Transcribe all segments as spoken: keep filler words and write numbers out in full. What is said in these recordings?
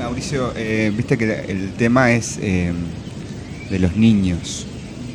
Mauricio, eh, viste que el tema es eh, de los niños.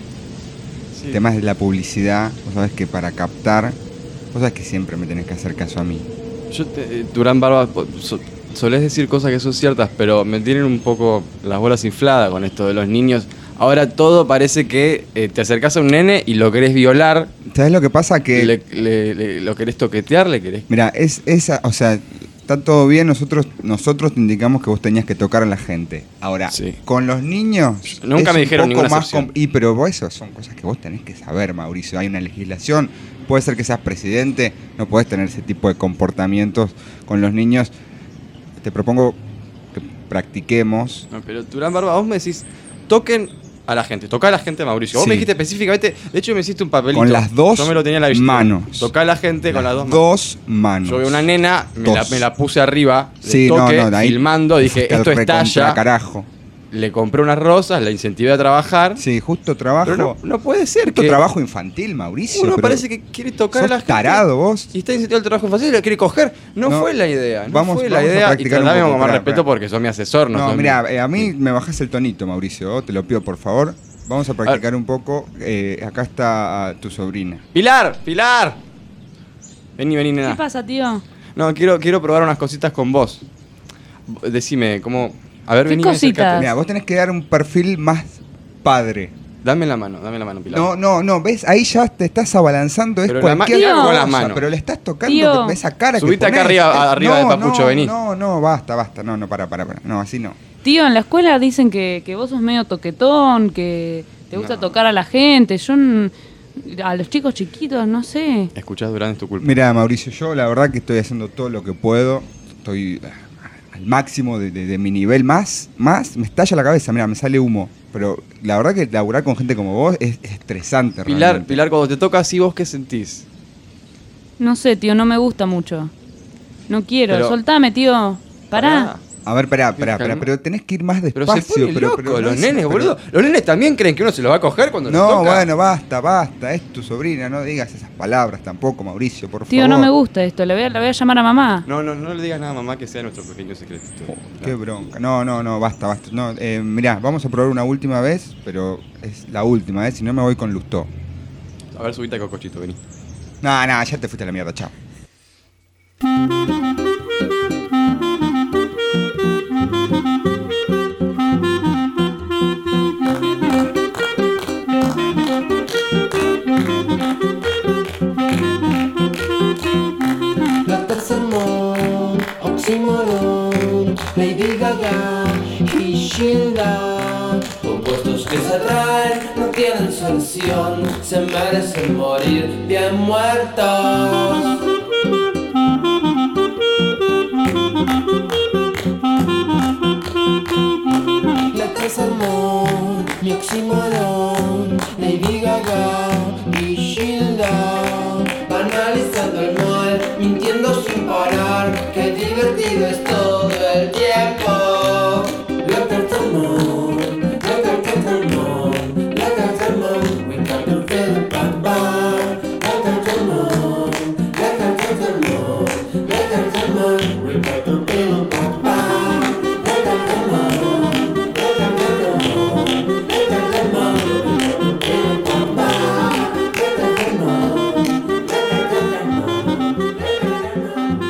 Sí. El tema es de la publicidad. Vos sabés que para captar, vos sabés que siempre me tenés que hacer caso a mí. Yo, te, Durán Barba, so, solés decir cosas que son ciertas, pero me tienen un poco las bolas infladas con esto de los niños. Ahora todo parece que eh, te acercás a un nene y lo querés violar. ¿Sabés lo que pasa? Que le, le, le, lo querés toquetear, le querés... Mira, es esa, o sea, está todo bien, nosotros nosotros te indicamos que vos tenías que tocar a la gente. Ahora, sí. Con los niños... Nunca me dijeron ninguna más com- Y pero vos, eso son cosas que vos tenés que saber, Mauricio. Hay una legislación, puede ser que seas presidente, no podés tener ese tipo de comportamientos con los niños. Te propongo que practiquemos. No, pero Durán Barba, vos me decís, toquen a la gente, toca a la gente, Mauricio. Vos sí. me dijiste específicamente, de hecho me hiciste un papelito. Con las dos Yo me lo tenía en la billetera. manos. Toca a la gente las con las dos manos. Dos manos. Yo vi una nena, me la, me la puse arriba, de sí, toque, no, no, de ahí filmando, dije, esto es talla. Carajo. Le compré unas rosas, la incentivé a trabajar. Sí, justo trabajo. Pero no, no puede ser justo que... trabajo infantil, Mauricio. Uno parece que quiere tocar a la gente. Tarado vos. Y está incentivado el trabajo infantil y lo quiere coger. No, no fue la idea. No vamos, fue vamos la idea. Y tratame con más para, respeto para. porque sos mi asesor. No, no mira, mi... eh, a mí me bajás el tonito, Mauricio. Te lo pido, por favor. Vamos a practicar a un poco. Eh, acá está tu sobrina. ¡Pilar! ¡Pilar! Vení, vení, nena. ¿Qué pasa, tío? No, quiero, quiero probar unas cositas con vos. Decime, ¿cómo...? A ver, ¿Qué vení, cositas? Mira, vos tenés que dar un perfil más padre. Dame la mano, dame la mano, Pilar. No, no, no, ves, ahí ya te estás abalanzando, es pero cualquier la ma- cosa, con la mano. Pero le estás tocando Tío. esa cara. Subite que acá arriba, arriba no, del papucho, no, vení. No, no, basta, basta, no, no, para, para, para, no, así no. Tío, en la escuela dicen que, que vos sos medio toquetón, que te gusta no. tocar a la gente. Yo, a los chicos chiquitos, no sé. Escuchás, Durán, es tu culpa. Mira, Mauricio, yo la verdad que estoy haciendo todo lo que puedo. Estoy al máximo de, de, de mi nivel, más, más, me estalla la cabeza, mira, me sale humo. Pero la verdad que laburar con gente como vos es, es estresante. Pilar, realmente. Pilar, cuando te toca así, ¿vos qué sentís? No sé, tío, no me gusta mucho. No quiero, pero, soltame, tío. Pará. pará. A ver, pará, pará, pará, pero tenés que ir más despacio. Pero se pone pero, loco, pero, los no nenes, pero... boludo. Los nenes también creen que uno se los va a coger cuando no, les toca. No, bueno, basta, basta. Es tu sobrina, no digas esas palabras tampoco, Mauricio, por tío, favor. Tío, no me gusta esto, le voy, a, le voy a llamar a mamá. No, no, no le digas nada a mamá que sea nuestro pequeño secretito. Oh, qué bronca. No, no, no, basta, basta. No, eh, mirá, vamos a probar una última vez, pero es la última, ¿eh? Si no me voy con Lustó. A ver, subite a Cocochito, vení. No, no, ya te fuiste a la mierda, chao. Lady Gaga y Shilda, opuestos que se atraen, no tienen solución, se merecen morir bien muertos. La Tercer Mon, mi oxímoron, Lady Gaga y Shilda, banalizando el mal, mintiendo sin parar, qué divertido es todo el tiempo. La Tercer Mon, la Tercer Mon, la Tercer Mon, we got to feel the bam bam. La Tercer Mon, la Tercer Mon, la Tercer Mon, we got to feel the bam bam. La Tercer Mon, la Tercer Mon, la Tercer Mon, we got to feel the bam bam. La Tercer Mon, la Tercer Mon, la Tercer Mon.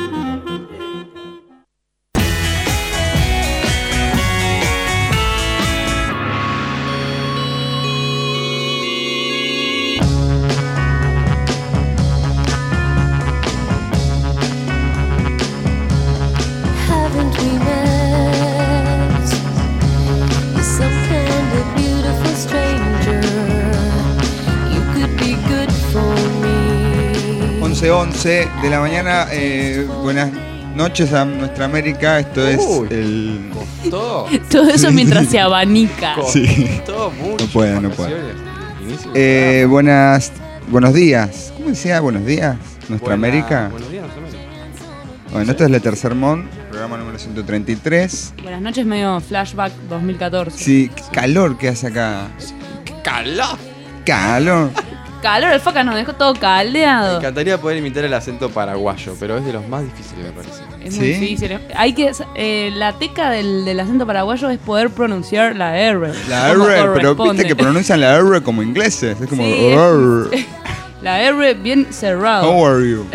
Haven't we met? You're some kind of beautiful stranger. You could be good for me. once once de la mañana, eh, buenas noches a nuestra América. Esto es Uy, el... Costó. Todo eso mientras se abanica. Sí. Costó mucho. No puede, no puede. Inicio Eh, buenas, buenos días. ¿Cómo decía? Buenos días, nuestra Buena- América. Buenos días, nuestra América. Bueno, esto es la Tercer Mon, programa número ciento treinta y tres. Buenas noches, medio flashback dos mil catorce. Sí, qué calor que hace acá. ¡Qué calor! Calor. calor, el Faca nos dejó todo Me caldeado. encantaría poder imitar el acento paraguayo, pero es de los más difíciles, me parece. Es muy ¿Sí? difícil. Hay que, eh, la teca del, del acento paraguayo es poder pronunciar la R. La como R, pero corresponde. viste que pronuncian la R como ingleses. Es como, Sí, es- "R, La R bien cerrado. how are you?"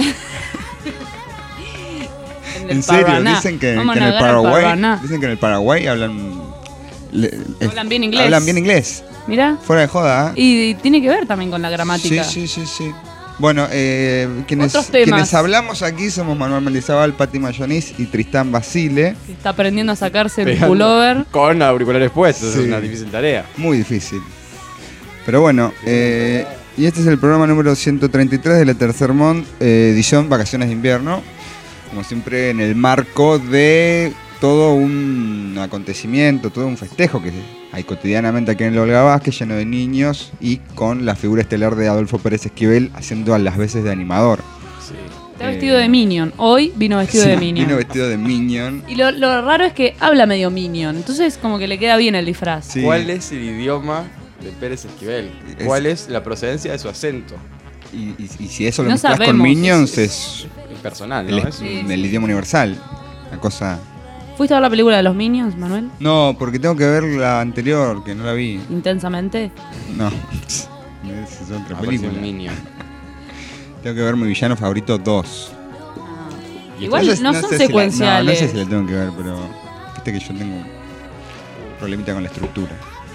En, el En serio, Paraná. dicen que, Vamos que a en el navegar al Paraguay, Paraná. dicen que en el Paraguay hablan le- es- Hablan bien inglés. Hablan bien inglés. Mirá. Fuera de joda. ¿eh? Y, y tiene que ver también con la gramática. Sí, sí, sí, sí. Bueno, eh, quienes, Otros temas. quienes hablamos aquí somos Manuel Mendizábal, Pati Mayoniz y Tristán Basile. Que está aprendiendo a sacarse el Pegando pullover. Con auriculares puestos, Sí. es una difícil tarea. Muy difícil. Pero bueno, eh, y este es el programa número ciento treinta y tres de la Tercer Mont, eh, edición Vacaciones de Invierno. Como siempre, en el marco de todo un acontecimiento, todo un festejo que hay cotidianamente aquí en el Olga Vázquez, lleno de niños y con la figura estelar de Adolfo Pérez Esquivel haciendo a las veces de animador. Sí. Está vestido de Minion. Hoy vino vestido Sí, de Minion. Vino vestido de Minion. Y lo, lo raro es que habla medio Minion. Entonces, como que le queda bien el disfraz. Sí. ¿Cuál es el idioma de Pérez Esquivel? Es- ¿Cuál es la procedencia de su acento? Y, y- y si eso lo No mezclas con sabemos. Minions, es Es personal, el, ¿no? Es Sí, el sí. idioma universal. Una cosa. ¿Fuiste a ver la película de los Minions, Manuel? No, porque tengo que ver la anterior, que no la vi. Intensamente. No. Esa es otra apareció película. un Minion. Tengo que ver mi villano favorito dos. Y Igual sé- no sé son si la- secuenciales. no, no sé si la tengo que ver, pero viste que yo tengo un problemita con la estructura.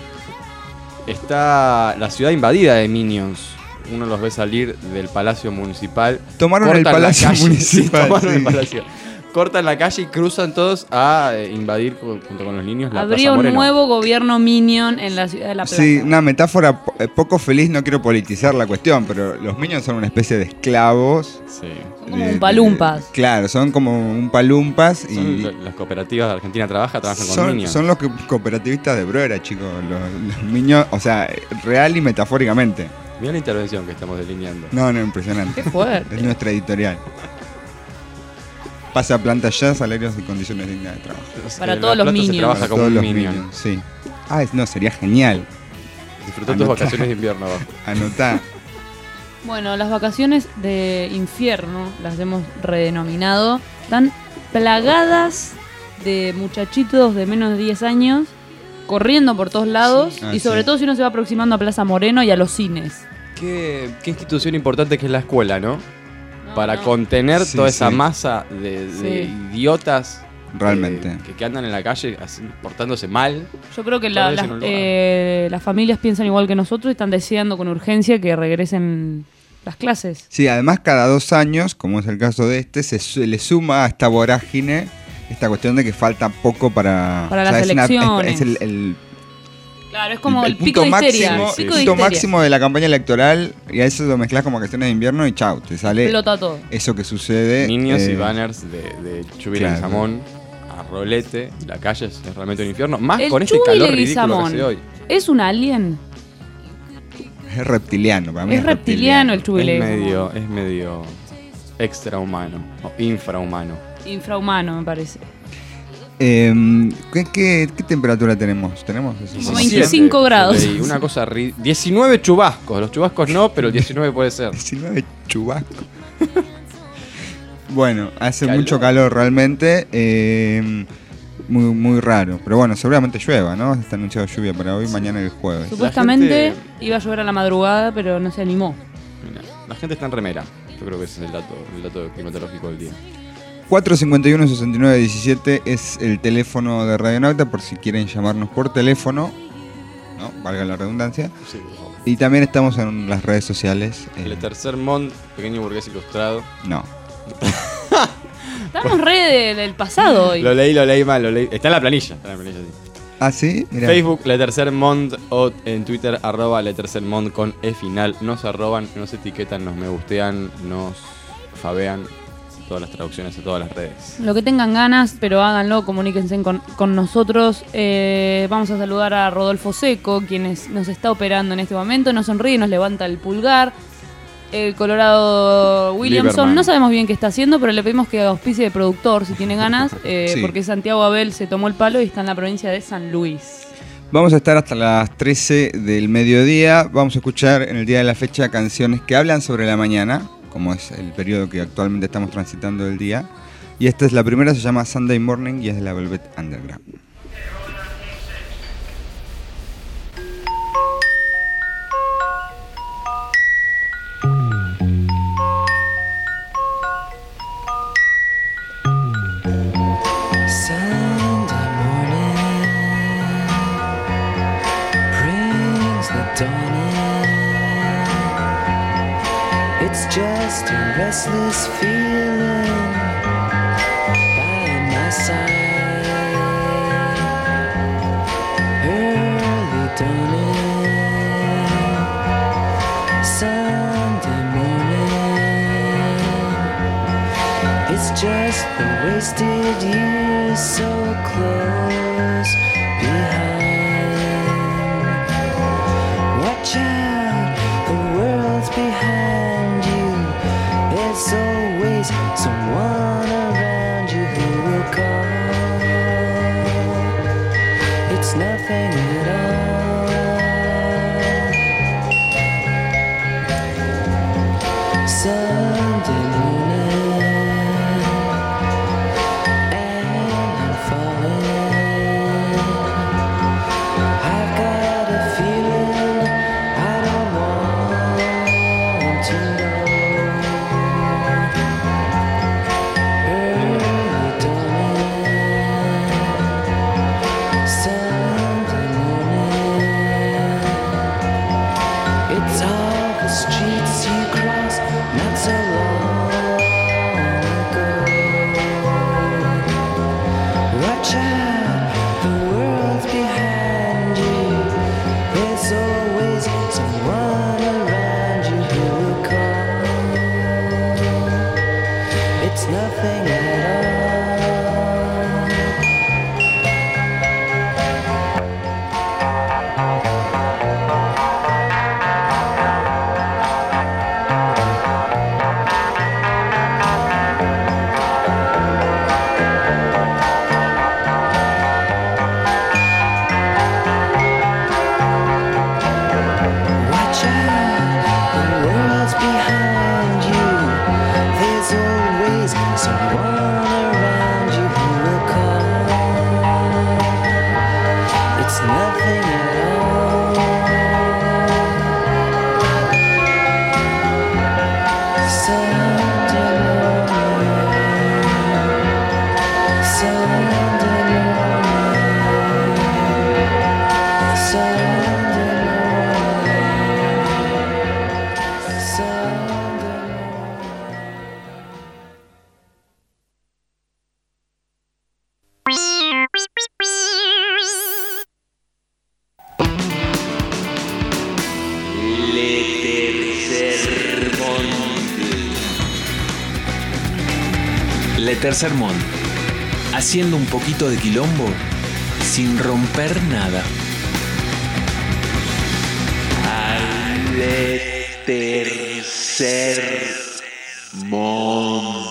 Está la ciudad invadida de Minions. Uno los ve salir del Palacio Municipal. Tomaron el cortan la Palacio calle- Municipal, Sí, tomaron sí. el Palacio. Cortan la calle y cruzan todos a eh, invadir con- junto con los niños la Habría Plaza un Moreno. nuevo gobierno Minion en la ciudad de La Plata. Sí, una metáfora po- eh, poco feliz, no quiero politizar la cuestión, pero los Minions son una especie de esclavos. Sí. Como de- un palumpas. de- claro, son como un palumpas y Son lo- las cooperativas de Argentina Trabaja, trabajan con son, Minions. son los que- cooperativistas de Broera, chicos. Los, los Minions, o sea, real y metafóricamente. Mirá la intervención que estamos delineando. No, no, impresionante. Qué fuerte. Es nuestra editorial. Pasa planta ya, salarios y condiciones dignas de trabajo. Para En todos La los Plata se Minions. trabaja Para como todos un los Minion. Minions, sí. Ah, es- no, sería genial. Disfrutó tus Anotá. vacaciones de invierno abajo. Anotá. Bueno, las vacaciones de infierno, las hemos redenominado, están plagadas de muchachitos de menos de diez años corriendo por todos lados Ah, y sobre sí. todo si uno se va aproximando a Plaza Moreno y a los cines. ¿Qué, qué institución importante que es la escuela, ¿no? No, Para no. contener Sí, toda esa sí. masa de, de Sí. idiotas Realmente. eh, que, que andan en la calle así, portándose mal. Yo creo que Todo la- eso las, en un lugar. eh, las familias piensan igual que nosotros y están deseando con urgencia que regresen las clases. Sí, además cada dos años, como es el caso de este, se su- le suma a esta vorágine esta cuestión de que falta poco para... Para las es, una- es- elecciones. es el, el- Claro, es como el, punto pico de histeria. máximo, Sí, pico el de punto histeria. máximo de la campaña electoral y a eso lo mezclas con vacaciones de invierno y chau, te sale Explota todo. eso que sucede. Niños y eh, banners de, de Chubi claro. Leguizamón a rolete. La calle es, es realmente un infierno. Más El con este Chubi calor ridículo que Leguizamón hace hoy. ¿Es un alien? Es reptiliano, para mí Es es, reptiliano el Chubi Es Leguizamón. medio, es medio extrahumano o infrahumano. Infrahumano, me parece. Eh, ¿qué, qué, qué temperatura tenemos? ¿Tenemos eso? Como veinticinco grados. Y una cosa ri- diecinueve chubascos. Los chubascos no, pero el diecinueve puede ser. diecinueve chubasco. Bueno, hace Calor. mucho calor realmente. eh, muy, muy raro. Pero bueno, seguramente llueva, ¿no? Está anunciado lluvia para hoy, mañana y el jueves. Supuestamente gente- iba a llover a la madrugada, pero no se animó. Mira, la gente está en remera. Yo creo que ese es el dato, el dato climatológico del día. cuatro cincuenta y uno, sesenta y nueve diecisiete es el teléfono de Radionauta por si quieren llamarnos por teléfono, ¿no? Valga la redundancia. Sí, por favor. Y también estamos en las redes sociales. eh, El tercer Mont, pequeño burgués ilustrado. no. Estamos re de- del pasado hoy. Lo leí, lo leí mal, lo leí. Está en la planilla. Está en la planilla, sí. Ah, sí, mira. Facebook, Le Tercer Mont, o en Twitter, arroba Le Tercer Mont con E final. Nos arroban, nos etiquetan, nos me gustean, nos fabean. Todas las traducciones a todas las redes. Lo que tengan ganas, pero háganlo, comuníquense con, con nosotros. Eh, vamos a saludar a Rodolfo Seco, quien es- nos está operando en este momento. Nos sonríe y nos levanta el pulgar. El Colorado Williamson, Lieberman. no sabemos bien qué está haciendo, pero le pedimos que auspicie de productor si tiene ganas, eh, Sí. porque Santiago Abel se tomó el palo y está en la provincia de San Luis. Vamos a estar hasta las trece del mediodía. Vamos a escuchar en el día de la fecha canciones que hablan sobre la mañana, como es el periodo que actualmente estamos transitando del día. Y esta es la primera, se llama Sunday Morning y es de la Velvet Underground. Just a restless feeling by my side. Early dawning, Sunday morning. It's just the wasted years so close behind. Watch out, the world's behind you. There's always someone around you who will call. It's nothing at all. Sunday morning, and I'm falling. I've got a feeling I don't want to know. Tercer Mon, haciendo un poquito de quilombo sin romper nada. Al tercer Mon.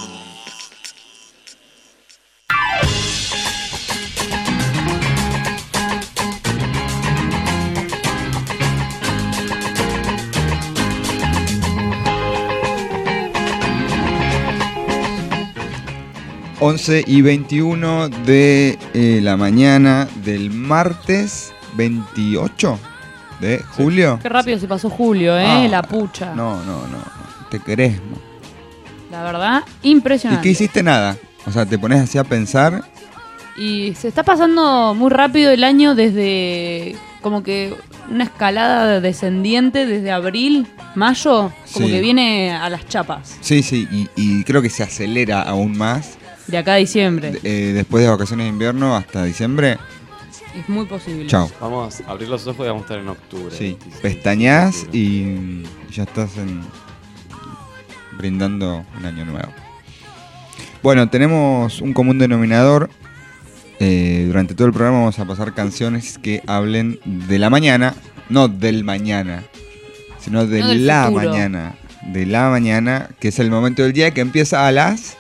once y veintiuno de eh, la mañana del martes veintiocho de julio. Qué rápido se pasó julio, ¿eh? Ah, la pucha. No, no, no. Te querés, ¿no? La verdad, ¿Y impresionante. qué hiciste? Nada. O sea, te pones así a pensar. Y se está pasando muy rápido el año desde como que una escalada descendiente desde abril, mayo, como Sí. que viene a las chapas. Sí, sí, y, y creo que se acelera aún más. De acá a diciembre. Eh, después de vacaciones de invierno hasta diciembre. Es muy posible. Chao. Vamos a abrir los ojos y vamos a estar en octubre. Sí, veintiséis, pestañas octubre. y ya estás en, brindando un año nuevo. Bueno, tenemos un común denominador. Eh, durante todo el programa vamos a pasar canciones que hablen de la mañana, no del mañana, sino de No del la futuro. mañana. De la mañana, que es el momento del día que empieza a las...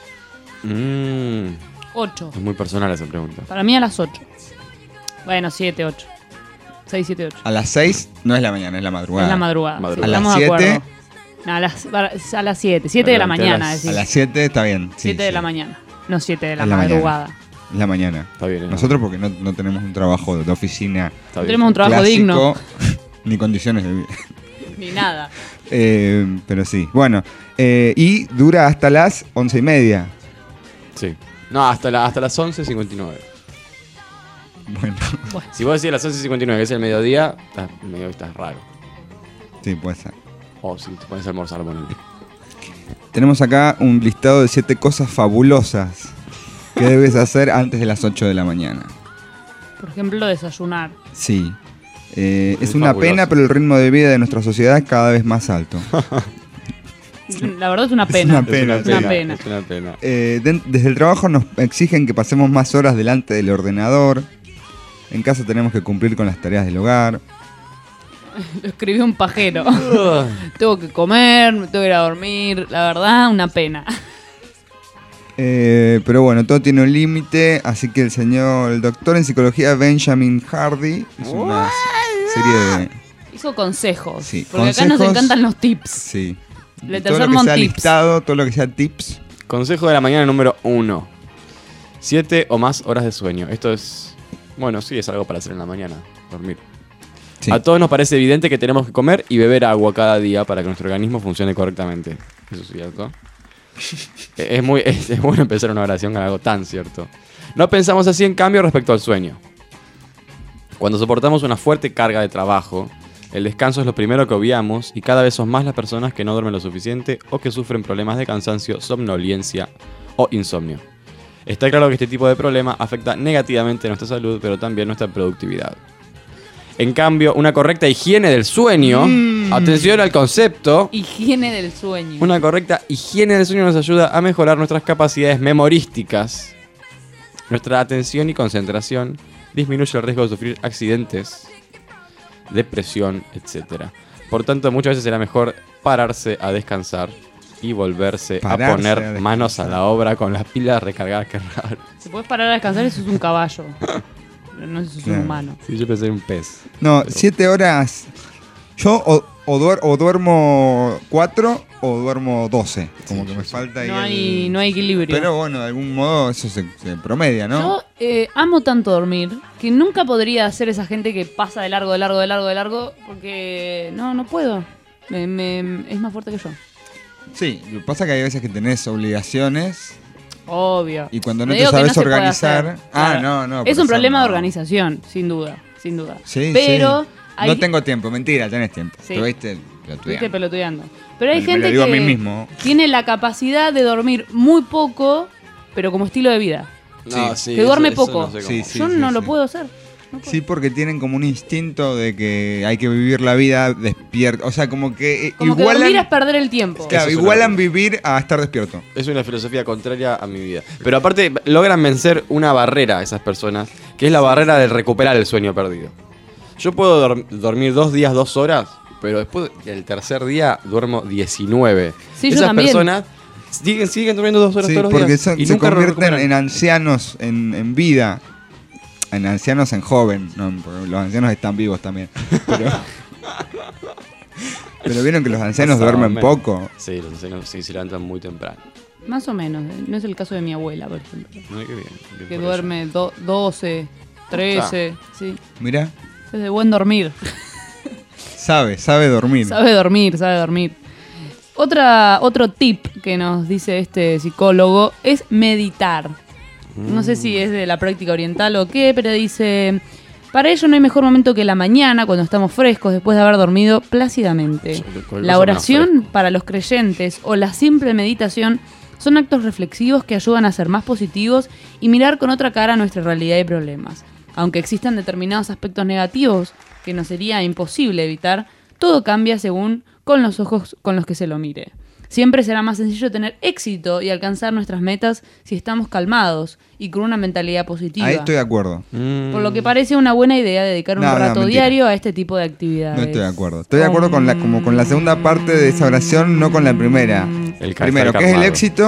Mm, ocho. es muy personal esa pregunta. Para mí a las ocho. Bueno, siete, ocho. seis, siete, ocho. A las seis no es la mañana, es la madrugada. Es la madrugada. Madrugada. Sí, A las estamos de siete. acuerdo. No, a las, a las siete. siete de la Adelante, a mañana, las- decís. A las siete está bien. sí, siete de sí. la mañana. No siete de la, Es la mañana. madrugada. Es la mañana. Está bien, ¿eh? Nosotros porque no, no tenemos un trabajo de oficina Está bien. Tenemos un trabajo clásico, digno. ni condiciones de vida. Ni nada. Eh, pero sí, bueno. eh, y dura hasta las once y media. Sí. No, hasta, la, hasta las once cincuenta y nueve. Bueno, Si vos decís las once cincuenta y nueve, que es el mediodía, estás, medio, estás raro. sí, puede ser. O si te pones a almorzar, ponele. Tenemos acá un listado de siete cosas fabulosas que debes hacer antes de las ocho de la mañana. Por ejemplo, desayunar. Sí. Eh, Muy es una fabuloso. pena, pero el ritmo de vida de nuestra sociedad es cada vez más alto. La verdad es una Es pena. una pena, Es una pena. Es una pena. Eh, de- desde el trabajo nos exigen que pasemos más horas delante del ordenador. En casa tenemos que cumplir con las tareas del hogar. Lo escribió un pajero. Tengo que comer, me tengo que ir a dormir. La verdad, una pena. Eh, pero bueno, todo tiene un límite, así que el señor, el doctor en psicología Benjamin Hardy hizo una serie de... Hizo consejos. Sí, porque acá nos consejos. encantan los tips. Sí. Le Y todo lo tercer que sea tips. listado, todo lo que sea tips. Consejo de la mañana número uno. Siete o más horas de sueño. Esto es... Bueno, sí, es algo para hacer en la mañana. Dormir. Sí. A todos nos parece evidente que tenemos que comer y beber agua cada día para que nuestro organismo funcione correctamente. Eso es cierto. es, muy, es, es bueno empezar una oración con algo tan cierto. No pensamos así, en cambio, respecto al sueño. Cuando soportamos una fuerte carga de trabajo, el descanso es lo primero que obviamos y cada vez son más las personas que no duermen lo suficiente o que sufren problemas de cansancio, somnolencia o insomnio. Está claro que este tipo de problema afecta negativamente nuestra salud, pero también nuestra productividad. En cambio, una correcta higiene del sueño, atención al concepto, Higiene del sueño. una correcta higiene del sueño nos ayuda a mejorar nuestras capacidades memorísticas, nuestra atención y concentración, disminuye el riesgo de sufrir accidentes, depresión, etcétera. Por tanto, muchas veces será mejor pararse a descansar y volverse Pararse a a poner descansar. manos a la obra con las pilas recargadas, qué raro. Si puedes parar a descansar, eso es un caballo. Pero no eso es un Claro. humano. Sí, yo pensé en un pez. No, Pero- siete horas. Yo o, o, duer- o duermo cuatro o duermo doce. Como Sí, que yo me sí. falta ahí. No el- hay, no hay equilibrio. Pero bueno, de algún modo eso se, se promedia, ¿no? Yo eh, amo tanto dormir que nunca podría ser esa gente que pasa de largo, de largo, de largo, de largo, porque no, no puedo. Me- me- es más fuerte que yo. Sí, lo que pasa es que hay veces que tenés obligaciones Obvio. y cuando no No te digo que sabes no se puede organizar. hacer. Ah, Claro. no, no. por Es un eso problema de no. organización, sin duda, sin duda. Sí, Pero sí. hay, No tengo tiempo, mentira, tenés tiempo. Sí. Te viste pelotudeando. Viste pelotudeando. Pero hay Me- me gente lo digo a que mí mismo. tiene la capacidad de dormir muy poco, pero como estilo de vida. No, Sí. sí, Que duerme eso- eso poco. no sé cómo. Sí, sí. Yo no lo puedo hacer. No puedo. Sí, porque tienen como un instinto de que hay que vivir la vida despierto. O sea, como que eh, Como que igualan, dormir es perder el tiempo. claro, Eso es una igualan locura. vivir a estar despierto. Es una filosofía contraria a mi vida. Pero aparte, logran vencer una barrera esas personas, que es la barrera de recuperar el sueño perdido. Yo puedo dor- dormir dos días, dos horas, pero después del tercer día duermo diecinueve. Sí, yo esas también. personas siguen, siguen durmiendo dos horas Sí, todos los porque días. son- y se nunca lo convierten recuperan. en ancianos en, en vida. En ancianos en joven. No, porque los ancianos están vivos también. Pero, pero vieron que los ancianos Más o duermen menos. poco. Sí, los ancianos sí se levantan muy temprano. Más o menos. eh. No es el caso de mi abuela, por ejemplo. Ay, qué bien, bien Que por duerme do- doce, trece. Sí. Mira, Es de buen dormir. sabe, sabe dormir. Sabe dormir, sabe dormir. Otra, otro tip que nos dice este psicólogo es meditar. No sé si es de la práctica oriental o qué, pero dice, para ello no hay mejor momento que la mañana, cuando estamos frescos después de haber dormido plácidamente. Sí, cualquier cosa La menos oración para los creyentes o la simple meditación son actos reflexivos que ayudan a ser más positivos y mirar con otra cara nuestra realidad y problemas. Aunque existan determinados aspectos negativos que nos sería imposible evitar, todo cambia según con los ojos con los que se lo mire. Siempre será más sencillo tener éxito y alcanzar nuestras metas si estamos calmados y con una mentalidad positiva. Ahí estoy de acuerdo. Mm. Por lo que parece una buena idea dedicar un No, no, rato mentira. diario a este tipo de actividades. No estoy de acuerdo. Estoy de acuerdo con la, como con la segunda parte de esa oración, no con la primera. El ca- Primero, estar ¿qué es el calmado. éxito?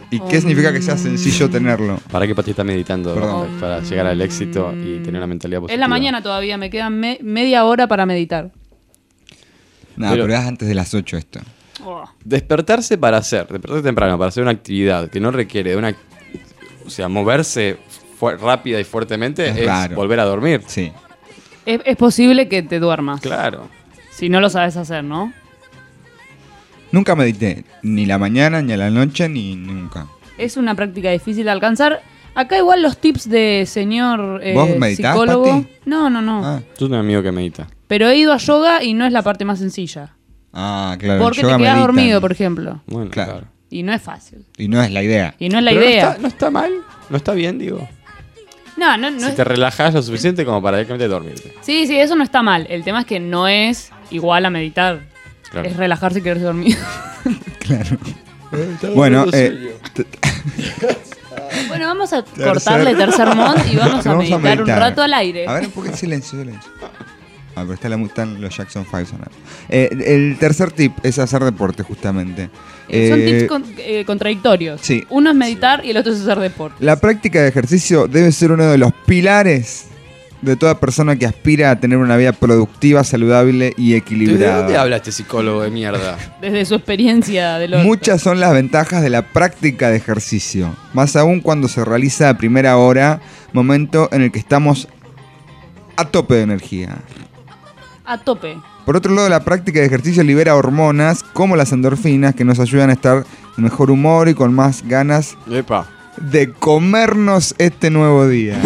¿Y qué significa que sea sencillo tenerlo? ¿Para qué Pati está meditando? Perdón. Para llegar al éxito y tener una mentalidad positiva. Es la mañana todavía, me quedan me- media hora para meditar. No, Pero- pero, es antes de las ocho esto. Oh. Despertarse para hacer, despertarse temprano para hacer una actividad que no requiere de una, o sea, moverse fu- rápida y fuertemente Es es, raro. volver a dormir. Sí. Es, es posible que te duermas. Claro. Si no lo sabes hacer, ¿no? Nunca medité, ni la mañana, ni a la noche, ni nunca. Es una práctica difícil de alcanzar. Acá igual los tips de señor eh, ¿Vos meditás, psicólogo. Pati? No, no, no. Ah, Yo tengo un amigo que medita. Pero he ido a yoga y no es la parte más sencilla. ah, claro. en Porque te yoga quedas meditan. dormido, por ejemplo. Bueno, Claro. claro. Y no es fácil. Y no es la idea. Y no es la Pero idea. No está, no está mal, no está bien, digo. No, no, no si es- te relajas lo suficiente como para directamente dormirte. Sí, sí, eso no está mal. El tema es que no es igual a meditar. Claro. Es relajarse y quedarse dormido. Claro. Bueno, eh, t- Bueno, vamos a Tercer- cortarle tercer mod y vamos a, Vamos meditar, a meditar. un rato al aire. A ver, un poco de silencio, silencio. Ah, pero está la, están los Jackson Five sonando. Eh, el tercer tip es hacer deporte, justamente. Eh, Son Eh, tips con- eh, contradictorios. sí. Uno es meditar y el otro es hacer deporte. La práctica de ejercicio debe ser uno de los pilares de toda persona que aspira a tener una vida productiva, saludable y ¿De equilibrada. dónde habla este psicólogo de mierda? Desde su experiencia de los. Muchas son las ventajas de la práctica de ejercicio, más aún cuando se realiza a primera hora, momento en el que estamos a tope de energía. A tope. Por otro lado, la práctica de ejercicio libera hormonas como las endorfinas que nos ayudan a estar de mejor humor y con más ganas Epa. de comernos este nuevo día.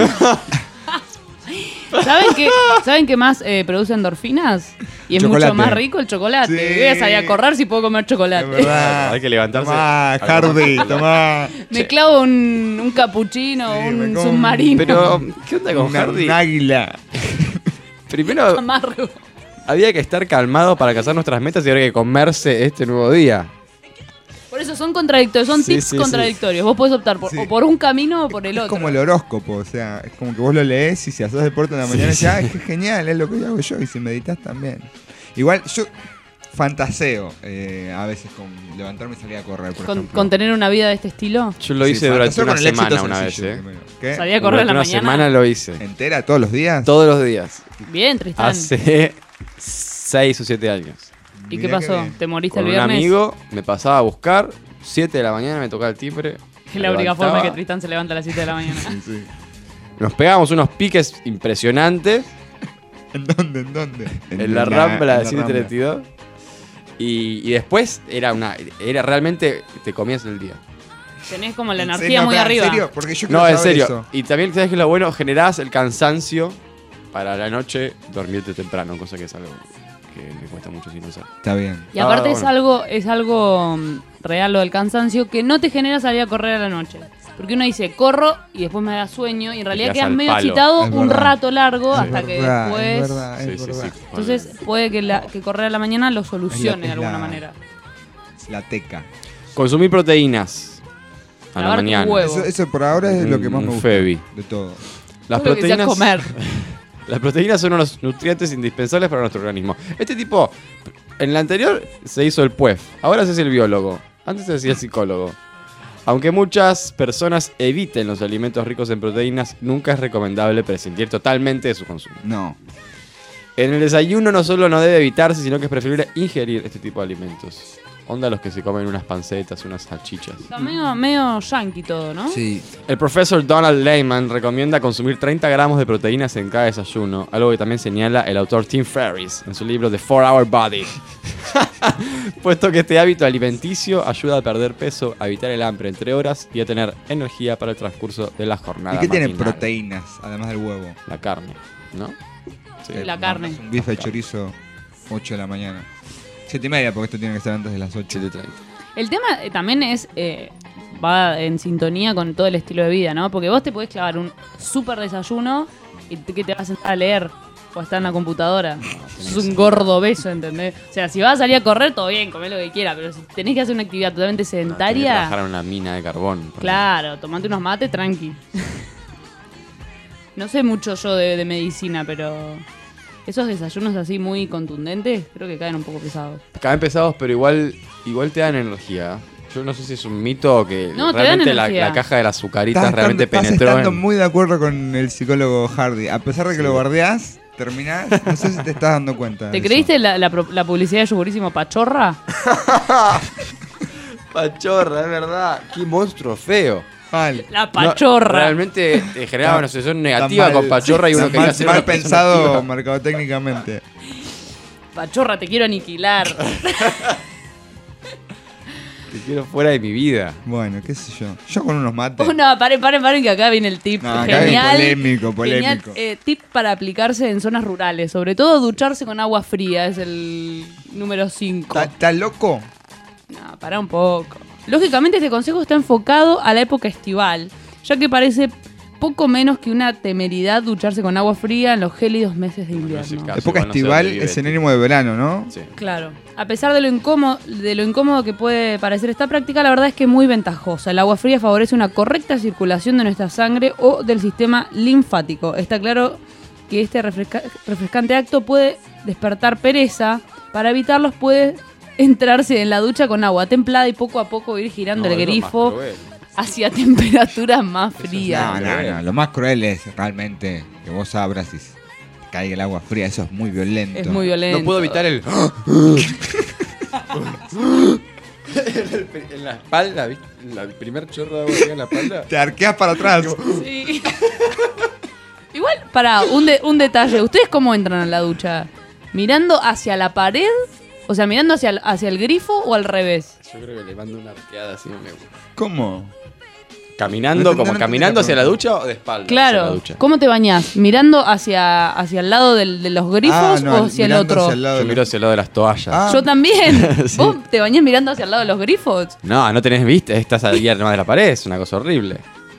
¿Saben qué, ¿saben qué más eh, produce endorfinas? Y es Chocolate. mucho más rico el chocolate. Sí. Voy a salir a correr si puedo comer chocolate. Es verdad. Hay que levantarse. Tomá, Hardy, tomá. Me clavo un, un capuchino, Sí, un me como- submarino. Pero, ¿qué onda con Una- Hardy? un águila. Primero, Amargo. había que estar calmado para alcanzar nuestras metas y ahora hay que comerse este nuevo día. Por eso son contradictorios, son Sí, tips sí, contradictorios. Vos podés optar por, Sí. o por un camino o por el Es otro. como el horóscopo, o sea, es como que vos lo lees y si haces deporte en la mañana, sí. decís, ah, qué genial, es lo que hago yo, y si meditas también. Igual yo fantaseo eh, a veces con levantarme y salir a correr, por Con, ejemplo. con tener una vida de este estilo. Yo lo Sí, hice durante fantaseo una con el éxito semana una vez, sencillo ¿eh? primero. ¿Qué? Salí a correr a Durante la una mañana. semana lo hice. ¿Entera todos los días? Todos los días. Bien, Tristán. Hace seis o siete años. ¿Y Mirá qué pasó? bien. ¿Te moriste Con el un viernes? amigo me pasaba a buscar, siete de la mañana me tocaba el timbre. Es me la única levantaba, forma que Tristán se levanta a las siete de la mañana. Sí. Nos pegábamos unos piques impresionantes ¿En dónde? ¿En dónde? en la Rambla de en siete treinta y dos. Y, y después era una. Era realmente. Te comías el día. Tenés como la ¿En energía serio? muy ¿En arriba. serio? Porque yo quiero No, en saber serio. eso. Y también, ¿sabes qué es lo bueno? Generás el cansancio para la noche dormirte temprano, cosa que es algo que me cuesta mucho sin hacer. Está bien. Y aparte Ah, es bueno. algo, es algo mm, real lo del cansancio que no te genera salir a correr a la noche. Porque uno dice, corro y después me da sueño y en realidad quedás quedas al medio palo. excitado Es un verdad. rato largo Es hasta que verdad, después... Es verdad, es Sí, sí, verdad. sí. Entonces puede que, la, que correr a la mañana lo solucione Es de la- alguna es la- manera. La teca. Consumir proteínas a la Lavarte un mañana. huevo. Eso, eso por ahora es lo que más Un me gusta. Febi. De todo. Las Todo lo que sea proteínas. comer. Las proteínas son unos nutrientes indispensables para nuestro organismo. Este tipo, en la anterior se hizo el P U E F, ahora se hace el biólogo, antes se hacía el psicólogo. Aunque muchas personas eviten los alimentos ricos en proteínas, nunca es recomendable prescindir totalmente de su consumo. No. En el desayuno no solo no debe evitarse, sino que es preferible ingerir este tipo de alimentos. Onda los que se comen unas pancetas, unas salchichas. Está medio, medio yankee todo, ¿no? Sí. El profesor Donald Lehman recomienda consumir treinta gramos de proteínas en cada desayuno, algo que también señala el autor Tim Ferriss en su libro The four hour Body. Puesto que este hábito alimenticio ayuda a perder peso, a evitar el hambre entre horas y a tener energía para el transcurso de la jornada ¿Y qué tiene matinal. proteínas, además del huevo? La carne, ¿no? Sí. La carne. Un bife de chorizo, ocho de la mañana. siete y media, porque esto tiene que ser antes de las ocho. siete treinta. El tema eh, también es, eh, va en sintonía con todo el estilo de vida, ¿no? Porque vos te podés clavar un súper desayuno y te- que te vas a sentar a leer o a estar en la computadora. Es un gordo beso, ¿entendés? O sea, si vas a salir a correr, todo bien, comé lo que quieras, pero si tenés que hacer una actividad totalmente Tenés que sedentaria, trabajar en una mina de carbón. claro, tomate unos mates, tranqui. No sé mucho yo de, de medicina, pero esos desayunos así muy contundentes creo que caen un poco pesados. Caen pesados, pero igual, igual te dan energía. Yo no sé si es un mito o que No, te dan realmente la, energía. la caja de las azucaritas Estás, realmente estás penetró estando en... muy de acuerdo con el psicólogo Hardy. A pesar de que Sí. lo bardeás, terminás, no sé si te estás dando cuenta. de ¿Te eso. creíste la, la, pro- la publicidad de yogurísimo Pachorra? Pachorra, es verdad. Qué monstruo feo. Mal. La No, Pachorra. realmente eh, generaba una asociación negativa Está mal- con Pachorra y uno está quería mal, ser mal una persona pensado activa. mercadotécnicamente. Pachorra, te quiero aniquilar. Te quiero fuera de mi vida. Bueno, qué sé yo. Yo con unos mates. Oh, no, paren, paren, paren, que acá viene el tip. No, acá genial. viene polémico, polémico. Genial, eh, tip para aplicarse en zonas rurales. Sobre todo ducharse con agua fría. Es el número cinco. ¿Estás estás loco? No, pará un poco. Lógicamente este consejo está enfocado a la época estival, ya que parece poco menos que una temeridad ducharse con agua fría en los gélidos meses de no es el invierno. caso. Época igual no sé estival dónde vive, es sinónimo de verano, ¿no? Sí. Claro. A pesar de lo incómodo, de lo incómodo que puede parecer esta práctica, la verdad es que es muy ventajosa. El agua fría favorece una correcta circulación de nuestra sangre o del sistema linfático. Está claro que este refresca- refrescante acto puede despertar pereza. Para evitarlos puede entrarse en la ducha con agua templada y poco a poco ir girando No, el es lo más grifo cruel. hacia temperaturas más No, frías. no, no. Lo más cruel es realmente que vos abras y te caiga el agua fría. Eso es muy violento. Es muy violento. No puedo evitar el... en la espalda, ¿viste? El primer chorro de agua que en la espalda. Te arqueas para atrás. Sí. Igual, para un, de- un detalle. ¿Ustedes cómo entran a la ducha? ¿Mirando hacia la pared? O sea, ¿mirando hacia el, hacia el grifo o al revés? Yo creo que le mando una arqueada así. Me... ¿Cómo? Caminando, No, no, como no caminando entendí hacia la la pregunta. ducha o de espalda. hacia la Claro. ducha. ¿Cómo te bañás? ¿Mirando hacia, hacia el lado del- de los grifos Ah, no, o hacia el mirando otro? hacia el lado Yo de miro la- hacia el lado de las toallas. Ah. Yo también. Sí. ¿Vos te bañás mirando hacia el lado de los grifos? No, no tenés vista, estás ahí arriba de la pared, es una cosa horrible.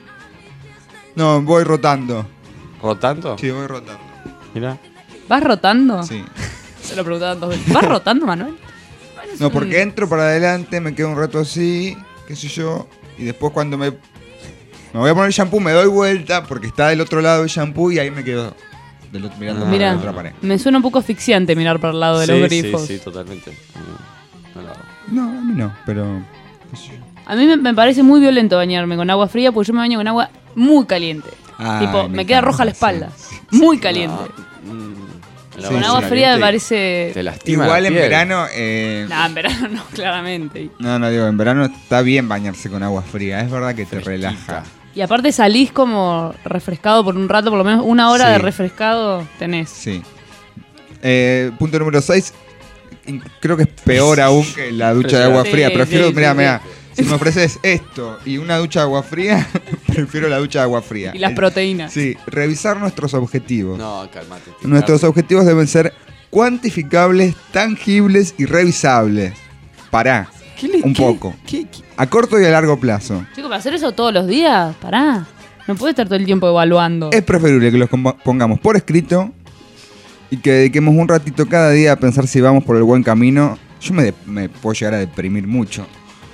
No, voy rotando. ¿Rotando? Sí, voy rotando. Mirá. ¿Vas rotando? Sí. Se lo preguntaban dos veces. ¿Vas rotando, Manuel? No, porque entro para adelante, me quedo un rato así, qué sé yo, y después cuando me, me voy a poner el shampoo, me doy vuelta porque está del otro lado el shampoo y ahí me quedo del otro- mirando Ah. para Mira, la otra pared. me suena un poco asfixiante mirar para el lado de sí, los grifos. Sí, sí, totalmente. No, no lo hago. No, a mí no, pero qué sé yo. A mí me, me parece muy violento bañarme con agua fría porque yo me baño con agua muy caliente. Ay, tipo, me me, queda encanta, roja la espalda. sí, Muy caliente. No, mm, el Sí, con sí, agua sí, fría me te- parece... Te lastima Igual la en piel. verano, eh, Nah, en verano no, claramente. no, no digo, en verano está bien bañarse con agua fría, es verdad que te Fresquita. relaja. Y aparte salís como refrescado por un rato, por lo menos una hora Sí. de refrescado tenés. Sí. Eh, punto número seis. Creo que es peor aún que la ducha de agua Sí, fría. Prefiero, sí, mira, sí, mira, si me ofreces esto y una ducha de agua fría, prefiero la ducha de agua fría. Y las Eh, proteínas. Sí, revisar nuestros objetivos. No, cálmate. tío, Nuestros cálmate. objetivos deben ser cuantificables, tangibles y revisables. Pará, ¿Qué le- un qué- poco. qué- qué- A corto y a largo plazo. Chicos, para hacer eso todos los días, pará. No puedes estar todo el tiempo evaluando. Es preferible que los compa- pongamos por escrito y que dediquemos un ratito cada día a pensar si vamos por el buen camino. Yo me, de- me puedo llegar a deprimir mucho.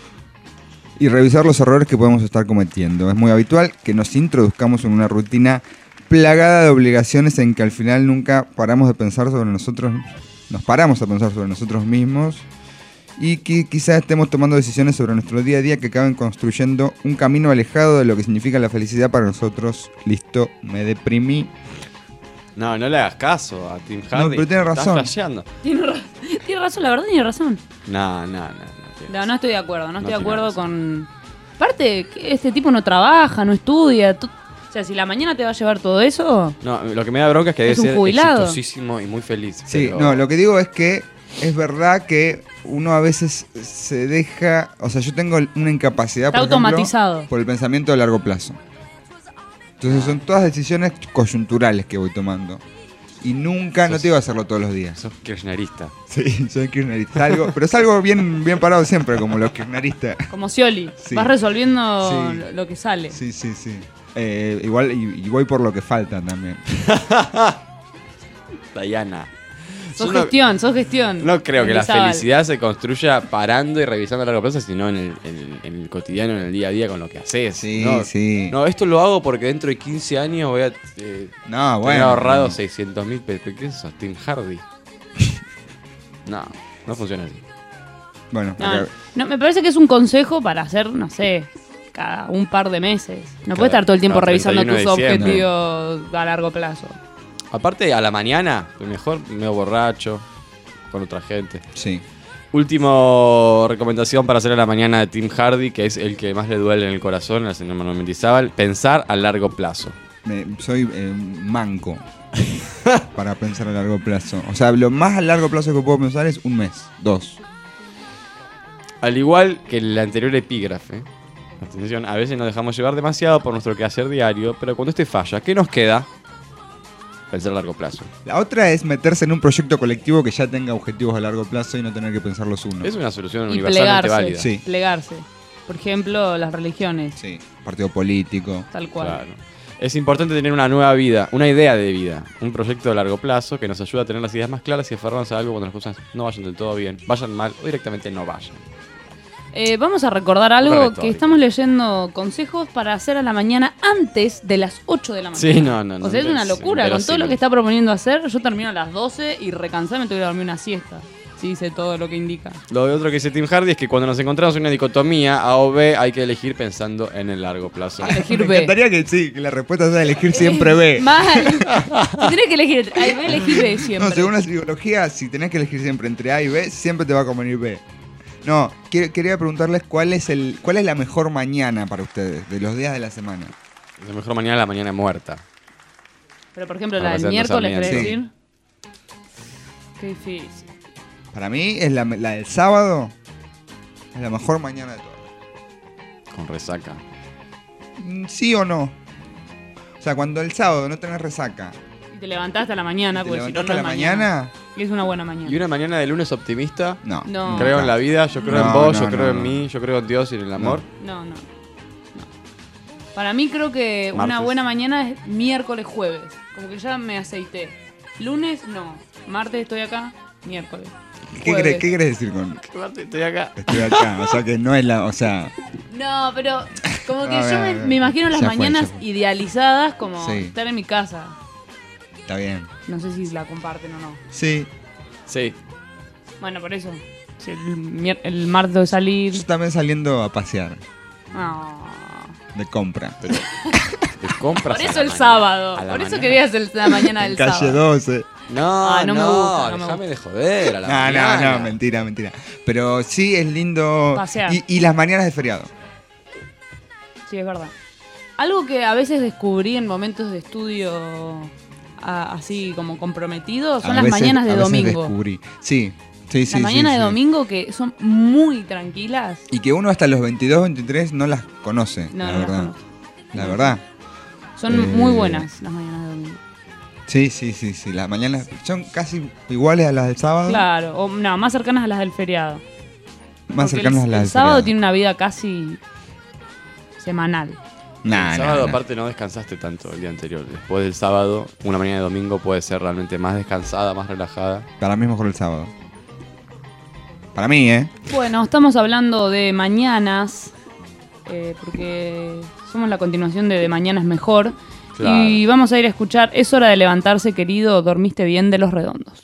Y revisar los errores que podemos estar cometiendo. Es muy habitual que nos introduzcamos en una rutina plagada de obligaciones en que al final nunca paramos de pensar sobre nosotros, nos paramos a pensar sobre nosotros mismos y que quizás estemos tomando decisiones sobre nuestro día a día que acaben construyendo un camino alejado de lo que significa la felicidad para nosotros. Listo, me deprimí. No, no le hagas caso a Tim Hardy. pero tiene Estás razón. flasheando. Tiene, ra- tiene razón, la verdad tiene razón. No, no, no. no, tiene No, no estoy de acuerdo, no estoy de tiene acuerdo razón. con... Aparte, que este tipo no trabaja, no estudia. to- O sea, si la mañana te va a llevar todo eso... No, lo que me da bronca es que debe Es un ser jubilado. exitosísimo y muy feliz. Sí, pero- no, lo que digo es que es verdad que uno a veces se deja, o sea, yo tengo una incapacidad Está por ejemplo, automatizado. por el pensamiento a largo plazo. Entonces son todas decisiones coyunturales que voy tomando. Y nunca, no Sos- te digo hacerlo todos los días. Sos kirchnerista. Sí, soy kirchnerista. Algo, pero es algo bien, bien parado siempre, como los kirchneristas. Como Scioli, Sí. vas resolviendo Sí. lo- lo que sale. Sí, sí, sí. Eh, igual, y, y voy por lo que falta también. Diana. Sos Yo no- gestión, sos gestión. No creo que la Mendizábal. felicidad se construya parando y revisando a largo plazo, sino en el, en- en el cotidiano, en el día a día con lo que haces. Sí, no, sí. No, esto lo hago porque dentro de quince años voy a eh, No, tener bueno. ahorrado seiscientos mil pesos. ¿Qué es eso? Tim Hardy. No, no funciona así. Bueno, No, acá- no, me parece que es un consejo para hacer, no sé, cada un par de meses. No Cada- puedes estar todo el tiempo cada revisando treinta y tus uno de diciembre. objetivos a largo plazo. Aparte, a la mañana, mejor medio borracho, con otra gente. sí. Último recomendación para hacer a la mañana de Tim Hardy, que es el que más le duele en el corazón, al señor Manuel Mendizábal, pensar a largo plazo. Me- soy eh, manco para pensar a largo plazo. O sea, lo más a largo plazo que puedo pensar es un mes, dos. Al igual que el anterior epígrafe, atención, a veces nos dejamos llevar demasiado por nuestro quehacer diario, pero cuando este falla, ¿qué nos queda? Pensar a largo plazo. La otra es meterse en un proyecto colectivo que ya tenga objetivos a largo plazo y no tener que pensarlos uno. Es una solución Y universalmente plegarse. válida. Sí. Plegarse. Por ejemplo, las religiones, Sí, partido político. tal cual. Claro. Es importante tener una nueva vida, una idea de vida, un proyecto a largo plazo que nos ayude a tener las ideas más claras y aferrarnos a algo cuando las cosas no vayan del todo bien, vayan mal o directamente no vayan. Eh, vamos a recordar algo Correcto, que Ari. estamos leyendo consejos para hacer a la mañana antes de las ocho de la mañana. Sí, no, no, no. O sea, es una es locura. Con todo inverosímil. lo que está proponiendo hacer, yo termino a las doce y recansada me tengo que dormir una siesta. Sí, dice todo lo que indica. Lo otro que dice Tim Hardy es que cuando nos encontramos en una dicotomía A o B hay que elegir pensando en el largo plazo. Elegir Me B. encantaría que sí, que la respuesta sea elegir siempre B. Mal. Si tenés que elegir entre A y B, elegí B siempre. No, según la psicología, si tenés que elegir siempre entre A y B, siempre te va a convenir B. No, que- quería preguntarles cuál es el, cuál es la mejor mañana para ustedes, de los días de la semana. La mejor mañana la mañana muerta. Pero por ejemplo, Para la del hacer miércoles, los ¿querés Sí. decir? Qué difícil. Para mí es la, la del sábado, es la mejor mañana de todas. Con resaca. Mm, ¿Sí o no? O sea, cuando el sábado no tenés resaca, Y te levantaste a la mañana, ¿te porque si no, levantaste no a la es mañana. mañana? Y es una buena mañana. Y una mañana de lunes optimista. No. No. Creo nunca. en la vida, yo creo en No, vos, no, yo creo no, en no. mí, yo creo en Dios y en el amor. No, no. no. Para mí creo que una Martes. buena mañana es miércoles, jueves. Como que ya me aceité. Lunes, no. Martes estoy acá, miércoles. ¿Qué, Jueves. querés, ¿Qué querés decir con Estoy acá. estoy acá? O sea, que no es la, o sea, No, pero como que A yo ver, me, a ver. me imagino las Ya fue, mañanas ya fue. idealizadas como Sí. estar en mi casa. está bien. No sé si la comparten o no. Sí, Sí. Bueno, por eso. Si el, mier- el martes de salir. yo también saliendo a pasear, No. de compra. Pero te compras Por a eso la el mañana. sábado. A la Por eso mañana. querías el- la mañana del Calle sábado. doce. No, Ah, no no, me gusta, no me déjame de joder a la No, mañana. no, no, mentira, mentira. Pero sí es lindo. Pasear. Y, y las mañanas de feriado. Sí, es verdad. Algo que a veces descubrí en momentos de estudio a- así como comprometidos son A las veces- mañanas de a veces domingo. descubrí. Sí, sí, sí. Las mañanas sí, de sí. domingo que son muy tranquilas. Y que uno hasta los veintidós, veintitrés no las conoce, No, la no las verdad. conozco. La verdad. Son Eh, muy buenas las mañanas de domingo. Sí, sí, sí, sí. Las mañanas son casi iguales a las del sábado. Claro, o no, más cercanas a las del feriado. Más Porque cercanas el, a las el del sábado feriado. tiene una vida casi semanal. Nah, el nah, sábado nah. aparte no descansaste tanto el día anterior. Después del sábado, una mañana de domingo puede ser realmente más descansada, más relajada. Para mí es mejor el sábado. Para mí, ¿eh? Bueno, estamos hablando de mañanas, eh, porque somos la continuación de De Mañana es Mejor. Claro. Y vamos a ir a escuchar Es hora de levantarse, querido, dormiste bien, de Los Redondos.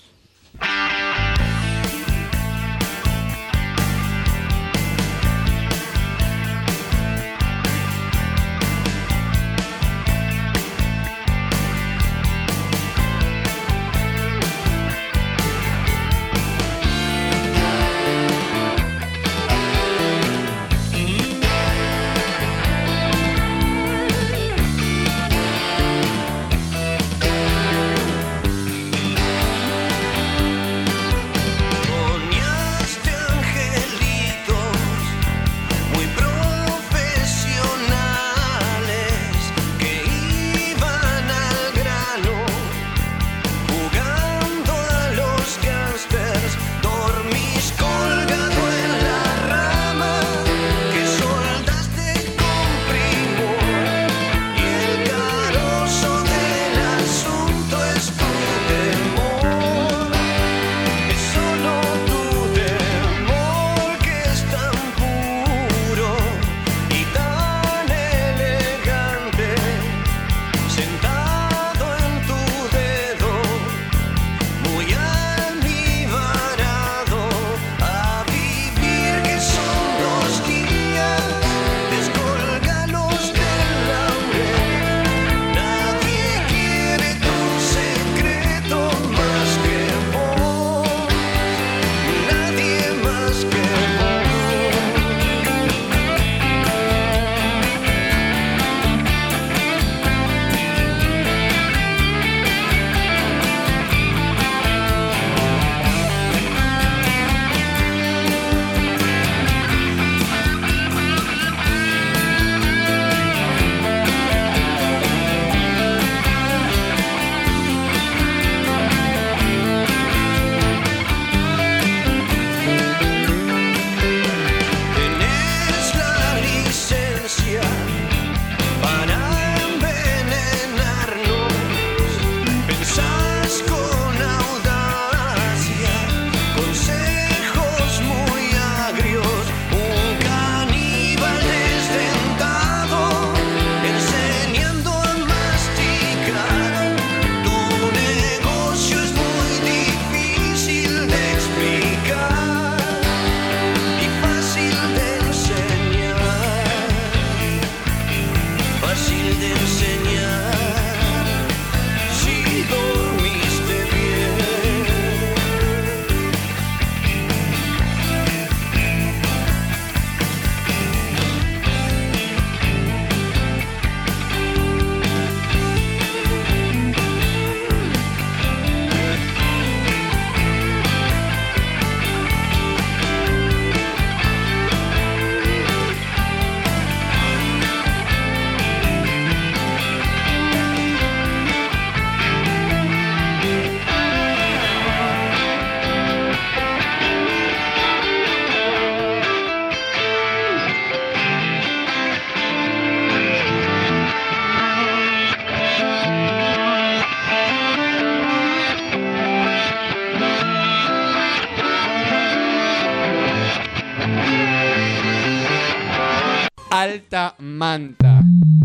alta manta.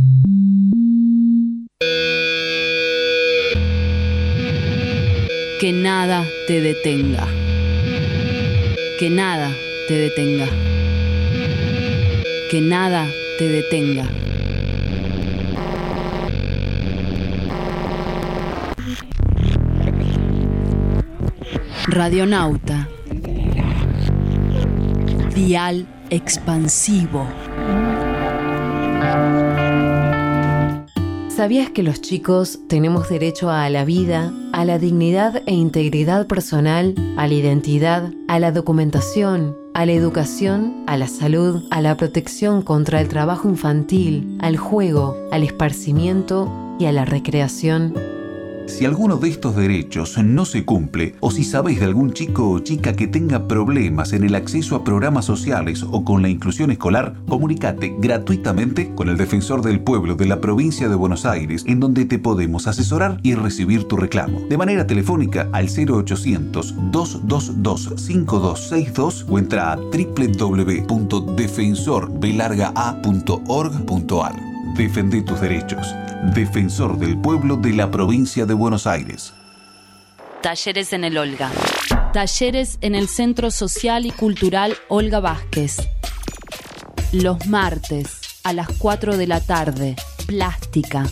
Que nada te detenga. Que nada te detenga. Que nada te detenga. Radionauta. Dial expansivo. ¿Sabías que los chicos tenemos derecho a la vida, a la dignidad e integridad personal, a la identidad, a la documentación, a la educación, a la salud, a la protección contra el trabajo infantil, al juego, al esparcimiento y a la recreación? Si alguno de estos derechos no se cumple, o si sabéis de algún chico o chica que tenga problemas en el acceso a programas sociales o con la inclusión escolar, comunicate gratuitamente con el Defensor del Pueblo de la Provincia de Buenos Aires, en donde te podemos asesorar y recibir tu reclamo. De manera telefónica al cero ochocientos, dos dos dos, cinco dos seis dos o entra a doble u doble u doble u punto defensor b larga a punto org punto a r. Defende tus derechos. Defensor del Pueblo de la Provincia de Buenos Aires. Talleres en el Olga. Talleres en el Centro Social y Cultural Olga Vázquez. Los martes a las cuatro de la tarde, plástica.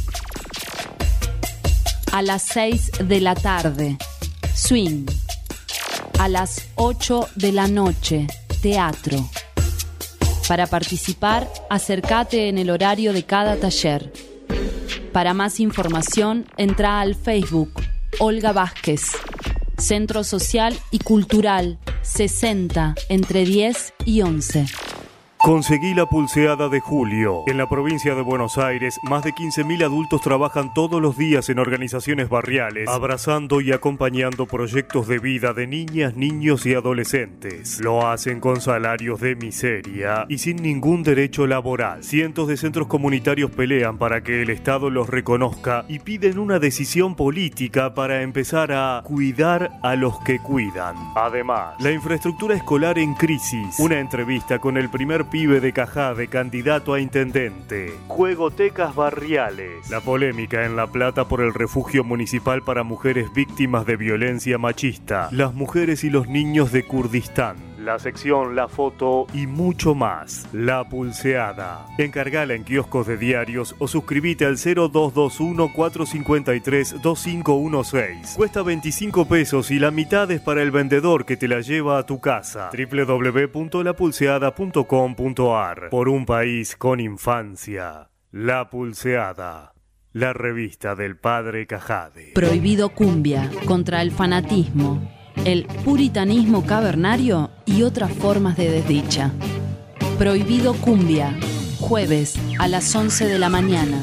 A las seis de la tarde, swing. A las ocho de la noche, teatro. Para participar, acércate en el horario de cada taller. Para más información, entra al Facebook Olga Vázquez, Centro Social y Cultural, sesenta, entre diez y once. Conseguí la pulseada de julio. En la provincia de Buenos Aires, más de quince mil adultos trabajan todos los días en organizaciones barriales, abrazando y acompañando proyectos de vida de niñas, niños y adolescentes. Lo hacen con salarios de miseria y sin ningún derecho laboral. Cientos de centros comunitarios pelean para que el Estado los reconozca y piden una decisión política para empezar a cuidar a los que cuidan. Además, la infraestructura escolar en crisis. Una entrevista con el primer pibe de Cajade, candidato a intendente. Juegotecas barriales. La polémica en La Plata por el refugio municipal para mujeres víctimas de violencia machista. Las mujeres y los niños de Kurdistán. La sección La Foto y mucho más. La Pulseada. Encargala en kioscos de diarios o suscribite al cero dos dos uno, cuatro cinco tres, dos cinco uno seis. Cuesta veinticinco pesos y la mitad es para el vendedor que te la lleva a tu casa. doble u doble u doble u punto la pulseada punto com punto a r. Por un país con infancia. La Pulseada. La revista del padre Cajade. Prohibido cumbia, contra el fanatismo, el puritanismo cavernario y otras formas de desdicha. Prohibido cumbia, jueves a las once de la mañana.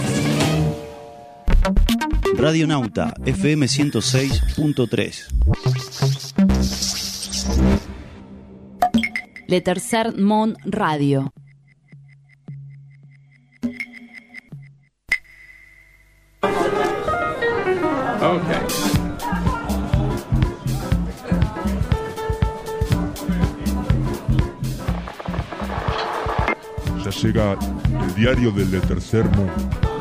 Radionauta F M ciento seis punto tres. Le Tercer Món Radio. Okay. Ya llega el diario del Le Tercer Mundo.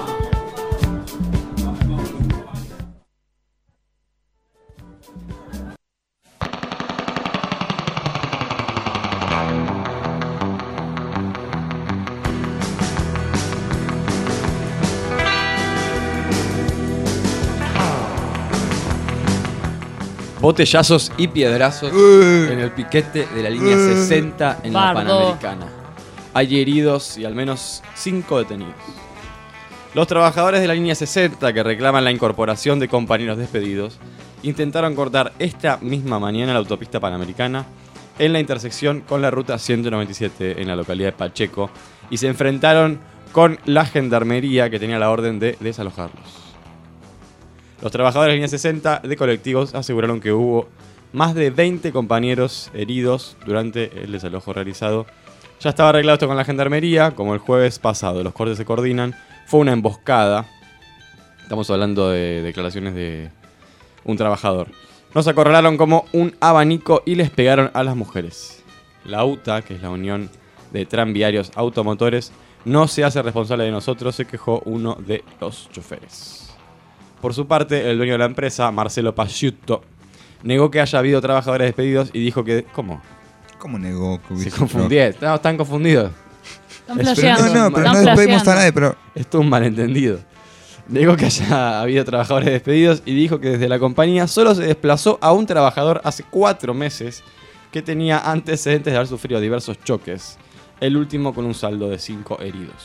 Botellazos y piedrazos en el piquete de la línea sesenta en la Bardo. Panamericana. Hay heridos y al menos cinco detenidos. Los trabajadores de la línea sesenta, que reclaman la incorporación de compañeros despedidos, intentaron cortar esta misma mañana la autopista Panamericana en la intersección con la ruta ciento noventa y siete en la localidad de Pacheco y se enfrentaron con la gendarmería, que tenía la orden de desalojarlos. Los trabajadores de la línea sesenta de colectivos aseguraron que hubo más de veinte compañeros heridos durante el desalojo realizado. Ya estaba arreglado esto con la gendarmería, como el jueves pasado. Los cortes se coordinan. Fue una emboscada. Estamos hablando de declaraciones de un trabajador. Nos acorralaron como un abanico y les pegaron a las mujeres. La U T A, que es la Unión de tranviarios automotores no se hace responsable de nosotros, se quejó uno de los choferes. Por su parte, el dueño de la empresa, Marcelo Pasciutto, negó que haya habido trabajadores despedidos y dijo que... ¿Cómo? ¿Cómo negó que hubiese Se confundieron. No, están confundidos. Están Es- flasheando. No, no, pero Están no despedimos a flasheando. nadie, pero... Esto es un malentendido. Negó que haya habido trabajadores despedidos y dijo que desde la compañía solo se desplazó a un trabajador hace cuatro meses que tenía antecedentes de haber sufrido diversos choques, el último con un saldo de cinco heridos.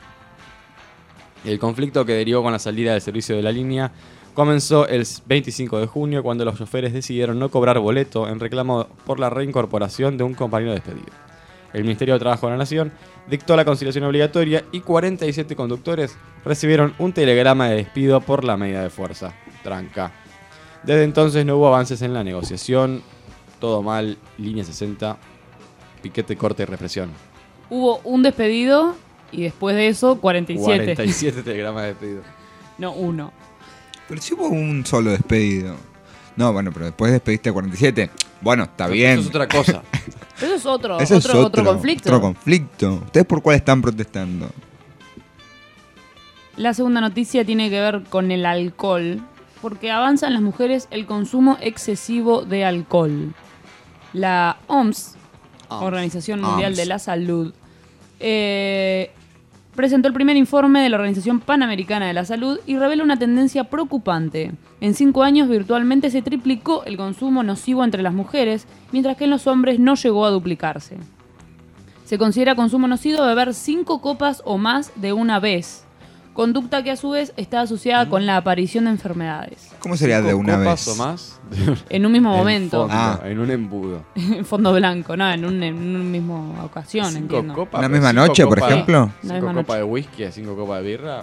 El conflicto que derivó con la salida del servicio de la línea comenzó el veinticinco de junio cuando los choferes decidieron no cobrar boleto en reclamo por la reincorporación de un compañero despedido. El Ministerio de Trabajo de la Nación dictó la conciliación obligatoria y cuarenta y siete conductores recibieron un telegrama de despido por la medida de fuerza. Tranca. Desde entonces no hubo avances en la negociación. Todo mal, línea sesenta, piquete, corte y represión. Hubo un despedido y después de eso cuarenta y siete. cuarenta y siete telegramas de despido. No, uno. Pero si hubo un solo despedido. No, bueno, pero después despediste a cuarenta y siete. Bueno, está bien. Eso es otra cosa. Eso es otro, Eso otro, es otro conflicto. Otro conflicto. ¿Ustedes por cuál están protestando? La segunda noticia tiene que ver con el alcohol, porque avanza en las mujeres el consumo excesivo de alcohol. La O M S, Organización Mundial O M S. de la Salud, eh, presentó el primer informe de la Organización Panamericana de la Salud y revela una tendencia preocupante. En cinco años virtualmente se triplicó el consumo nocivo entre las mujeres, mientras que en los hombres no llegó a duplicarse. Se considera consumo nocivo beber cinco copas o más de una vez, conducta que a su vez está asociada con la aparición de enfermedades. ¿Cómo sería de ¿Cinco una copas vez? o más? En un mismo En momento. fondo, Ah. En un embudo. En fondo blanco, no, en un, en una misma ocasión, Cinco entiendo. copas, ¿Una pero misma cinco noche, por copas- ejemplo? Una Cinco misma copas noche. de whisky, cinco copas de birra.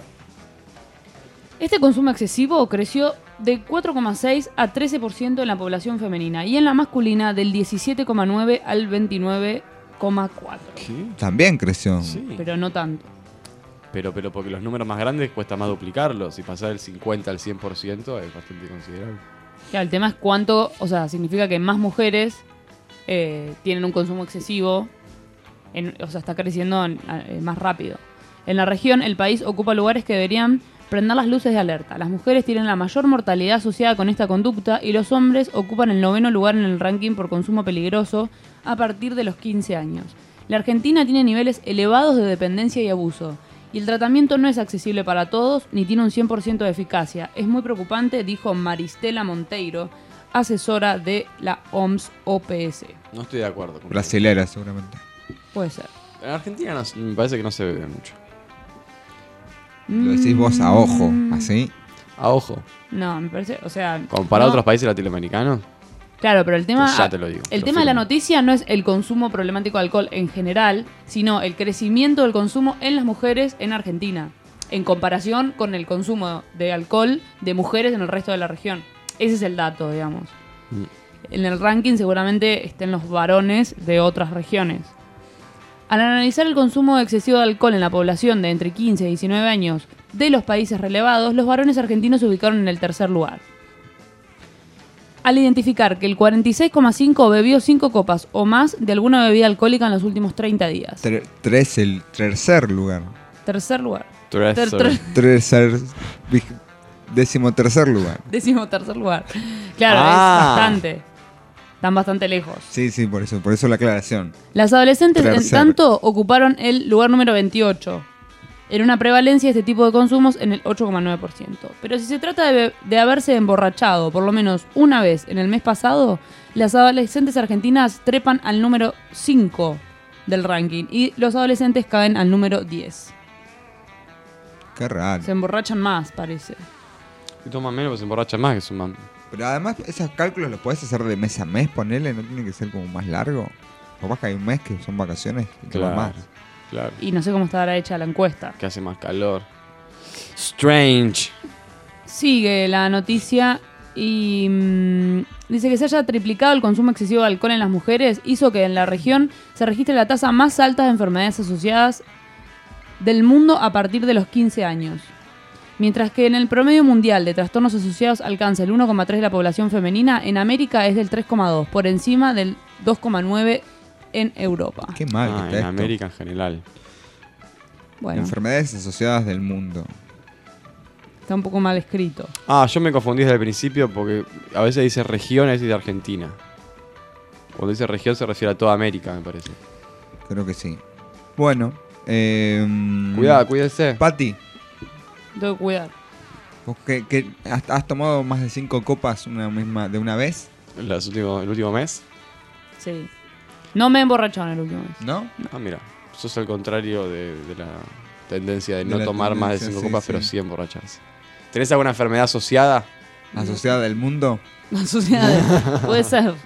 Este consumo excesivo creció de cuatro coma seis a trece por ciento en la población femenina y en la masculina del diecisiete coma nueve al veintinueve coma cuatro. ¿Qué? También creció. Sí. Pero no tanto. Pero, pero porque los números más grandes cuesta más duplicarlos. Y pasar del cincuenta al cien por ciento es bastante considerable. Claro, el tema es cuánto, o sea, significa que más mujeres eh, tienen un consumo excesivo, en- o sea, está creciendo en- eh, más rápido. En la región, el país ocupa lugares que deberían prender las luces de alerta. Las mujeres tienen la mayor mortalidad asociada con esta conducta y los hombres ocupan el noveno lugar en el ranking por consumo peligroso a partir de los quince años. La Argentina tiene niveles elevados de dependencia y abuso, y el tratamiento no es accesible para todos ni tiene un cien por ciento de eficacia. Es muy preocupante, dijo Maristela Monteiro, asesora de la O M S O P S. No estoy de acuerdo con Brasilera, seguramente. Puede ser. En Argentina no- me parece que no se bebe mucho. Lo decís vos a ojo, Mm, así. A ojo. No, me parece, o sea... Comparado a no. otros países latinoamericanos. Claro, pero el tema, Ya te lo digo, el lo tema de la firmo. noticia no es el consumo problemático de alcohol en general, sino el crecimiento del consumo en las mujeres en Argentina, en comparación con el consumo de alcohol de mujeres en el resto de la región. Ese es el dato, digamos. Mm. En el ranking seguramente estén los varones de otras regiones. Al analizar el consumo excesivo de alcohol en la población de entre quince y diecinueve años de los países relevados, los varones argentinos se ubicaron en el tercer lugar. Al identificar que el cuarenta y seis coma cinco bebió cinco copas o más de alguna bebida alcohólica en los últimos treinta días. Tre- tres, el tercer lugar. Tercer lugar. Tercer. Ter- ter- Tercer, vig- décimo tercer lugar. décimo tercer lugar. Claro, Ah. es bastante. Están bastante lejos. Sí, sí, por eso, por eso la aclaración. Las adolescentes, en Tercer. tanto, ocuparon el lugar número veintiocho. En una prevalencia de este tipo de consumos en el ocho coma nueve por ciento. Pero si se trata de, de haberse emborrachado por lo menos una vez en el mes pasado, las adolescentes argentinas trepan al número cinco del ranking y los adolescentes caen al número diez. Qué raro. Se emborrachan más, parece. Si toman menos, pues se emborrachan más que suman. Pero además, esos cálculos los podés hacer de mes a mes, ponele, no tiene que ser como más largo. Capaz que hay un mes que son vacaciones y toman Claro. más. Claro. Y no sé cómo estará hecha la encuesta. Que hace más calor. Strange. Sigue la noticia y mm, dice que se haya triplicado el consumo excesivo de alcohol en las mujeres hizo que en la región se registre la tasa más alta de enfermedades asociadas del mundo a partir de los quince años. Mientras que en el promedio mundial de trastornos asociados alcanza el uno coma tres de la población femenina, en América es del tres coma dos, por encima del dos coma nueve en Europa. Qué mal Ah, que está en esto. América en general. Bueno, Enfermedades asociadas del mundo. está un poco mal escrito. Ah, yo me confundí desde el principio porque a veces dice región, a veces dice Argentina. Cuando dice región se refiere a toda América, me parece. Creo que sí. Bueno. Eh, Cuidado, cuídese. Pati, Tengo que cuidar. ¿vos qué- qué- has, has tomado más de cinco copas una misma, de una vez? Los últimos, el último mes. Sí. No me he emborrachado en el último mes. ¿No? Ah, mira. Eso es al contrario de, de la tendencia de De no la tomar más de tendencia, cinco sí, copas, sí. pero sí emborracharse. ¿Tenés alguna enfermedad asociada? ¿Asociada del mundo? Asociada. Puede ser.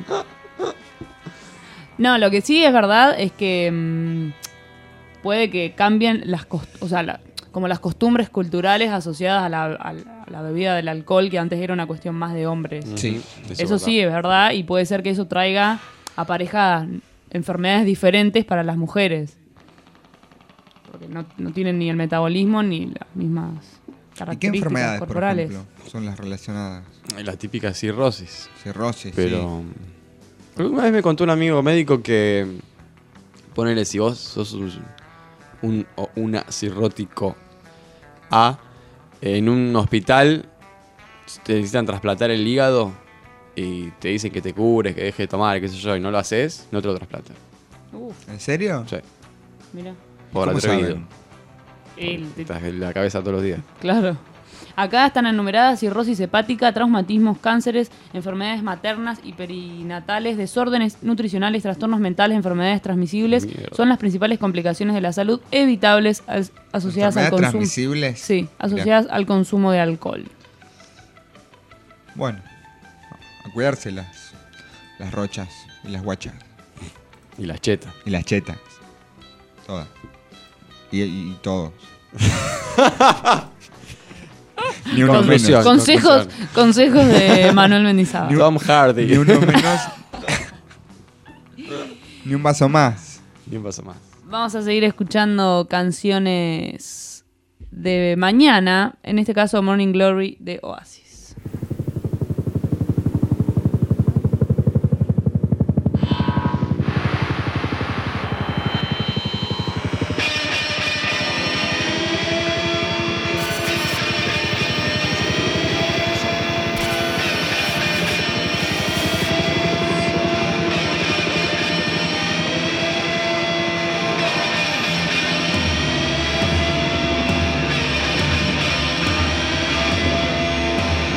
No, lo que sí es verdad es que mm, puede que cambien las cost- o sea, la- como las costumbres culturales asociadas a la, a la- a la bebida del alcohol, que antes era una cuestión más de hombres. Sí. es Eso verdad. sí es verdad, y puede ser que eso traiga apareja enfermedades diferentes para las mujeres. Porque no, no tienen ni el metabolismo ni las mismas ¿Y qué características enfermedades, corporales. por ejemplo, son las relacionadas? La típica cirrosis. Cirrosis, Pero. Una vez me contó un amigo médico que. Ponele, si vos sos un, un- o una cirrótico A, en un hospital te necesitan trasplantar el hígado y te dicen que te cures, que dejes de tomar, qué sé yo, y no lo haces, no te lo trasplantan. Uf, sí. ¿En serio? Sí, mira. por ¿Cómo atrevido. saben? El- Estás en la cabeza todos los días. Claro. Acá están enumeradas cirrosis hepática, traumatismos, cánceres, enfermedades maternas y perinatales, desórdenes nutricionales, trastornos mentales, enfermedades transmisibles. Mierda. Son las principales complicaciones de la salud evitables as- asociadas al ¿Enfermedades consumo. transmisibles? Sí, asociadas al consumo de alcohol. Bueno, a cuidarse las, las rochas y las guachas Y las chetas. y las chetas. Todas. Y, y, y todos. Ni uno Conclusión. menos. Consejos, conclusión. consejos de Manuel Mendizábal. Tom Hardy. Ni uno menos. Ni un vaso más. Ni un paso más. Vamos a seguir escuchando canciones de mañana, en este caso Morning Glory de Oasis. Thank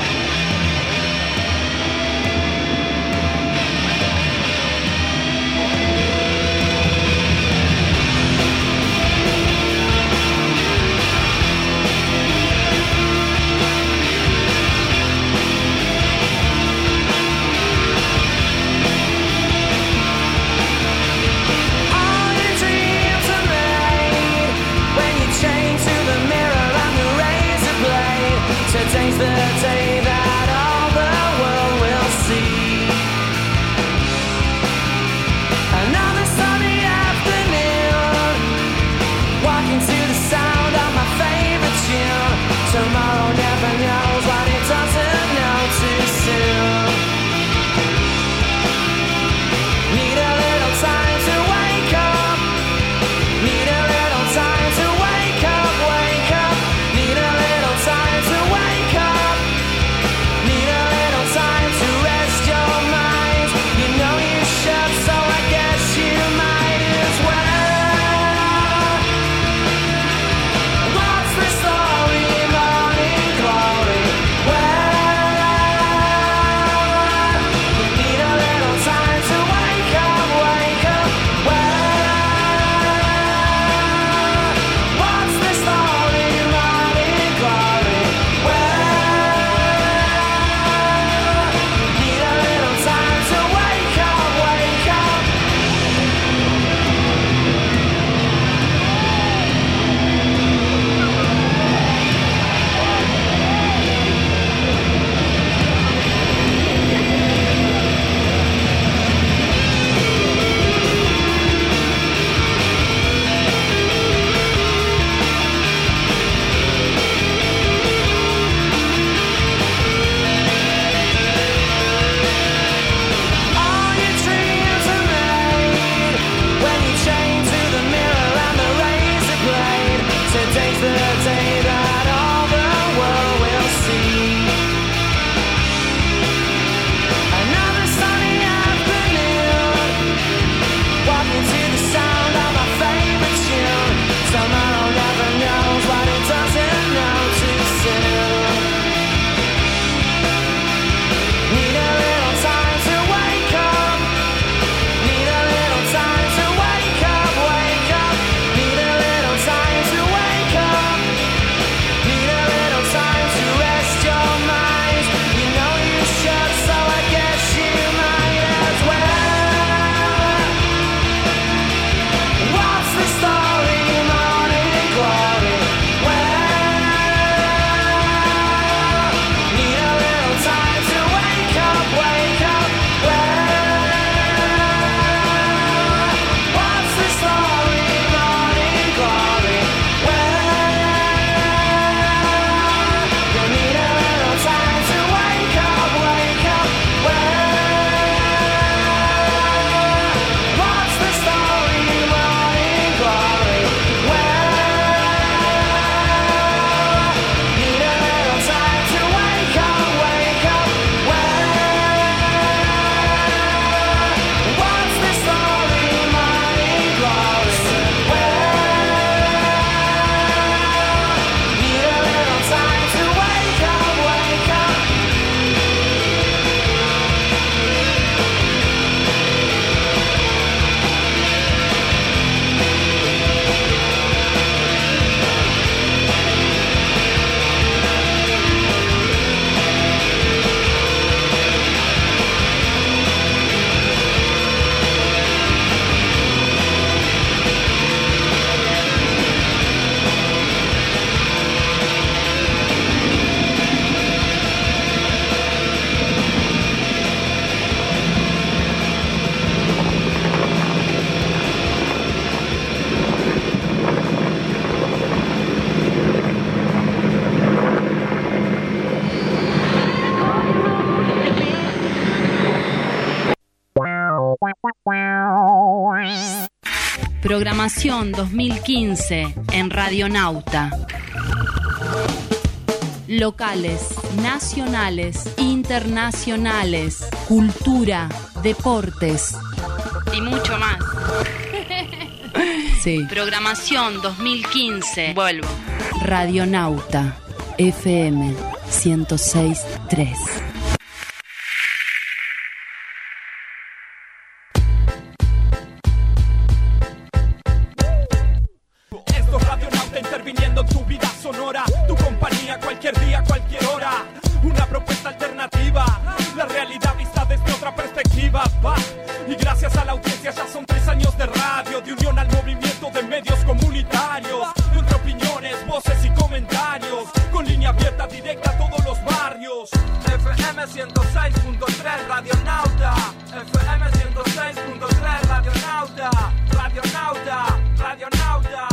Programación dos mil quince en Radionauta. Locales, nacionales, internacionales, cultura, deportes y mucho más. Sí. Programación dos mil quince. Vuelvo. Radionauta F M ciento seis punto tres. Esto es Radionauta interviniendo en tu vida sonora, tu compañía cualquier día, cualquier hora. Una propuesta alternativa, la realidad vista desde otra perspectiva. Va. Y gracias a la audiencia ya son tres años de radio, de unión al movimiento de medios comunitarios, de entre opiniones, voces y comentarios, con línea abierta directa a todos los barrios. F M ciento seis punto tres Radionauta, F M ciento seis punto tres Radionauta, Radionauta, Radionauta.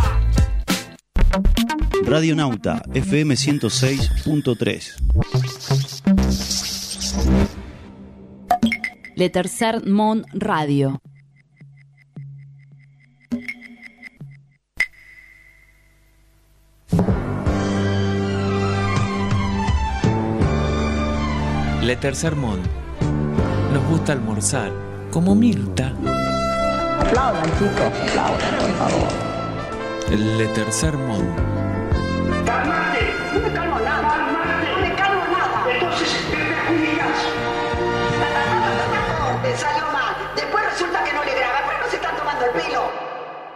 Radionauta F M ciento seis punto tres. Le Tercer Món Radio. Le Tercer Món. Nos gusta almorzar, como Mirta. Aplaudan, chicos, aplaudan, por favor. Le Tercer Món. ¡Calmate! No me calmo nada. ¡Calmate! No me calmo nada. Entonces, te perjudicas. Te salió mal. Después resulta que no le graba. ¿Por qué no se están tomando el pelo?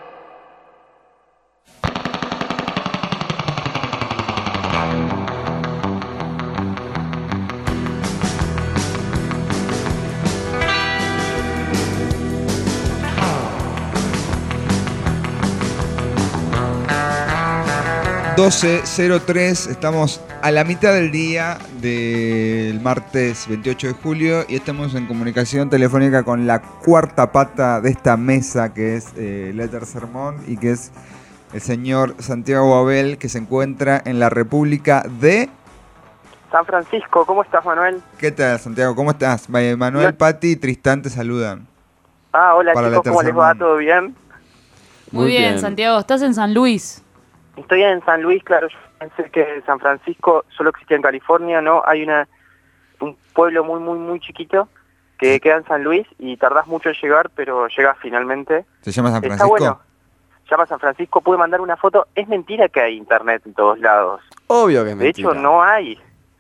doce cero tres, estamos a la mitad del día del martes veintiocho de julio y estamos en comunicación telefónica con la cuarta pata de esta mesa, que es eh, Le Tercer Món, y que es el señor Santiago Abel, que se encuentra en la República de San Francisco. ¿Cómo estás, Manuel? ¿Qué tal, Santiago? ¿Cómo estás? Manuel, Bien. Pati y Tristán te saludan. Ah, hola, Para chicos, Le ¿cómo Tercer les va? Món. ¿Todo bien? Muy, bien, bien, Santiago. ¿Estás en San Luis? Estoy en San Luis, claro. Yo pensé que San Francisco solo existía en California, ¿no? Hay una un pueblo muy, muy, muy chiquito que queda en San Luis y tardás mucho en llegar, pero llegas finalmente. ¿Se llama San Está Francisco? bueno. Se llama San Francisco, pude mandar una foto. Es mentira que hay internet en todos lados. Obvio que es De mentira. hecho, no hay.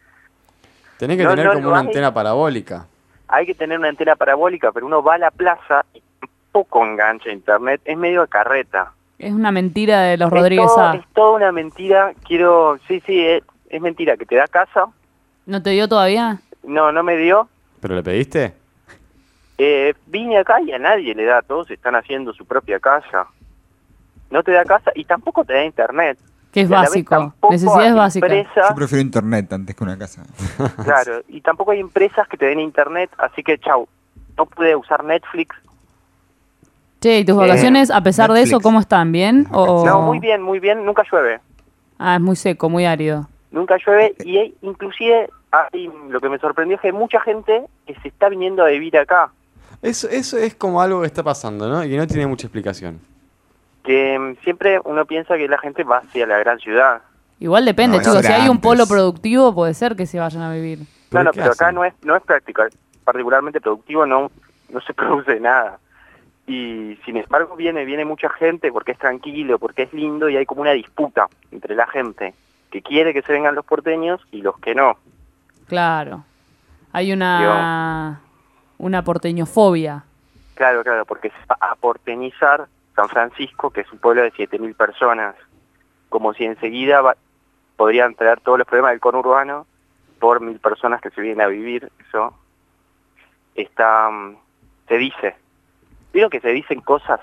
Tenés que no, tener no como lo una hay. antena parabólica. Hay que tener una antena parabólica, pero uno va a la plaza y tampoco engancha internet. Es medio a carreta. Es una mentira de los Es Rodríguez todo- A. Es toda una mentira. Quiero... Sí, sí, es, es mentira que te da casa. ¿No te dio todavía? No, no me dio. ¿Pero le pediste? Eh, vine acá y a nadie le da. Todos están haciendo su propia casa. No te da casa y tampoco te da internet. Que es Y a la vez básico. tampoco Necesidades hay básicas. empresas- Yo prefiero internet antes que una casa. Claro, y tampoco hay empresas que te den internet, así que chau. No pude usar Netflix. Che, ¿y tus Eh, vacaciones, a pesar de eso, Netflix. cómo están? ¿Bien? O... No, muy bien, muy bien. Nunca llueve. Ah, es muy seco, muy árido. Nunca llueve y hay, inclusive hay, lo que me sorprendió es que hay mucha gente que se está viniendo a vivir acá. Eso, eso es como algo que está pasando, ¿no? Y que no tiene mucha explicación. Que mm, siempre uno piensa que la gente va hacia la gran ciudad. Igual depende, No, chicos. eso Si era hay un antes. polo productivo, puede ser que se vayan a vivir. No, no, qué pero acá hacen? no es no es práctica, particularmente productivo, no no se produce nada. Y sin embargo viene viene mucha gente porque es tranquilo, porque es lindo y hay como una disputa entre la gente que quiere que se vengan los porteños y los que no. Claro. Hay una... una porteñofobia. Claro, claro, porque se va a porteñizar San Francisco, que es un pueblo de siete mil personas, como si enseguida va- podrían traer todos los problemas del conurbano por mil personas que se vienen a vivir. Eso está, mm, se dice. Vieron que se dicen cosas.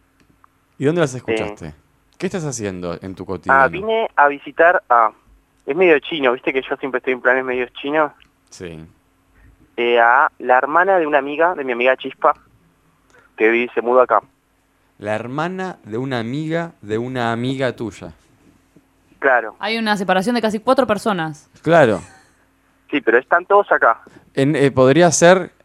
¿Y dónde las escuchaste? ¿Qué estás haciendo en tu Ah, cotidiano? vine a visitar a... Es medio chino, viste que yo siempre estoy en planes medio chinos. Sí. Eh, a la hermana de una amiga, de mi amiga Chispa, que vive, se mudó acá. La hermana de una amiga de una amiga tuya. Claro. Hay una separación de casi cuatro personas. Claro. Sí, pero están todos acá. En, eh, podría ser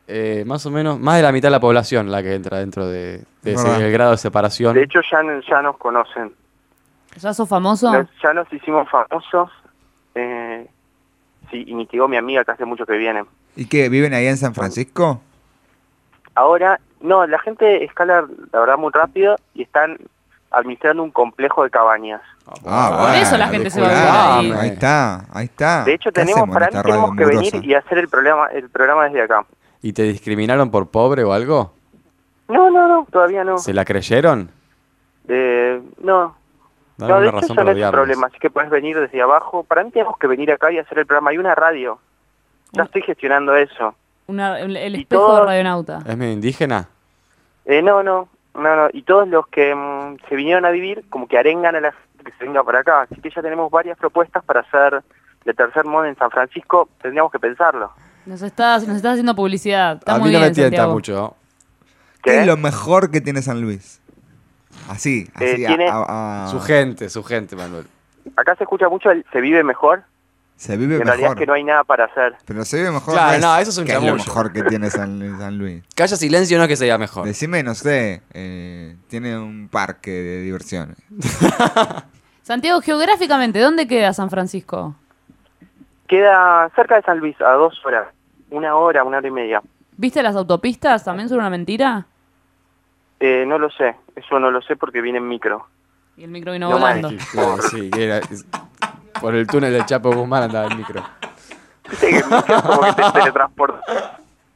eh, más o menos, más de la mitad de la población la que entra dentro de, de ese Ah. el grado de separación. De hecho, ya, ya nos conocen. ¿Ya sos famoso? Nos- ya nos hicimos famosos. Eh, sí, y mitigó mi amiga que hace mucho que viene. ¿Y qué? ¿Viven ahí en San Francisco? Ahora, no, la gente escala, la verdad, muy rápido y están administrando un complejo de cabañas. Ah, Por eso la gente se va a claro. vivir ahí. Ahí está, ahí está. De hecho, ¿Qué tenemos, hacemos en para esta mí tenemos radio que venir mugrosa? y hacer el programa, el programa desde acá. ¿Y te discriminaron por pobre o algo? No, no, no, todavía no. ¿Se la creyeron? Eh, no, Dame no, de una hecho razón eso para no es un odiarlos. problema, así que puedes venir desde abajo. Para mí tenemos que venir acá y hacer el programa. Hay una radio. Ya estoy gestionando eso. Una- el, el Y espejo de todos- Radionauta. ¿Es medio indígena? Eh, no, no, no, no. Y todos los que mm, se vinieron a vivir, como que arengan a la gente que se venga para acá. Así que ya tenemos varias propuestas para hacer de tercer modo en San Francisco. Tendríamos que pensarlo. Nos estás, nos estás haciendo publicidad. Está a muy mí no bien, me tienta Santiago. mucho. ¿Qué ¿Qué? es lo mejor que tiene San Luis? Así, así. Eh, tiene- a- a- Su gente, su gente, Manuel. Acá se escucha mucho el se vive mejor. Se vive y en realidad mejor. es que no hay nada para hacer. Pero se vive mejor. Claro, es no, eso es un ¿qué es lo chamullo. mejor que tiene San, Luis- San Luis? Calla silencio, no es que sea mejor. Decime, no sé, eh, tiene un parque de diversiones. Santiago, geográficamente, ¿dónde queda San Francisco? Queda cerca de San Luis, a dos horas. Una hora, una hora y media. ¿Viste las autopistas? ¿También son una mentira? Eh, no lo sé, eso no lo sé porque viene en micro. Y el micro vino No volando. Claro, sí, que era- es- por el túnel del Chapo Guzmán andaba el micro. Viste que el micro es como que te teletransporta.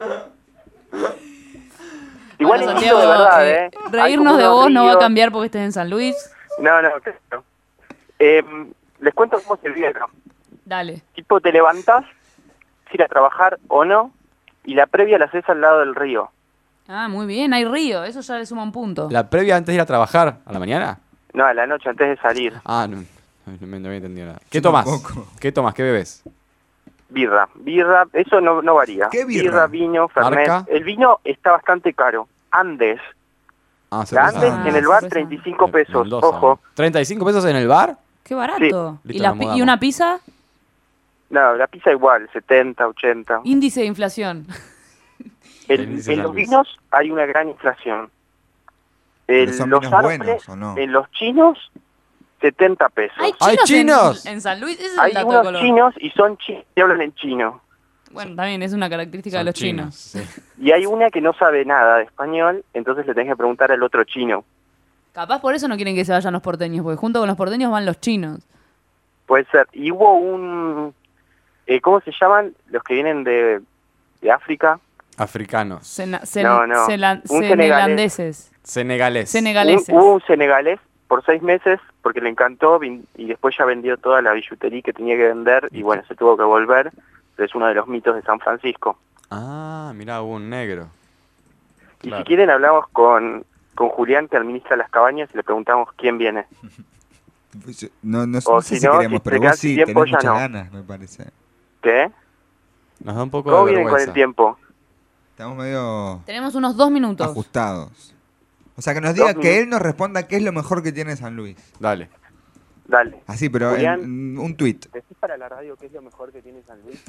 Igual Bueno, es lindo Santiago, de verdad, eh, ¿eh? Hay reírnos como de unos vos no va a ríos. cambiar porque estés en San Luis. No, no, claro. Eh, les cuento cómo se vive acá. Dale. Tipo, te levantás, si ir a trabajar o no, y la previa la haces al lado del río. Ah, muy bien, hay río. Eso ya le suma un punto. ¿La previa antes de ir a trabajar? ¿A la mañana? No, a la noche antes de salir. Ah, no, no, me- no había entendido nada. ¿Qué Yo tomás? tampoco. ¿Qué tomás? ¿Qué bebes? Birra, birra, eso no, no varía. ¿Qué birra? vino, fernet. ¿Marca? El vino está bastante caro. Andes. Ah, La cerveza. Andes Ah, en el bar cerveza. treinta y cinco pesos. Mendoza. Ojo. ¿treinta y cinco pesos en el bar? Qué barato. Listo, ¿Y, la nos pi- mudamos. ¿Y una pizza? No, la pizza igual, setenta, ochenta. Índice de inflación. En, El índice en San los Luis. vinos hay una gran inflación. ¿Pero En son los vinos árboles, buenos o no? en los chinos, setenta pesos. ¿Hay chinos, ¡Hay chinos! En, en San Luis? Ese es Hay el dato de unos color. chinos y son chinos que hablan en chino. Bueno, también es una característica de Son los chinos. sí. Y hay una que no sabe nada de español, entonces le tenés que preguntar al otro chino. Capaz por eso no quieren que se vayan los porteños, porque junto con los porteños van los chinos. Puede ser. Y hubo un... eh, ¿Cómo se llaman los que vienen de, de África? Africanos. Sena- sen- No, no. selan- Un senelandeses. Senegales. Senegaleses. Un- hubo un senegalés por seis meses porque le encantó vin- y después ya vendió toda la billutería que tenía que vender y bueno, se tuvo que volver. Es uno de los mitos de San Francisco. Ah, mirá, hubo un negro. Y Claro. si quieren hablamos con, con Julián que administra las cabañas y le preguntamos quién viene. Pues, No, no, O no si sé si no, queremos, si pero te vos quedas sí, sin tiempo, tenés ya muchas no. ganas, me parece. ¿Qué? Nos da un poco ¿Cómo de vienen con vergüenza. el tiempo? Estamos medio Tenemos unos dos minutos. ajustados. O sea, que nos Dos diga, que minutos. él nos responda qué es lo mejor que tiene San Luis. Dale. Dale. Así, pero Julián. en, en un tuit. ¿Decís para la radio qué es lo mejor que tiene San Luis?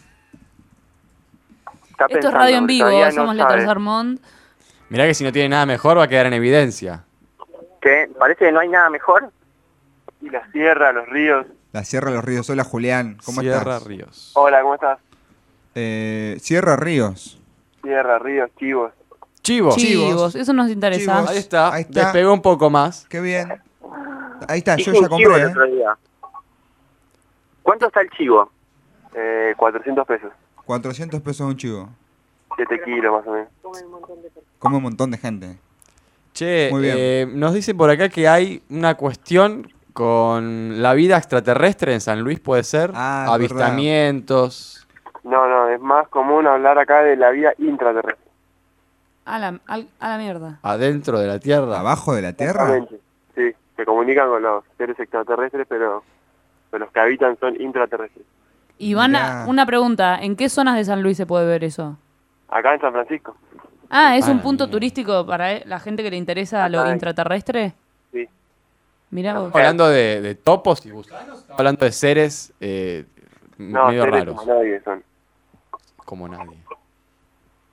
Está Esto es pensando, radio en porque vivo, todavía no somos la sabe. Tercer Mond. Mirá que si no tiene nada mejor va a quedar en evidencia. ¿Qué? ¿Parece que no hay nada mejor? Y la sierra, los ríos. La Sierra de los Ríos. Hola, Julián. ¿Cómo Sierra estás? Ríos. Hola, ¿cómo estás? Eh, Sierra Ríos. Sierra, ríos, chivos. Chivo. Chivos, eso nos interesa. Chivos. Ahí está. Ahí está. Despegó un poco más. Qué bien. Ahí está, yo Hice ya un chivo compré. el ¿eh? otro día. ¿Cuánto está el chivo? Eh, cuatrocientos pesos. cuatrocientos pesos un chivo. siete kilos más o menos. Come un montón de gente. Che, Muy bien. eh, nos dicen por acá que hay una cuestión con la vida extraterrestre en San Luis, ¿puede ser? Ah, es Avistamientos. No, no, es más común hablar acá de la vida intraterrestre. A la, al- a la mierda. Adentro de la Tierra. ¿Abajo de la Tierra? Exactamente. Sí, se comunican con los seres extraterrestres, pero, pero los que habitan son intraterrestres. Y van a, Mirá. una pregunta, ¿en qué zonas de San Luis se puede ver eso? Acá en San Francisco. Ah, ¿es Ah, un punto mira. turístico para eh, la gente que le interesa lo Acá hay. intraterrestre? Sí. Mirá vos. ¿Estamos hablando de, de topos y gusanos? ¿Estamos hablando de seres eh, No, medio seres raros? como nadie son. Como nadie.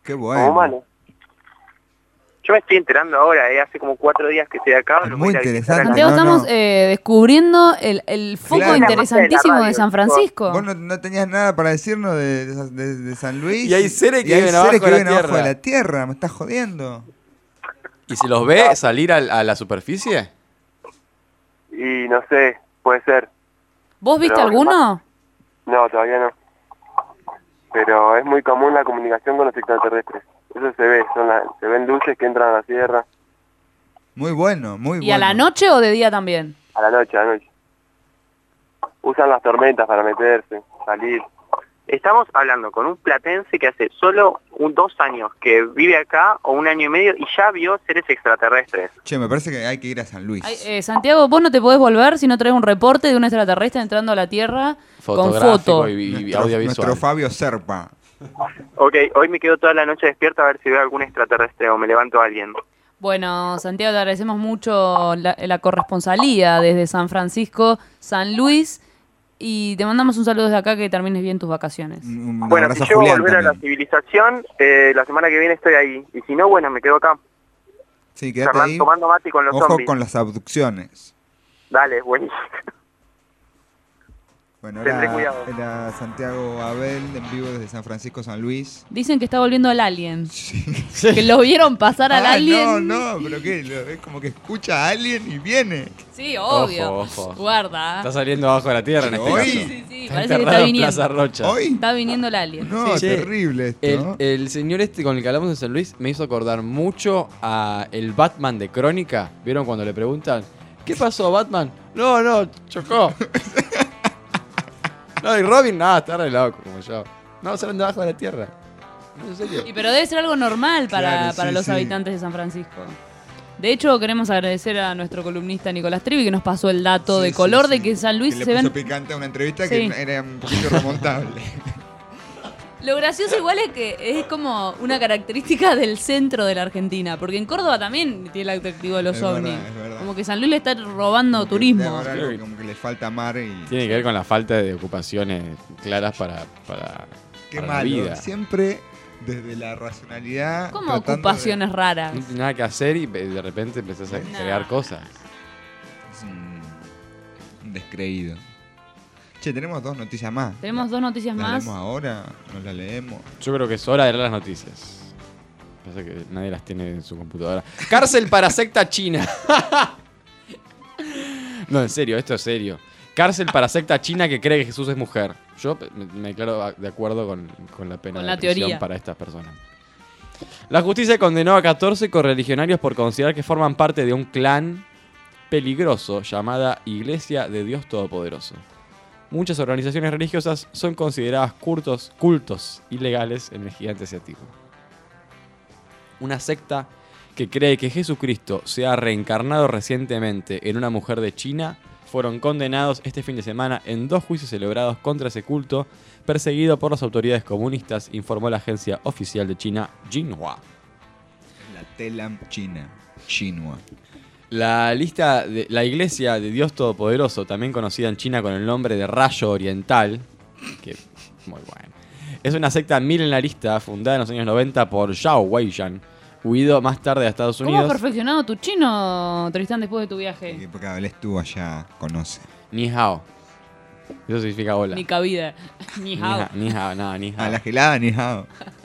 Qué como bueno. humano. Yo me estoy enterando ahora, eh, hace como cuatro días que estoy acá. Es lo muy voy a ir a visitar interesante. a la- Santiago, No, estamos no. eh, descubriendo el, el foco Claro. interesantísimo La de radio, San Francisco. Vos no, no tenías nada para decirnos de, de- de- de San Luis. Y hay seres que Y hay viven seres abajo que de la viven abajo tierra. de la tierra. Me estás jodiendo. ¿Y si los ve salir al- a la superficie? Y no sé, puede ser. ¿Vos viste Pero- alguno? No, todavía no. Pero es muy común la comunicación con los extraterrestres. Eso se ve, son la- se ven luces que entran a la Tierra Muy bueno, muy bueno. ¿Y a la noche o de día también? a la noche, a la noche. Usan las tormentas para meterse, salir. Estamos hablando con un platense que hace solo un, dos años que vive acá, o un año y medio, y ya vio seres extraterrestres. Che, me parece que hay que ir a San Luis. Ay, eh, Santiago, vos no te podés volver si no traes un reporte de un extraterrestre entrando a la Tierra con Fotográfico foto. y, y nuestro, audiovisual. nuestro Fabio Serpa. Ok, hoy me quedo toda la noche despierta a ver si veo algún extraterrestre o me levanto a alguien. Bueno, Santiago, te agradecemos mucho la, la corresponsalía desde San Francisco, San Luis, y te mandamos un saludo desde acá, que termines bien tus vacaciones. Un Bueno, abrazo si a llego a Julián volver a la también. civilización, eh, la semana que viene estoy ahí. Y si no, bueno, me quedo acá, Sí, quédate charlando, ahí. tomando mate con los Ojo zombies. con las abducciones. Dale, buenísimo. Bueno, Tendré era, cuidado. era Santiago Abel en vivo desde San Francisco, San Luis. Dicen que está volviendo al alien. Que lo vieron pasar al Ah, alien. no, no, pero qué, lo- es como que escucha a alguien y viene. Sí, obvio. Ojo, ojo. Guarda. Está saliendo abajo de la tierra en este Hoy. caso. Sí, sí, Está parece que enterrado está en viniendo. Plaza Rocha. Hoy. Está viniendo el alien. No, Che, terrible esto. El, ¿no? el señor este con el que hablamos de San Luis me hizo acordar mucho a el Batman de Crónica. ¿Vieron cuando le preguntan ¿qué pasó, Batman? No, no, chocó. No, y Robin, nada, está re loco como yo. No, salen debajo de la tierra. No, en serio. Y pero debe ser algo normal para, Claro, para sí, los sí. habitantes de San Francisco. De hecho, queremos agradecer a nuestro columnista Nicolás Trivi, que nos pasó el dato Sí, de sí, color sí. de que San Luis Que le se puso ven... picante a una entrevista Sí. que era un poquito remontable. Lo gracioso igual es que es como una característica del centro de la Argentina, porque en Córdoba también tiene el atractivo de los Es verdad, ovnis. es verdad. Como que San Luis le está robando turismo. Ahora algo como que le falta mar y... Tiene que ver con la falta de ocupaciones claras para, para, Qué para la malo. vida. Siempre desde la racionalidad. Como tratando ocupaciones No raras. tienes nada que hacer y de repente empezás a Nah. crear cosas. de- Es un, un descreído. Che, tenemos dos noticias más. Tenemos dos noticias ¿La más. leemos ahora? ¿No la leemos? Yo creo que es hora de leer las noticias. Pasa que nadie las tiene en su computadora. Cárcel para secta china. No, en serio, esto es serio. Cárcel para secta china que cree que Jesús es mujer. Yo me, me declaro de acuerdo con, con la pena Con de la prisión teoría. para estas personas. La justicia condenó a catorce correligionarios por considerar que forman parte de un clan peligroso llamada Iglesia de Dios Todopoderoso. Muchas organizaciones religiosas son consideradas cultos, cultos ilegales en el gigante asiático. Una secta que cree que Jesucristo se ha reencarnado recientemente en una mujer de China fueron condenados este fin de semana en dos juicios celebrados contra ese culto, perseguido por las autoridades comunistas, informó la agencia oficial de China, Xinhua. La Telam China. Xinhua. La lista de la Iglesia de Dios Todopoderoso, también conocida en China con el nombre de Rayo Oriental, que muy bueno, es una secta milenarista fundada en los años noventa por Zhao Weiyan, huido más tarde a Estados ¿Cómo has Unidos. perfeccionado tu chino, Tristán, después de tu viaje? Porque Abel estuvo allá, conoce. Ni hao. Eso significa hola. Ni cabida. Ni Ni hao. ha- ni hao, no, ni hao. A la gelada ni hao.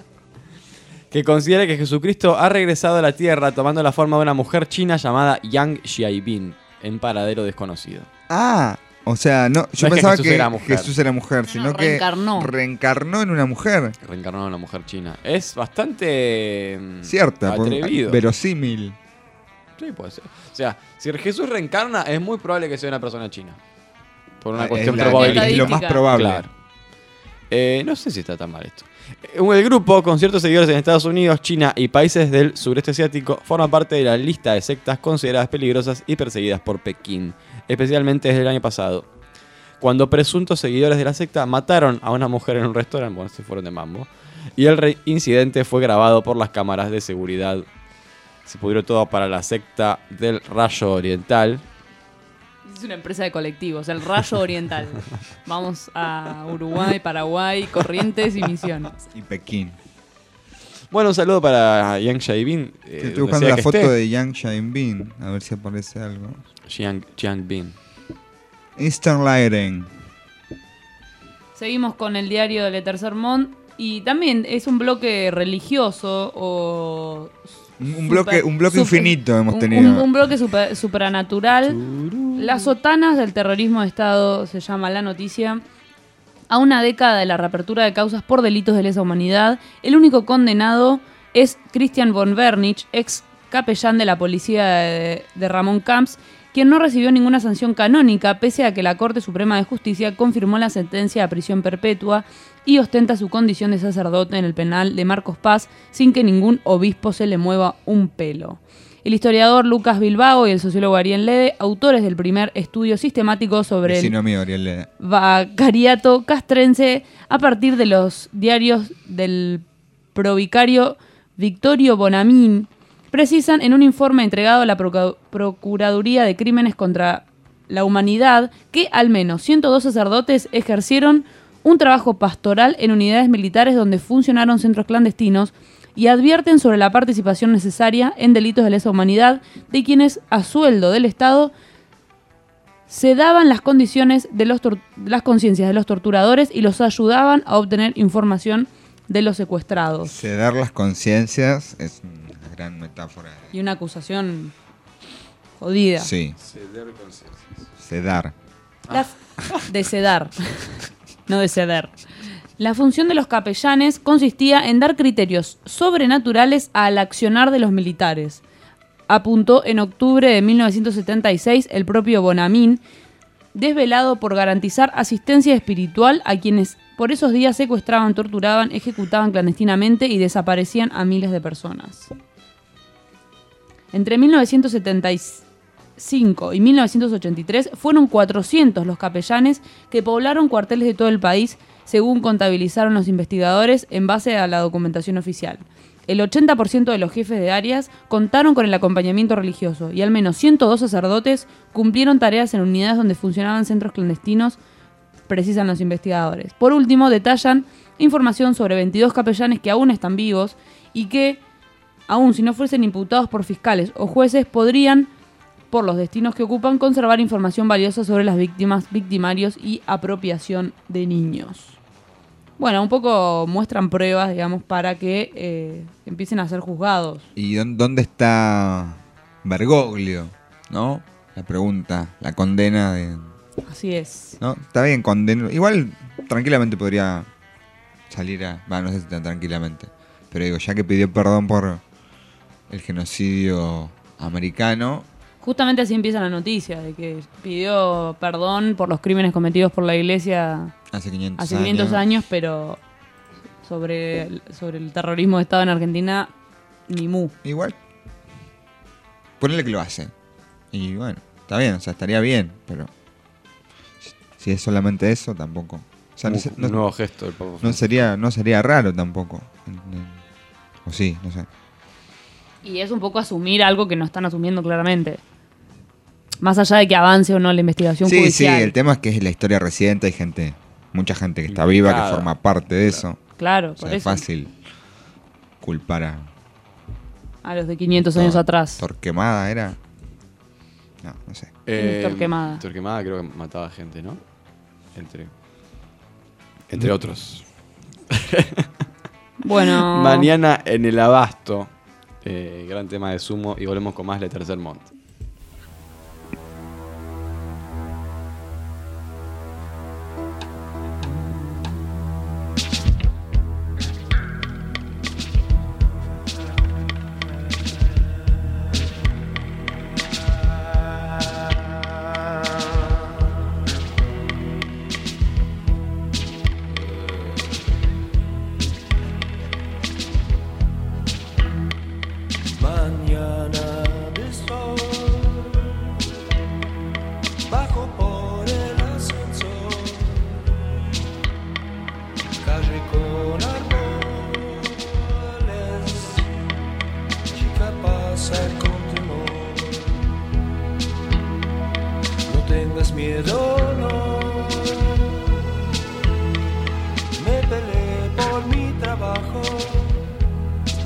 Que considera que Jesucristo ha regresado a la tierra tomando la forma de una mujer china llamada Yang Xiaibin, en paradero desconocido. Ah, o sea, no, yo No es que pensaba Jesús que era mujer. Jesús era mujer, sino que reencarnó. reencarnó en una mujer. Reencarnó en una mujer china. Es bastante mm, Cierta, por- atrevido. verosímil. Sí, puede ser. O sea, si Jesús reencarna, es muy probable que sea una persona china. Por una Ah, cuestión es la- probabilística. es lo más probable. Claro. Eh, no sé si está tan mal esto. Eh, El grupo, con ciertos seguidores en Estados Unidos, China y países del sureste asiático, forma parte de la lista de sectas consideradas peligrosas y perseguidas por Pekín, especialmente desde el año pasado, cuando presuntos seguidores de la secta mataron a una mujer en un restaurante. Bueno, se fueron de mambo. Y el re- incidente fue grabado por las cámaras de seguridad. Se pudrió todo para la secta del Rayo Oriental. Es una empresa de colectivos, el Rayo Oriental. Vamos a Uruguay, Paraguay, Corrientes y Misiones. Y Pekín. Bueno, un saludo para Yang Jae-bin. Eh, Estoy buscando donde sea la que foto esté. de Yang Jae-bin, a ver si aparece algo. Yang, Yang Bin. Eastern Lighting. Seguimos con el diario del Tercer Mont y también es un bloque religioso o... Un super- bloque, un bloque super- infinito hemos un- tenido. Un, un bloque super- supranatural. Las sotanas del terrorismo de Estado se llama la noticia. A una década de la reapertura de causas por delitos de lesa humanidad, el único condenado es Christian von Bernich, ex capellán de la policía de, de Ramón Camps, quien no recibió ninguna sanción canónica, pese a que la Corte Suprema de Justicia confirmó la sentencia a prisión perpetua y ostenta su condición de sacerdote en el penal de Marcos Paz sin que ningún obispo se le mueva un pelo. El historiador Lucas Bilbao y el sociólogo Ariel Lede, autores del primer estudio sistemático sobre Vecino el mío, Ariel Lede. Vicariato castrense a partir de los diarios del provicario Victorio Bonamín, precisan en un informe entregado a la Proca- Procuraduría de Crímenes contra la Humanidad que al menos ciento dos sacerdotes ejercieron un trabajo pastoral en unidades militares donde funcionaron centros clandestinos y advierten sobre la participación necesaria en delitos de lesa humanidad de quienes a sueldo del Estado se daban las condiciones de los tor- las conciencias de los torturadores y los ayudaban a obtener información de los secuestrados. Sedar las conciencias es una gran metáfora. Y una acusación jodida. Sí. Sedar. La f- de sedar, no de ceder. La función de los capellanes consistía en dar criterios sobrenaturales al accionar de los militares. Apuntó en octubre de mil novecientos setenta y seis el propio Bonamín, desvelado por garantizar asistencia espiritual a quienes por esos días secuestraban, torturaban, ejecutaban clandestinamente y desaparecían a miles de personas. Entre mil novecientos setenta y cinco y mil novecientos ochenta y tres fueron cuatrocientos los capellanes que poblaron cuarteles de todo el país, según contabilizaron los investigadores en base a la documentación oficial. El ochenta por ciento de los jefes de áreas contaron con el acompañamiento religioso y al menos ciento dos sacerdotes cumplieron tareas en unidades donde funcionaban centros clandestinos, precisan los investigadores. Por último, detallan información sobre veintidós capellanes que aún están vivos y que, aun si no fuesen imputados por fiscales o jueces, podrían, por los destinos que ocupan, conservar información valiosa sobre las víctimas, victimarios y apropiación de niños. Bueno, un poco muestran pruebas, digamos, para que eh, empiecen a ser juzgados. ¿Y dón- dónde está Bergoglio? ¿No? La pregunta, la condena de... Así es. ¿No? Está bien, condeno. Igual tranquilamente podría salir a... Va, no sé si tan tranquilamente. Pero digo, ya que pidió perdón por el genocidio americano... Justamente así empieza la noticia, de que pidió perdón por los crímenes cometidos por la iglesia Hace quinientos hace quinientos años. años, pero sobre el, sobre el terrorismo de Estado en Argentina, ni mu. Igual. Ponele que lo hace. Y bueno, está bien, o sea, estaría bien, pero... si- Si es solamente eso, tampoco... O sea, no, Un- sé- un no- nuevo gesto del Papa no Francisco. sería, no sería raro tampoco. O sí, no sé. Y es un poco asumir algo que no están asumiendo claramente. Más allá de que avance o no la investigación Sí, sí, judicial. el tema es que es la historia reciente, hay gente, mucha gente que está viva, que Implicada. forma parte de eso. Claro, O por sea, es eso. fácil culpar a... A los de quinientos años atrás. Torquemada era... No, no sé. Eh, Torquemada. Torquemada creo que mataba gente, ¿no? Entre, entre otros. Bueno. Mañana en el Abasto. Eh, gran tema de Sumo. Y volvemos con más de Tercer Mont. Mañana de sol, bajo por el ascensor, calle con árboles, chica pasa con temor. No tengas miedo, no, me peleé por mi trabajo.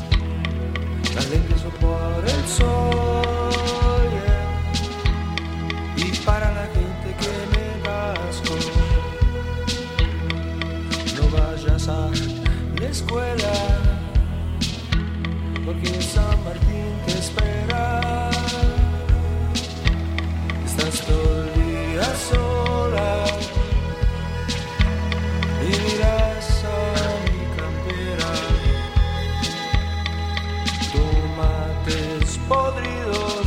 por el sol, yeah. Y para la gente que me casco, no vayas a la escuela, porque San Martín te espera. Estás todo el día sola y miras a mi campera. Tomates podridos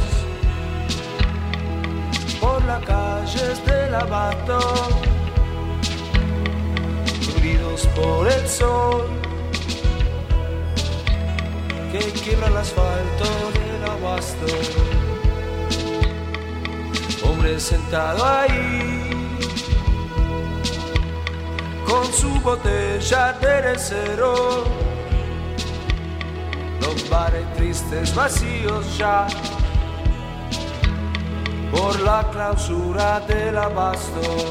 por las calles del Abasto, ruidos por el sol que quiebra el asfalto del Abasto. Hombre sentado ahí con su botella de cero, los bares tristes vacíos ya por la clausura del Abasto.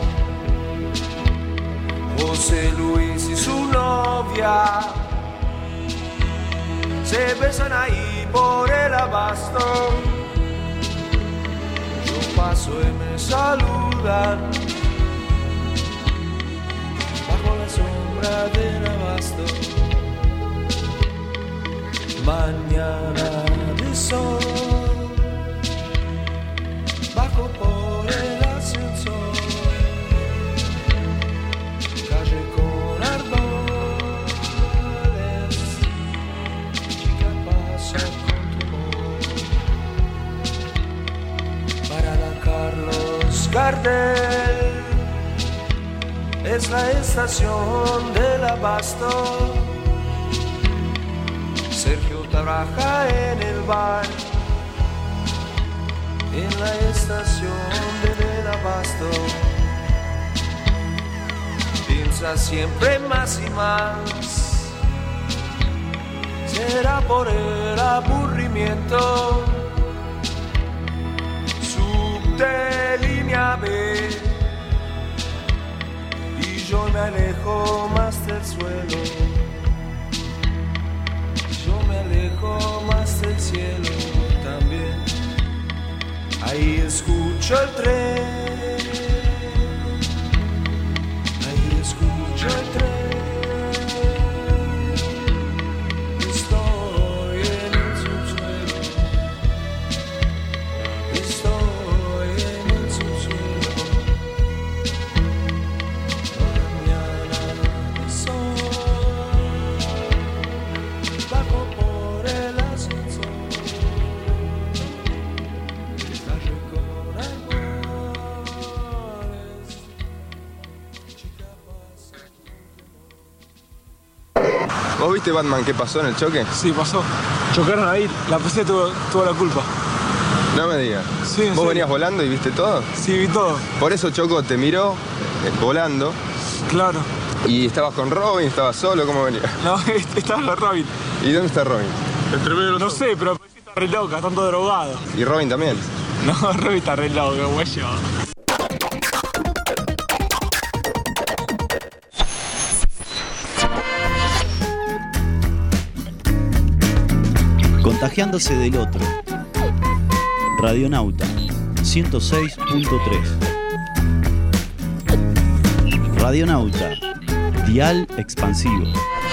José Luis y su novia se besan ahí por el Abasto. Yo paso y me saludan bajo la sombra del Abasto. Mañana de sol, bajo por el ascensor, calle con árboles, chica pasa con tu voz. Para la Carlos Gardel es la estación del Abasto. Sergio trabaja en el bar, en la estación del Abasto. Piensa siempre más y más, será por el aburrimiento. Subte línea B y yo me alejo más del suelo. Yo me alejo más del cielo también. Ahí escucho el tren, ahí escucho el tren. Estoy en el subsuelo, estoy en el subsuelo. Mañana de sol, bajo por el ascensor. ¿Vos viste, Batman, qué pasó en el choque? Sí, pasó. Chocaron ahí, la P C tuvo, tuvo la culpa. No me digas. Sí, ¿Vos sí. venías volando y viste todo? Sí, vi todo. Por eso Choco te miró eh, volando. Claro. ¿Y estabas con Robin? ¿Estabas solo? ¿Cómo venías? No, estaba con Robin. ¿Y dónde está Robin? No sé, pero está re loca, están todos drogados. ¿Y Robin también? No, Robin está re loca, güey. Contagiándose del otro. Radionauta ciento seis punto tres. Radionauta, dial expansivo.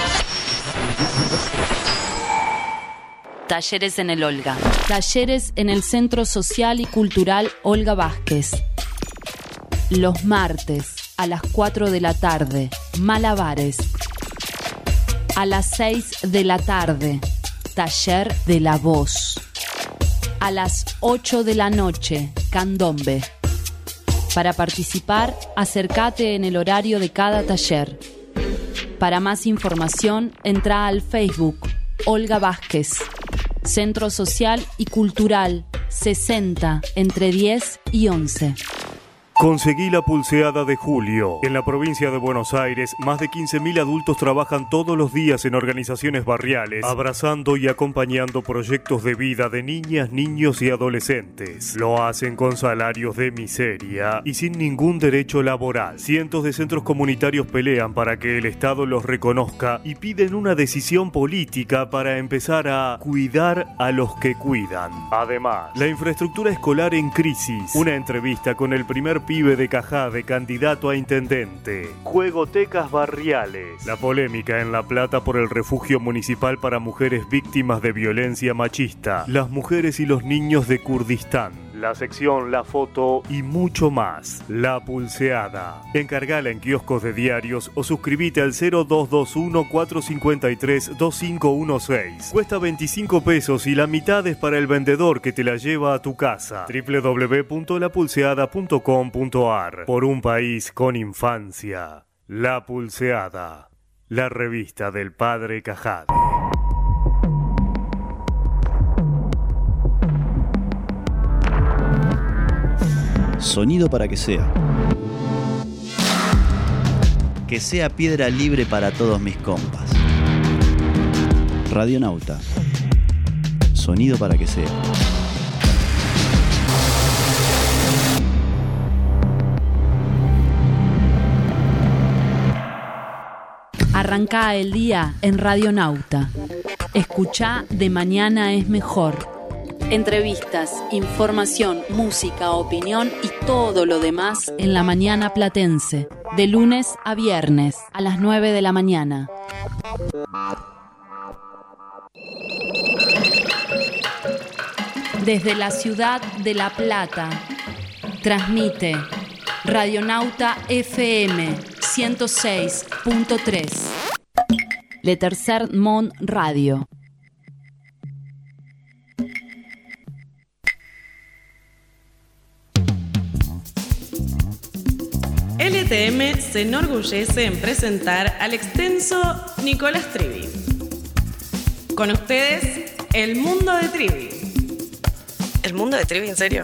Talleres en el Olga. Talleres en el Centro Social y Cultural Olga Vázquez. Los martes a las cuatro de la tarde, malabares. A las seis de la tarde, taller de la voz. A las ocho de la noche, candombe. Para participar, acércate en el horario de cada taller. Para más información, entra al Facebook Olga Vázquez. Centro Social y Cultural, sesenta, entre diez y once. Conseguí la pulseada de julio. En la provincia de Buenos Aires, más de quince mil adultos trabajan todos los días en organizaciones barriales, abrazando y acompañando proyectos de vida de niñas, niños y adolescentes. Lo hacen con salarios de miseria y sin ningún derecho laboral. Cientos de centros comunitarios pelean para que el Estado los reconozca y piden una decisión política para empezar a cuidar a los que cuidan. Además, la infraestructura escolar en crisis. Una entrevista con el primer pibe de Cajade, candidato a intendente. Juegotecas barriales. La polémica en La Plata por el refugio municipal para mujeres víctimas de violencia machista. Las mujeres y los niños de Kurdistán. La sección, la foto y mucho más. La Pulseada. Encargala en kioscos de diarios o suscríbete al cero dos dos uno, cuatro cinco tres, dos cinco uno seis. Cuesta veinticinco pesos y la mitad es para el vendedor que te la lleva a tu casa. doble u doble u doble u punto la pulseada punto com punto a r. Por un país con infancia. La Pulseada. La revista del padre Cajade. Sonido para que sea. Que sea piedra libre para todos mis compas. Radionauta. Sonido para que sea. Arrancá el día en Radionauta. Escuchá De Mañana es Mejor. Entrevistas, información, música, opinión y todo lo demás en la mañana platense. De lunes a viernes a las nueve de la mañana. Desde la ciudad de La Plata, transmite Radionauta F M ciento seis punto tres. Le Tercer Món Radio. L T M se enorgullece en presentar al extenso Nicolás Trivi. Con ustedes, el mundo de Trivi. ¿El mundo de Trivi, en serio?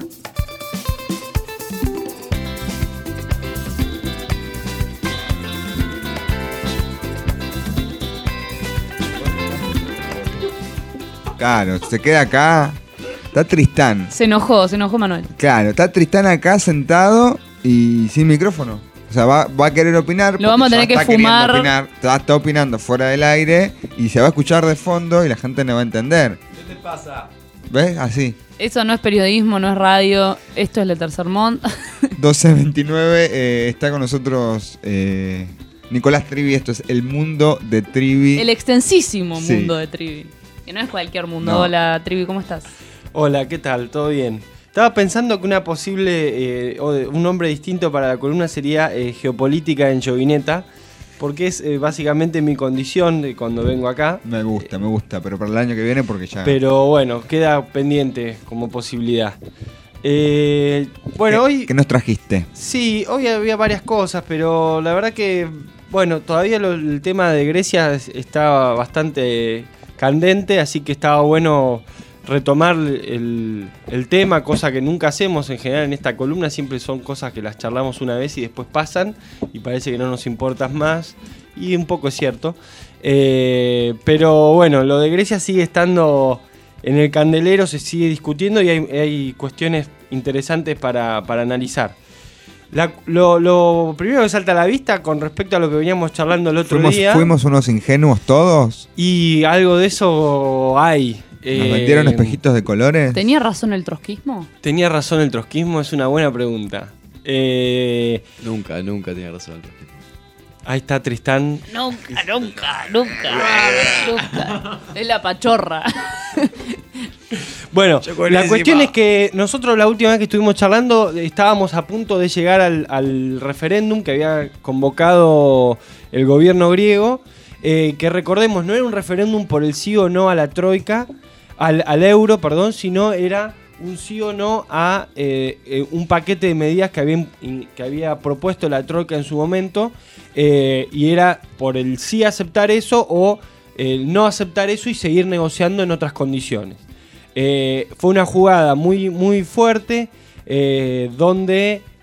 Claro, se queda acá. Está Tristán. Se enojó, se enojó Manuel. Claro, está Tristán acá sentado y sin micrófono. O sea, va, va a querer opinar. Lo vamos a tener que fumar. Opinar, está, está opinando fuera del aire y se va a escuchar de fondo y la gente no va a entender. ¿Qué te pasa? ¿Ves? Así. Eso no es periodismo, no es radio. Esto es Le Tercer Món. doce veintinueve, eh, está con nosotros eh, Nicolás Trivi. Esto es el mundo de Trivi. El extensísimo Sí. mundo de Trivi. Que no es cualquier mundo. No. Hola, Trivi, ¿cómo estás? Hola, ¿qué tal? ¿Todo bien? Estaba pensando que una posible, eh, o de- un nombre distinto para la columna sería eh, Geopolítica en Llovineta, porque es eh, básicamente mi condición de cuando vengo acá. Me gusta, me gusta, pero para el año que viene porque ya... Pero bueno, queda pendiente como posibilidad. Eh, bueno, ¿Qué, hoy... ¿Qué nos trajiste? Sí, hoy había varias cosas, pero la verdad que, bueno, todavía lo- el tema de Grecia es- está bastante candente, así que estaba bueno retomar el, el tema, cosa que nunca hacemos en general en esta columna. Siempre son cosas que las charlamos una vez y después pasan y parece que no nos importas más, y un poco es cierto. Eh, pero bueno, lo de Grecia sigue estando en el candelero, se sigue discutiendo y hay, hay cuestiones interesantes para, para analizar. La- lo, lo primero que salta a la vista con respecto a lo que veníamos charlando el otro ¿Fuimos, día, ¿Fuimos unos ingenuos todos? y algo de eso hay. ¿Nos Eh, vendieron espejitos de colores? ¿Tenía razón el trotskismo? ¿Tenía razón el trotskismo? Es una buena pregunta. Eh, Nunca, nunca tenía razón el trotskismo. ahí está Tristán. Nunca, nunca, nunca, nunca. Es la pachorra. Bueno, Chocolísima. la cuestión es que nosotros la última vez que estuvimos charlando estábamos a punto de llegar al, al referéndum que había convocado el gobierno griego, eh, que recordemos no era un referéndum por el sí o no a la troika, al, al euro, perdón, sino era un sí o no a eh, eh, un paquete de medidas que había, que había propuesto la troika en su momento, eh, y era por el sí aceptar eso o el no aceptar eso y seguir negociando en otras condiciones. Eh, fue una jugada muy, muy fuerte, eh, donde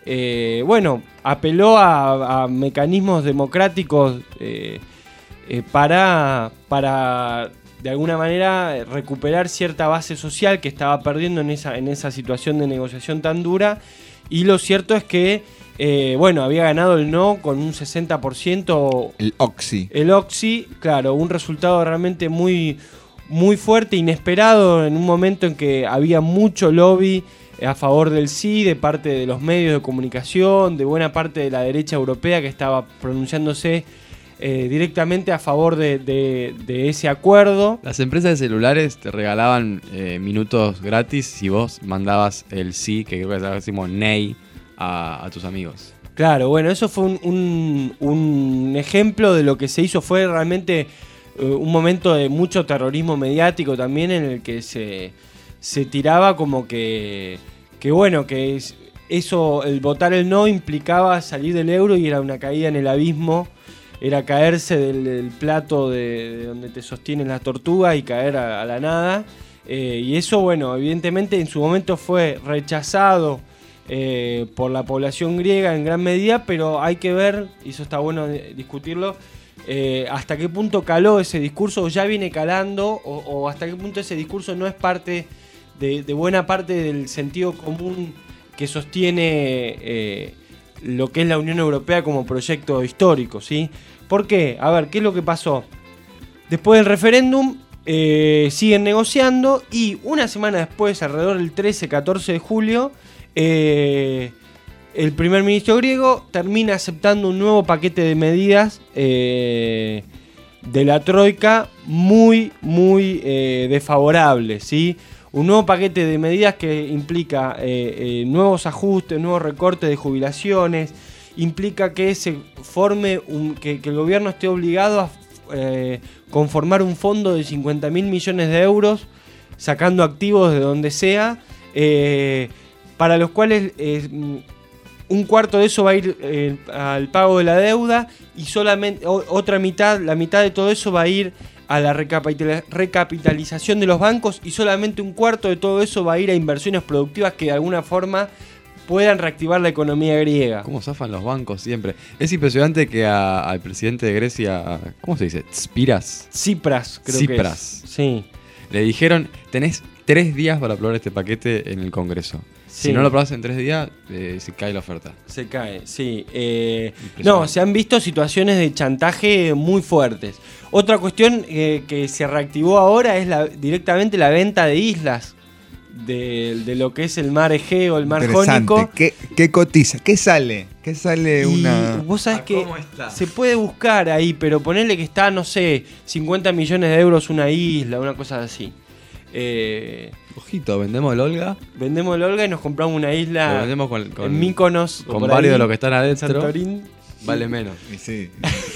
eh, bueno, apeló a, a mecanismos democráticos eh, eh, para, para, de alguna manera, recuperar cierta base social que estaba perdiendo en esa, en esa situación de negociación tan dura. Y lo cierto es que, eh, bueno, había ganado el no con un sesenta por ciento. El Oxy. El Oxy, claro, un resultado realmente muy, muy fuerte, inesperado, en un momento en que había mucho lobby a favor del sí de parte de los medios de comunicación, de buena parte de la derecha europea que estaba pronunciándose eh, directamente a favor de, de, de ese acuerdo. Las empresas de celulares te regalaban eh, minutos gratis si vos mandabas el sí, que creo que decimos nay, a, a tus amigos. Claro, bueno, eso fue un, un, un ejemplo de lo que se hizo. Fue realmente uh, un momento de mucho terrorismo mediático también, en el que se, se tiraba como que, que bueno, que es, eso, el votar el no implicaba salir del euro y era una caída en el abismo. Era caerse del, del plato de, de donde te sostienen las tortugas y caer a, a la nada. Eh, y eso, bueno, evidentemente en su momento fue rechazado eh, por la población griega en gran medida, pero hay que ver, y eso está bueno discutirlo, eh, hasta qué punto caló ese discurso, o ya viene calando, o, o hasta qué punto ese discurso no es parte de, de buena parte del sentido común que sostiene eh, lo que es la Unión Europea como proyecto histórico, ¿sí? ¿Por qué? A ver, ¿qué es lo que pasó? Después del referéndum eh, siguen negociando y una semana después, alrededor del trece catorce de julio, eh, el primer ministro griego termina aceptando un nuevo paquete de medidas eh, de la Troika muy, muy eh, desfavorables, ¿sí? Un nuevo paquete de medidas que implica eh, eh, nuevos ajustes, nuevos recortes de jubilaciones, implica que se forme un, que, que el gobierno esté obligado a eh, conformar un fondo de cincuenta mil millones de euros, sacando activos de donde sea, eh, para los cuales eh, un cuarto de eso va a ir eh, al pago de la deuda y solamente o, otra mitad, la mitad de todo eso va a ir a la recapitaliz- recapitalización de los bancos y solamente un cuarto de todo eso va a ir a inversiones productivas que de alguna forma puedan reactivar la economía griega. ¿Cómo zafan los bancos siempre? Es impresionante que a, al presidente de Grecia, ¿cómo se dice? Tspiras. Tsipras, creo Tsipras. que es. Sí. Le dijeron, tenés tres días para aprobar este paquete en el Congreso. Sí. Si no lo aprobás en tres días, eh, se cae la oferta. Se cae, sí. Eh, no, se han visto situaciones de chantaje muy fuertes. Otra cuestión eh, que se reactivó ahora es la, directamente la venta de islas de, de lo que es el mar Egeo, el mar Jónico. ¿Qué, ¿Qué cotiza? ¿Qué sale? ¿Qué sale Y una...? vos sabés que se puede buscar ahí, pero ponerle que está, no sé, cincuenta millones de euros una isla, una cosa así. Eh, Ojito, vendemos el Olga. Vendemos el Olga y nos compramos una isla Lo vendemos con, con, en Mykonos. con varios de los que están adentro. Santorín. Vale menos. Sí.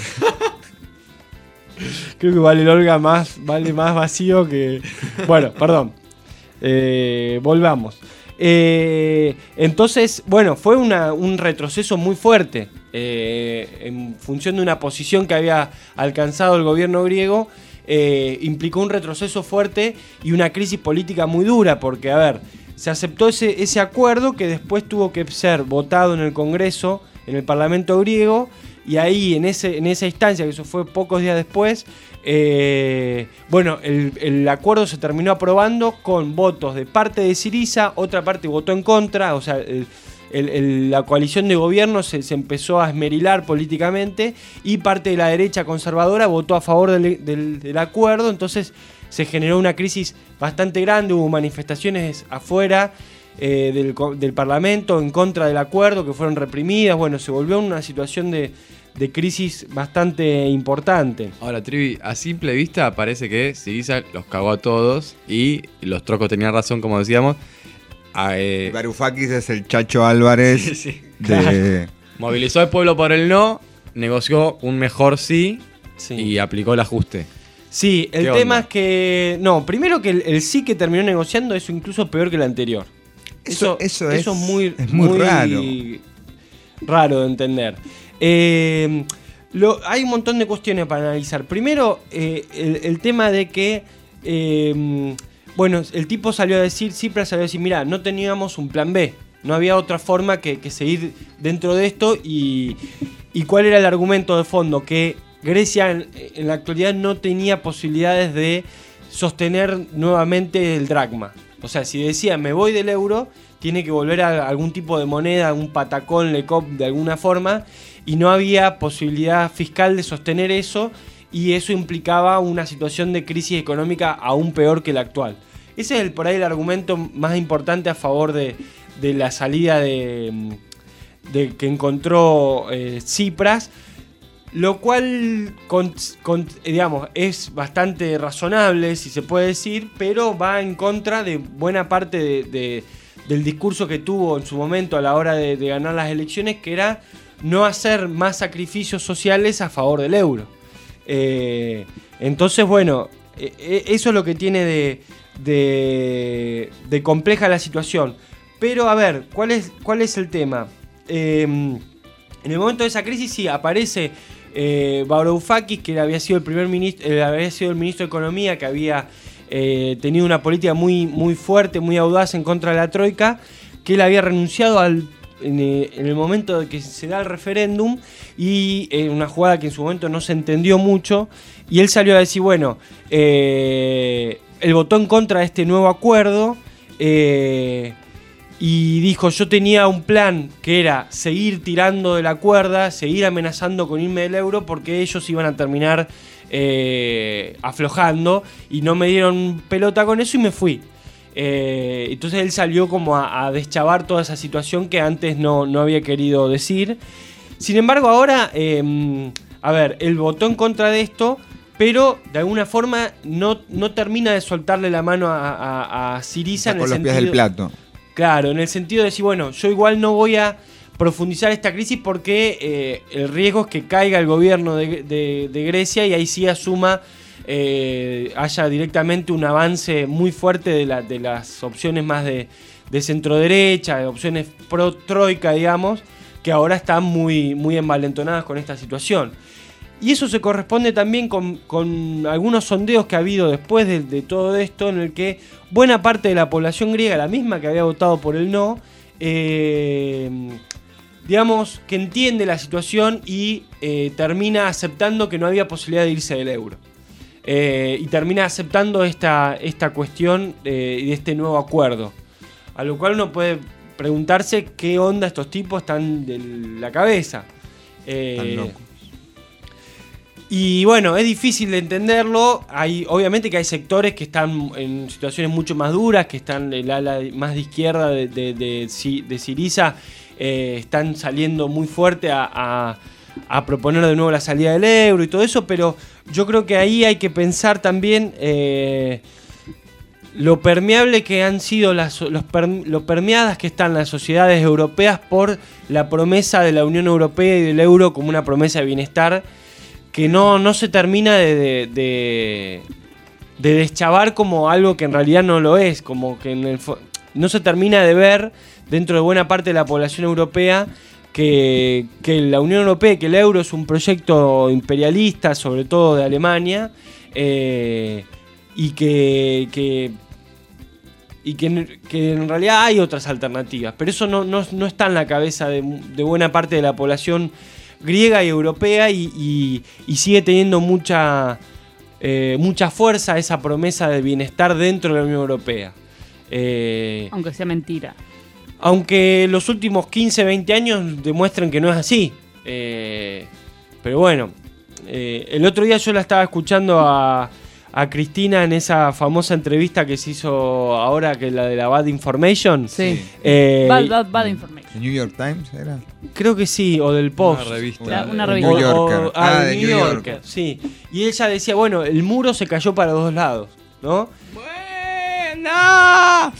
Creo que vale el Olga más, vale más vacío que... Bueno, perdón. Eh, volvamos. Eh, entonces, bueno, fue una, un retroceso muy fuerte eh, en función de una posición que había alcanzado el gobierno griego. Eh, implicó un retroceso fuerte y una crisis política muy dura, porque, a ver, se aceptó ese, ese acuerdo que después tuvo que ser votado en el Congreso, en el Parlamento griego, y ahí, en, ese, en esa instancia, que eso fue pocos días después, eh, bueno, el, el acuerdo se terminó aprobando con votos de parte de Syriza, otra parte votó en contra, o sea... El, El, el, la coalición de gobierno se, se empezó a esmerilar políticamente y parte de la derecha conservadora votó a favor del, del, del acuerdo. Entonces se generó una crisis bastante grande, hubo manifestaciones afuera eh, del, del Parlamento en contra del acuerdo que fueron reprimidas. Bueno, se volvió una situación de, de crisis bastante importante. Ahora, Trivi, a simple vista parece que Syriza los cagó a todos y los trocos tenían razón, como decíamos. Eh, Varoufakis es el Chacho Álvarez. Sí, sí. De... Movilizó al pueblo por el no, negoció un mejor sí, sí. y aplicó el ajuste. Sí, el tema onda? es que... No, primero que el, el sí que terminó negociando es incluso peor que el anterior. Eso, eso, eso, eso es, es muy, es muy, muy raro. Raro de entender. Eh, lo, hay un montón de cuestiones para analizar. Primero, eh, el, el tema de que... Eh, Bueno, el tipo salió a decir, Tsipras salió a decir, mirá, no teníamos un plan B. No había otra forma que, que seguir dentro de esto. Y, y ¿cuál era el argumento de fondo? Que Grecia en, en la actualidad no tenía posibilidades de sostener nuevamente el dracma. O sea, si decía me voy del euro, tiene que volver a algún tipo de moneda, un patacón, lecop de alguna forma, y no había posibilidad fiscal de sostener eso, y eso implicaba una situación de crisis económica aún peor que la actual. Ese es el, por ahí el argumento más importante a favor de, de la salida de, de que encontró eh, Tsipras, lo cual con, con, digamos, es bastante razonable, si se puede decir, pero va en contra de buena parte de, de, del discurso que tuvo en su momento a la hora de, de ganar las elecciones, que era no hacer más sacrificios sociales a favor del euro. Eh, entonces, bueno, eh, eso es lo que tiene de, de, de compleja la situación. Pero, a ver, ¿cuál es, cuál es el tema? Eh, en el momento de esa crisis, sí, aparece eh, Varoufakis, que había sido el primer ministro, eh, había sido el ministro de Economía, que había eh, tenido una política muy, muy fuerte, muy audaz en contra de la Troika, que él había renunciado al En, en el momento de que se da el referéndum, y en eh, una jugada que en su momento no se entendió mucho, y él salió a decir, bueno, eh, él votó en contra de este nuevo acuerdo, eh, y dijo, yo tenía un plan que era seguir tirando de la cuerda, seguir amenazando con irme del euro, porque ellos iban a terminar eh, aflojando, y no me dieron pelota con eso y me fui. Eh, entonces él salió como a, a deschavar toda esa situación que antes no, no había querido decir. Sin embargo, ahora, eh, a ver, él votó en contra de esto, pero de alguna forma no, no termina de soltarle la mano a, a, a Syriza. Con los pies del plato. Claro, en el sentido de decir, bueno, yo igual no voy a profundizar esta crisis porque eh, el riesgo es que caiga el gobierno de, de, de Grecia y ahí sí asuma... Eh, haya directamente un avance muy fuerte de, la, de las opciones más de, de centro-derecha, de opciones pro-troika, digamos, que ahora están muy, muy envalentonadas con esta situación. Y eso se corresponde también con, con algunos sondeos que ha habido después de, de todo esto, en el que buena parte de la población griega, la misma que había votado por el no, eh, digamos que entiende la situación y eh, termina aceptando que no había posibilidad de irse del euro. Eh, y termina aceptando esta, esta cuestión eh, de este nuevo acuerdo. A lo cual uno puede preguntarse qué onda estos tipos están de la cabeza. Eh, y bueno, es difícil de entenderlo. Hay, obviamente que hay sectores que están en situaciones mucho más duras, que están el ala más de izquierda de, de, de, de Syriza, eh, están saliendo muy fuerte a... a a proponer de nuevo la salida del euro y todo eso, pero yo creo que ahí hay que pensar también eh, lo permeable que han sido las, los per, lo permeadas que están las sociedades europeas por la promesa de la Unión Europea y del euro como una promesa de bienestar que no, no se termina de, de, de, de deschavar como algo que en realidad no lo es, como que en el, no se termina de ver dentro de buena parte de la población europea Que, que la Unión Europea, que el euro es un proyecto imperialista, sobre todo de Alemania, eh, y que, que, y que, que en realidad hay otras alternativas. Pero eso no, no, no está en la cabeza de, de buena parte de la población griega y europea, y, y, y sigue teniendo mucha, eh, mucha fuerza esa promesa de bienestar dentro de la Unión Europea. Eh, Aunque sea mentira. Aunque los últimos quince, veinte años demuestran que no es así. Eh, pero bueno, eh, el otro día yo la estaba escuchando a, a Cristina en esa famosa entrevista que se hizo ahora, que es la de la Bad Information. Sí. Eh, bad, bad, bad Information. ¿The New York Times era? Creo que sí, o del Post. Una revista. La, una revista. New Yorker. O, o, Ah, ah, de New New Yorker, Yorker. sí. Y ella decía, bueno, el muro se cayó para los dos lados, ¿no? ¡Buena!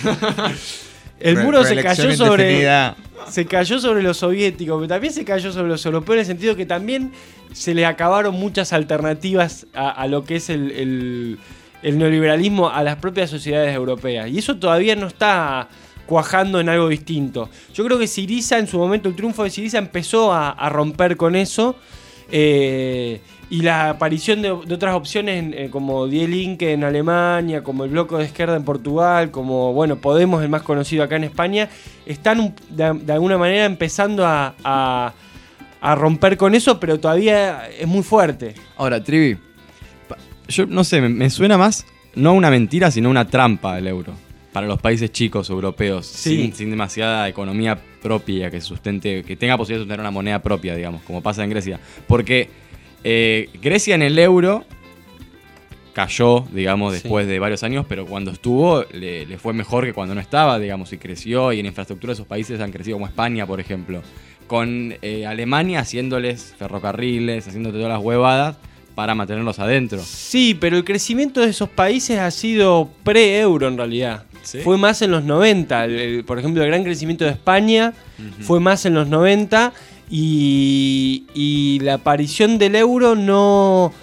El Re- muro se reelección cayó sobre indefinida. se cayó sobre los soviéticos, pero también se cayó sobre los europeos en el sentido que también se le acabaron muchas alternativas a, a lo que es el, el, el neoliberalismo a las propias sociedades europeas. Y eso todavía no está cuajando en algo distinto. Yo creo que Syriza, en su momento, el triunfo de Syriza empezó a, a romper con eso. Eh, y la aparición de, de otras opciones eh, como Die Linke en Alemania, como el Bloco de Izquierda en Portugal, como bueno Podemos, el más conocido acá en España, están de, de alguna manera empezando a, a, a romper con eso, pero todavía es muy fuerte. Ahora, Trivi, yo no sé, me, me suena más, no una mentira, sino una trampa el euro. Para los países chicos europeos, Sí. sin, sin demasiada economía propia que sustente, que tenga posibilidad de sustentar una moneda propia, digamos, como pasa en Grecia. Porque eh, Grecia en el euro cayó, digamos, después Sí. de varios años, pero cuando estuvo le, le fue mejor que cuando no estaba, digamos, y creció, y en infraestructura esos países han crecido, como España, por ejemplo. Con eh, Alemania haciéndoles ferrocarriles, haciéndote todas las huevadas para mantenerlos adentro. Sí, pero el crecimiento de esos países ha sido pre-euro en realidad. ¿Sí? Fue más en los noventa. El- el- por ejemplo, el gran crecimiento de España uh-huh. fue más en los noventa y, y la aparición del euro no,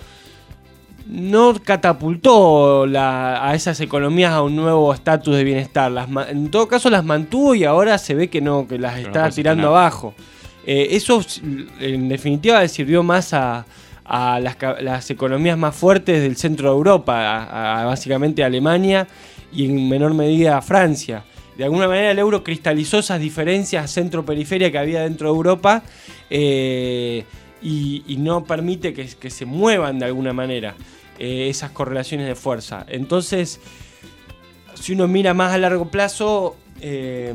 no catapultó la, a esas economías a un nuevo estatus de bienestar. Las, en todo caso las mantuvo y ahora se ve que no, que las Pero está no tirando sostener. abajo. Eh, eso en definitiva le sirvió más a... a las, las economías más fuertes del centro de Europa, a, a básicamente a Alemania y en menor medida a Francia. De alguna manera el euro cristalizó esas diferencias centro-periferia que había dentro de Europa eh, y, y no permite que, que se muevan de alguna manera eh, esas correlaciones de fuerza. Entonces, si uno mira más a largo plazo, eh,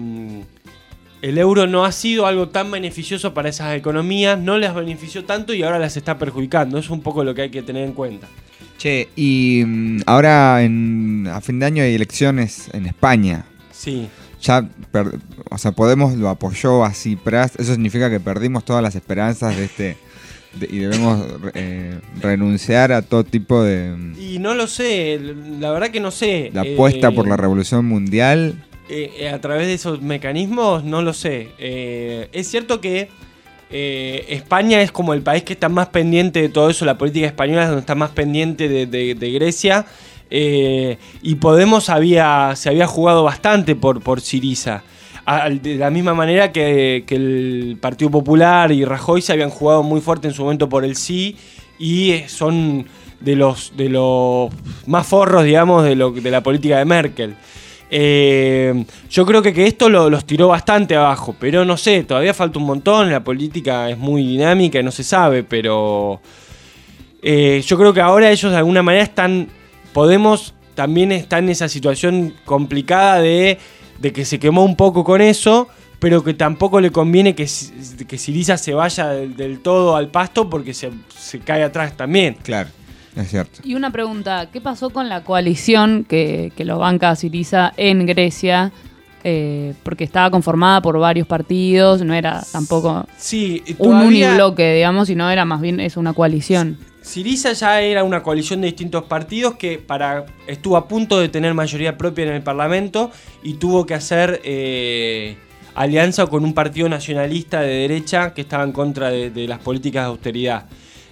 el euro no ha sido algo tan beneficioso para esas economías, no las benefició tanto y ahora las está perjudicando. Eso es un poco lo que hay que tener en cuenta. Che, y mm, ahora en, a fin de año hay elecciones en España. Sí. Ya, per- o sea, Podemos lo apoyó a Tsipras. Eso significa que perdimos todas las esperanzas de este... de- y debemos eh, renunciar a todo tipo de... Y no lo sé, la verdad que no sé. La apuesta Eh, por la revolución mundial. Eh, a través de esos mecanismos, no lo sé. Eh, es cierto que eh, España es como el país que está más pendiente de todo eso, la política española es donde está más pendiente de, de- de Grecia. Eh, y Podemos había, se había jugado bastante por, por Syriza. A- De la misma manera que, que el Partido Popular y Rajoy se habían jugado muy fuerte en su momento por el sí y eh, son de los, de los más forros, digamos, de, lo, de la política de Merkel. Eh, yo creo que, que esto lo- los tiró bastante abajo, pero no sé, todavía falta un montón, la política es muy dinámica y no se sabe, pero eh, yo creo que ahora ellos de alguna manera están, Podemos también está en esa situación complicada de, de que se quemó un poco con eso, pero que tampoco le conviene que, que Syriza se vaya del, del todo al pasto porque se, se cae atrás también. Claro, es cierto. Y una pregunta, ¿qué pasó con la coalición que, que lo banca a Syriza en Grecia? Eh, porque estaba conformada por varios partidos, no era tampoco sí, un todavía- unibloque, digamos, sino era más bien es una coalición. Syriza ya era una coalición de distintos partidos que para, estuvo a punto de tener mayoría propia en el Parlamento y tuvo que hacer eh, alianza con un partido nacionalista de derecha que estaba en contra de, de las políticas de austeridad.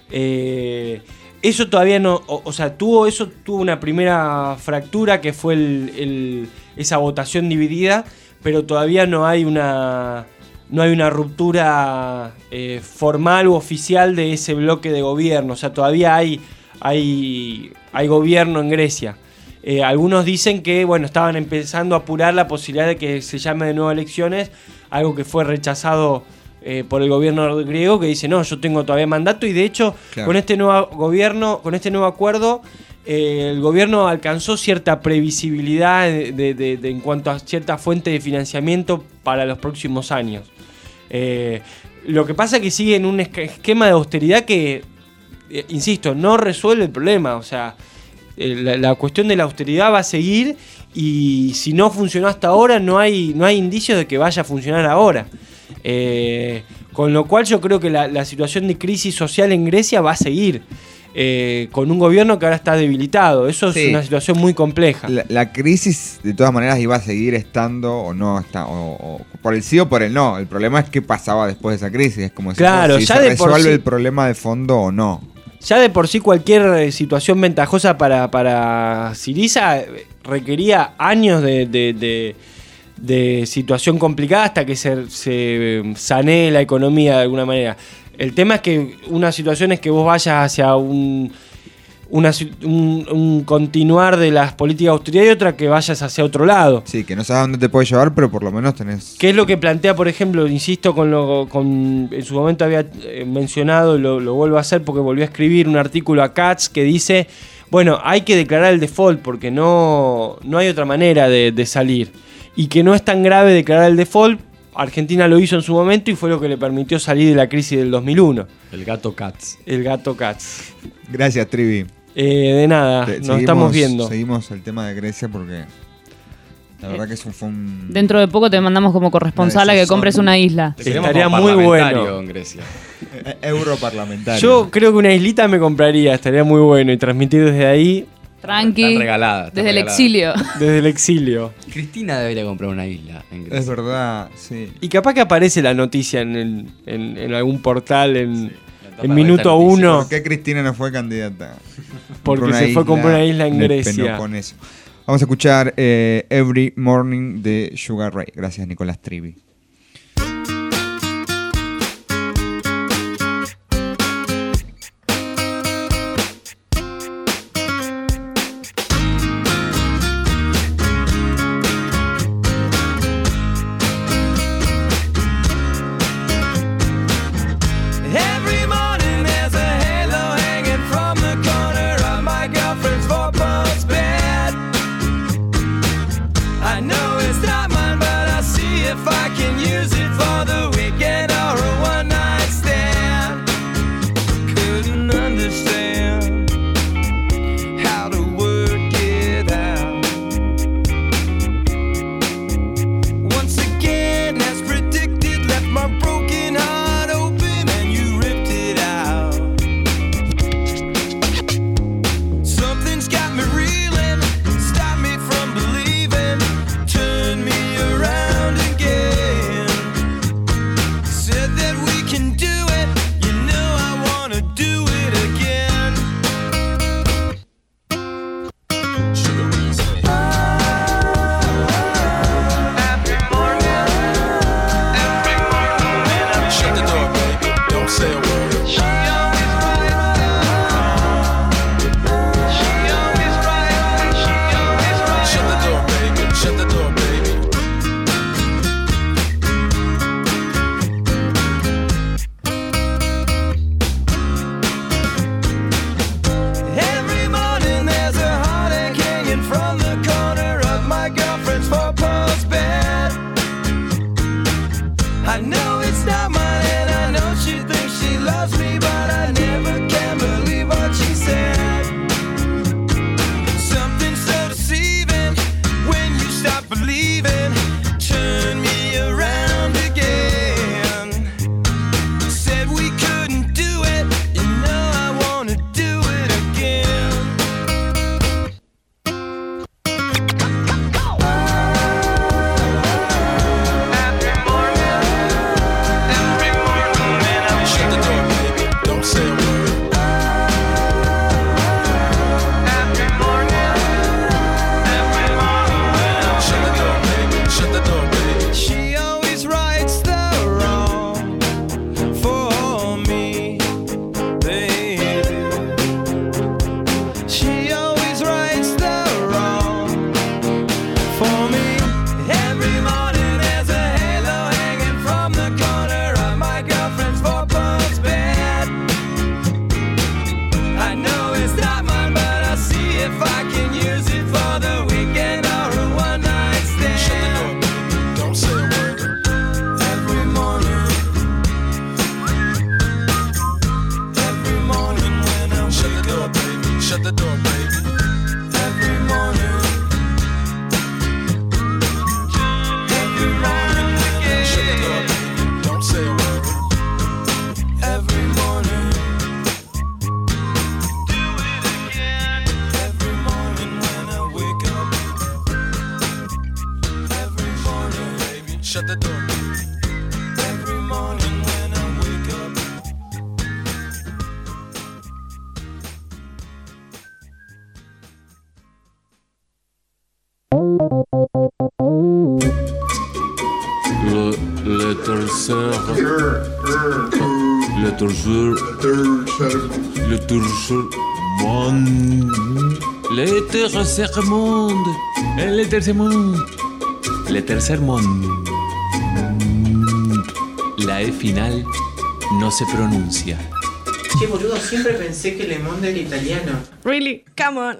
Eh, eso todavía no, o, o sea, tuvo eso tuvo una primera fractura que fue el, el, esa votación dividida, pero todavía no hay una no hay una ruptura eh, formal u oficial de ese bloque de gobierno. O sea, todavía hay, hay, hay gobierno en Grecia. Eh, algunos dicen que bueno, estaban empezando a apurar la posibilidad de que se llame de nuevo elecciones, algo que fue rechazado eh, por el gobierno griego, que dice, no, yo tengo todavía mandato, y de hecho, Claro. con este nuevo gobierno, con este nuevo acuerdo, eh, el gobierno alcanzó cierta previsibilidad de, de- de- de- en cuanto a cierta fuente de financiamiento para los próximos años. Eh, lo que pasa es que sigue en un esque- esquema de austeridad que, eh, insisto, no resuelve el problema. O sea, eh, la, la cuestión de la austeridad va a seguir y si no funcionó hasta ahora, no hay, no hay indicios de que vaya a funcionar ahora. Eh, con lo cual yo creo que la, la situación de crisis social en Grecia va a seguir. Eh, con un gobierno que ahora está debilitado. Eso Sí. es una situación muy compleja. La, la crisis, de todas maneras, iba a seguir estando o no, está, o, o por el sí o por el no. El problema es qué pasaba después de esa crisis. Es como decir, Claro, si ya se de por resuelve sí- el problema de fondo o no. Ya de por sí cualquier eh, situación ventajosa para, para Syriza eh, requería años de, de- de- de situación complicada hasta que se, se sanee la economía de alguna manera. El tema es que una situación es que vos vayas hacia un, una, un, un continuar de las políticas de austeridad y otra que vayas hacia otro lado. Sí, que no sabes dónde te puede llevar, pero por lo menos tenés... ¿Qué es lo que plantea, por ejemplo, insisto, con lo con en su momento había eh, mencionado, lo, lo vuelvo a hacer porque volví a escribir un artículo a Katz que dice, bueno, hay que declarar el default porque no, no hay otra manera de, de salir. Y que no es tan grave declarar el default. Argentina lo hizo en su momento y fue lo que le permitió salir de la crisis del dos mil uno. El gato Katz. El gato Katz. Gracias, Trivi. Eh, de nada, Te- nos seguimos- estamos viendo. Seguimos el tema de Grecia porque la verdad que eso fue un... Dentro de poco te mandamos como corresponsal a que compres una isla. Estaría muy bueno. En Grecia. Eh, Europarlamentario. Yo creo que una islita me compraría, estaría muy bueno. Y transmitir desde ahí, Tranqui. Está regalada, está desde el regalada. exilio. desde el exilio. Cristina debería comprar una isla en Grecia. Es verdad, sí. Y capaz que aparece la noticia en, el- en, en algún portal en, tapa en de minuto esta noticia. uno. ¿Por qué Cristina no fue candidata? Porque Compró se fue a comprar una isla en el Grecia. Peloponeso. Vamos a escuchar eh, Every Morning de Sugar Ray. Gracias, Nicolás Trivi. Every morning there's a halo hanging from the corner of my girlfriend's four-post bed. I know it's not mine, but I'll see if I can use it for the weekend or a one-night stand. Couldn't understand how to work it out. Once again, as predicted, left my broken heart open and you ripped it out. Something's got me reeling, stop me from believing, turn me around again. Said that we can do it, you know I wanna do it again. Sugar reason. Every morning, every morning, shut the door, baby. Don't say a word. She always right. She always right. She always right. Shut the door, baby. Shut the door, baby. Every morning there's a heartache hanging from the corner of my girlfriend's four-post bed. I know it's not mine and I know she thinks she loves me, but I never can believe what she said. Something so deceiving when you stop believing, turn me around again. Said we couldn't do it, you know I wanna do it again. Every morning, every morning, shut the door, baby. Don't say a word. Every morning, every morning, shut the door, baby. Shut the door, baby. She always rights the wrong for me, baby. She always rights the wrong for me. Every morning there's a halo hanging from the corner of my girlfriend's four-post bed. I know it's not mine, but I'll see if I can use it for the weekend or a one-night stand. Shut the door, baby. Don't say a word. Every morning, every morning when I shut the door, baby. Shut the door, baby. Every morning, every morning again. Shut the door, baby. Don't say a word. Every morning, do it again. Every morning when I wake up. Every morning, baby. Shut the door, baby. Every morning when I wake up. Le, le tercer. Le tercer, le tercer monde, le tercer monde, le tercer monde, le tercer monde. La E final no se pronuncia. Che, boludo, siempre pensé que Le Monde era italiano. Really? Come on.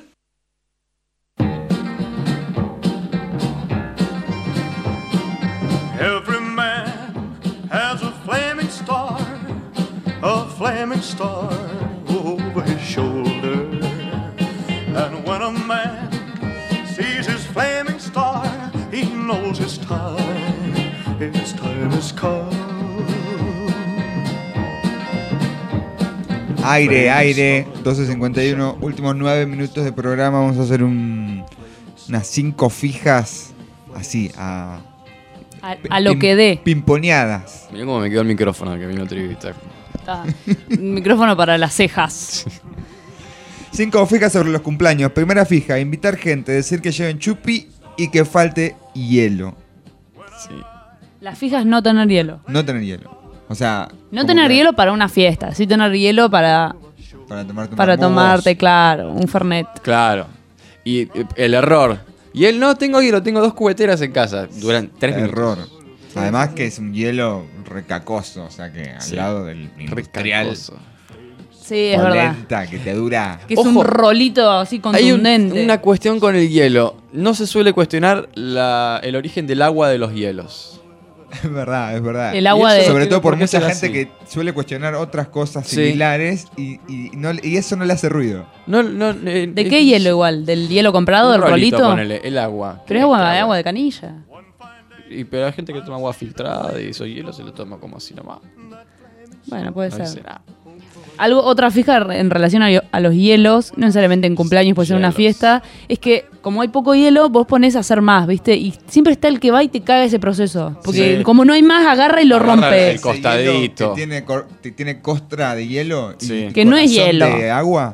Every man has a flaming star, a flaming star over his shoulder. And when a man sees his flaming star, he knows his time, his time has come. Aire, aire, doce cincuenta y uno, últimos nueve minutos de programa. Vamos a hacer un, unas cinco fijas así, a, A, a lo que dé. Pimponeadas. Mirá cómo me quedó el micrófono que vino Trivi. Está. Está. Micrófono para las cejas. Cinco fijas sobre los cumpleaños. Primera fija, invitar gente, decir que lleven chupi y que falte hielo. Sí. Las fijas no tener hielo. No tener hielo. O sea... No tener que, hielo para una fiesta, sí tener hielo para... Para tomarte, para un tomarte, claro, un fernet. Claro. Y eh, el error. Y él, no tengo hielo, tengo dos cubeteras en casa. Duran tres Error. minutos. Además que es un hielo recacoso, o sea que al Sí. lado del industrial. Recacoso. Sí, es verdad. Polenta, que te dura. Que es Ojo, un rolito así Hay un- contundente. una cuestión con el hielo. No se suele cuestionar la- el origen del agua de los hielos. Es verdad, es verdad. El agua Y eso de- sobre todo por ¿por qué mucha será gente así? que suele cuestionar otras cosas Sí. similares y, y, no, y eso no le hace ruido. No, no, eh, ¿De eh, qué hielo igual? ¿Del hielo comprado, un del rolito? ponele, el agua. Pero es agua, agua de canilla. Y, pero hay gente que toma agua filtrada y esos hielos se lo toma como así nomás. Bueno, puede No ser. será. Algo, otra fija en relación a, a los hielos, no necesariamente en cumpleaños, puede ser una Hielos. fiesta, es que como hay poco hielo, vos ponés a hacer más, ¿viste? Y siempre está el que va y te caga ese proceso. Porque Sí. como no hay más, agarra y lo Agarra rompe. el Ese costadito. hielo que tiene, cor- que tiene costra de hielo y Sí. Que no es corazón hielo. de agua.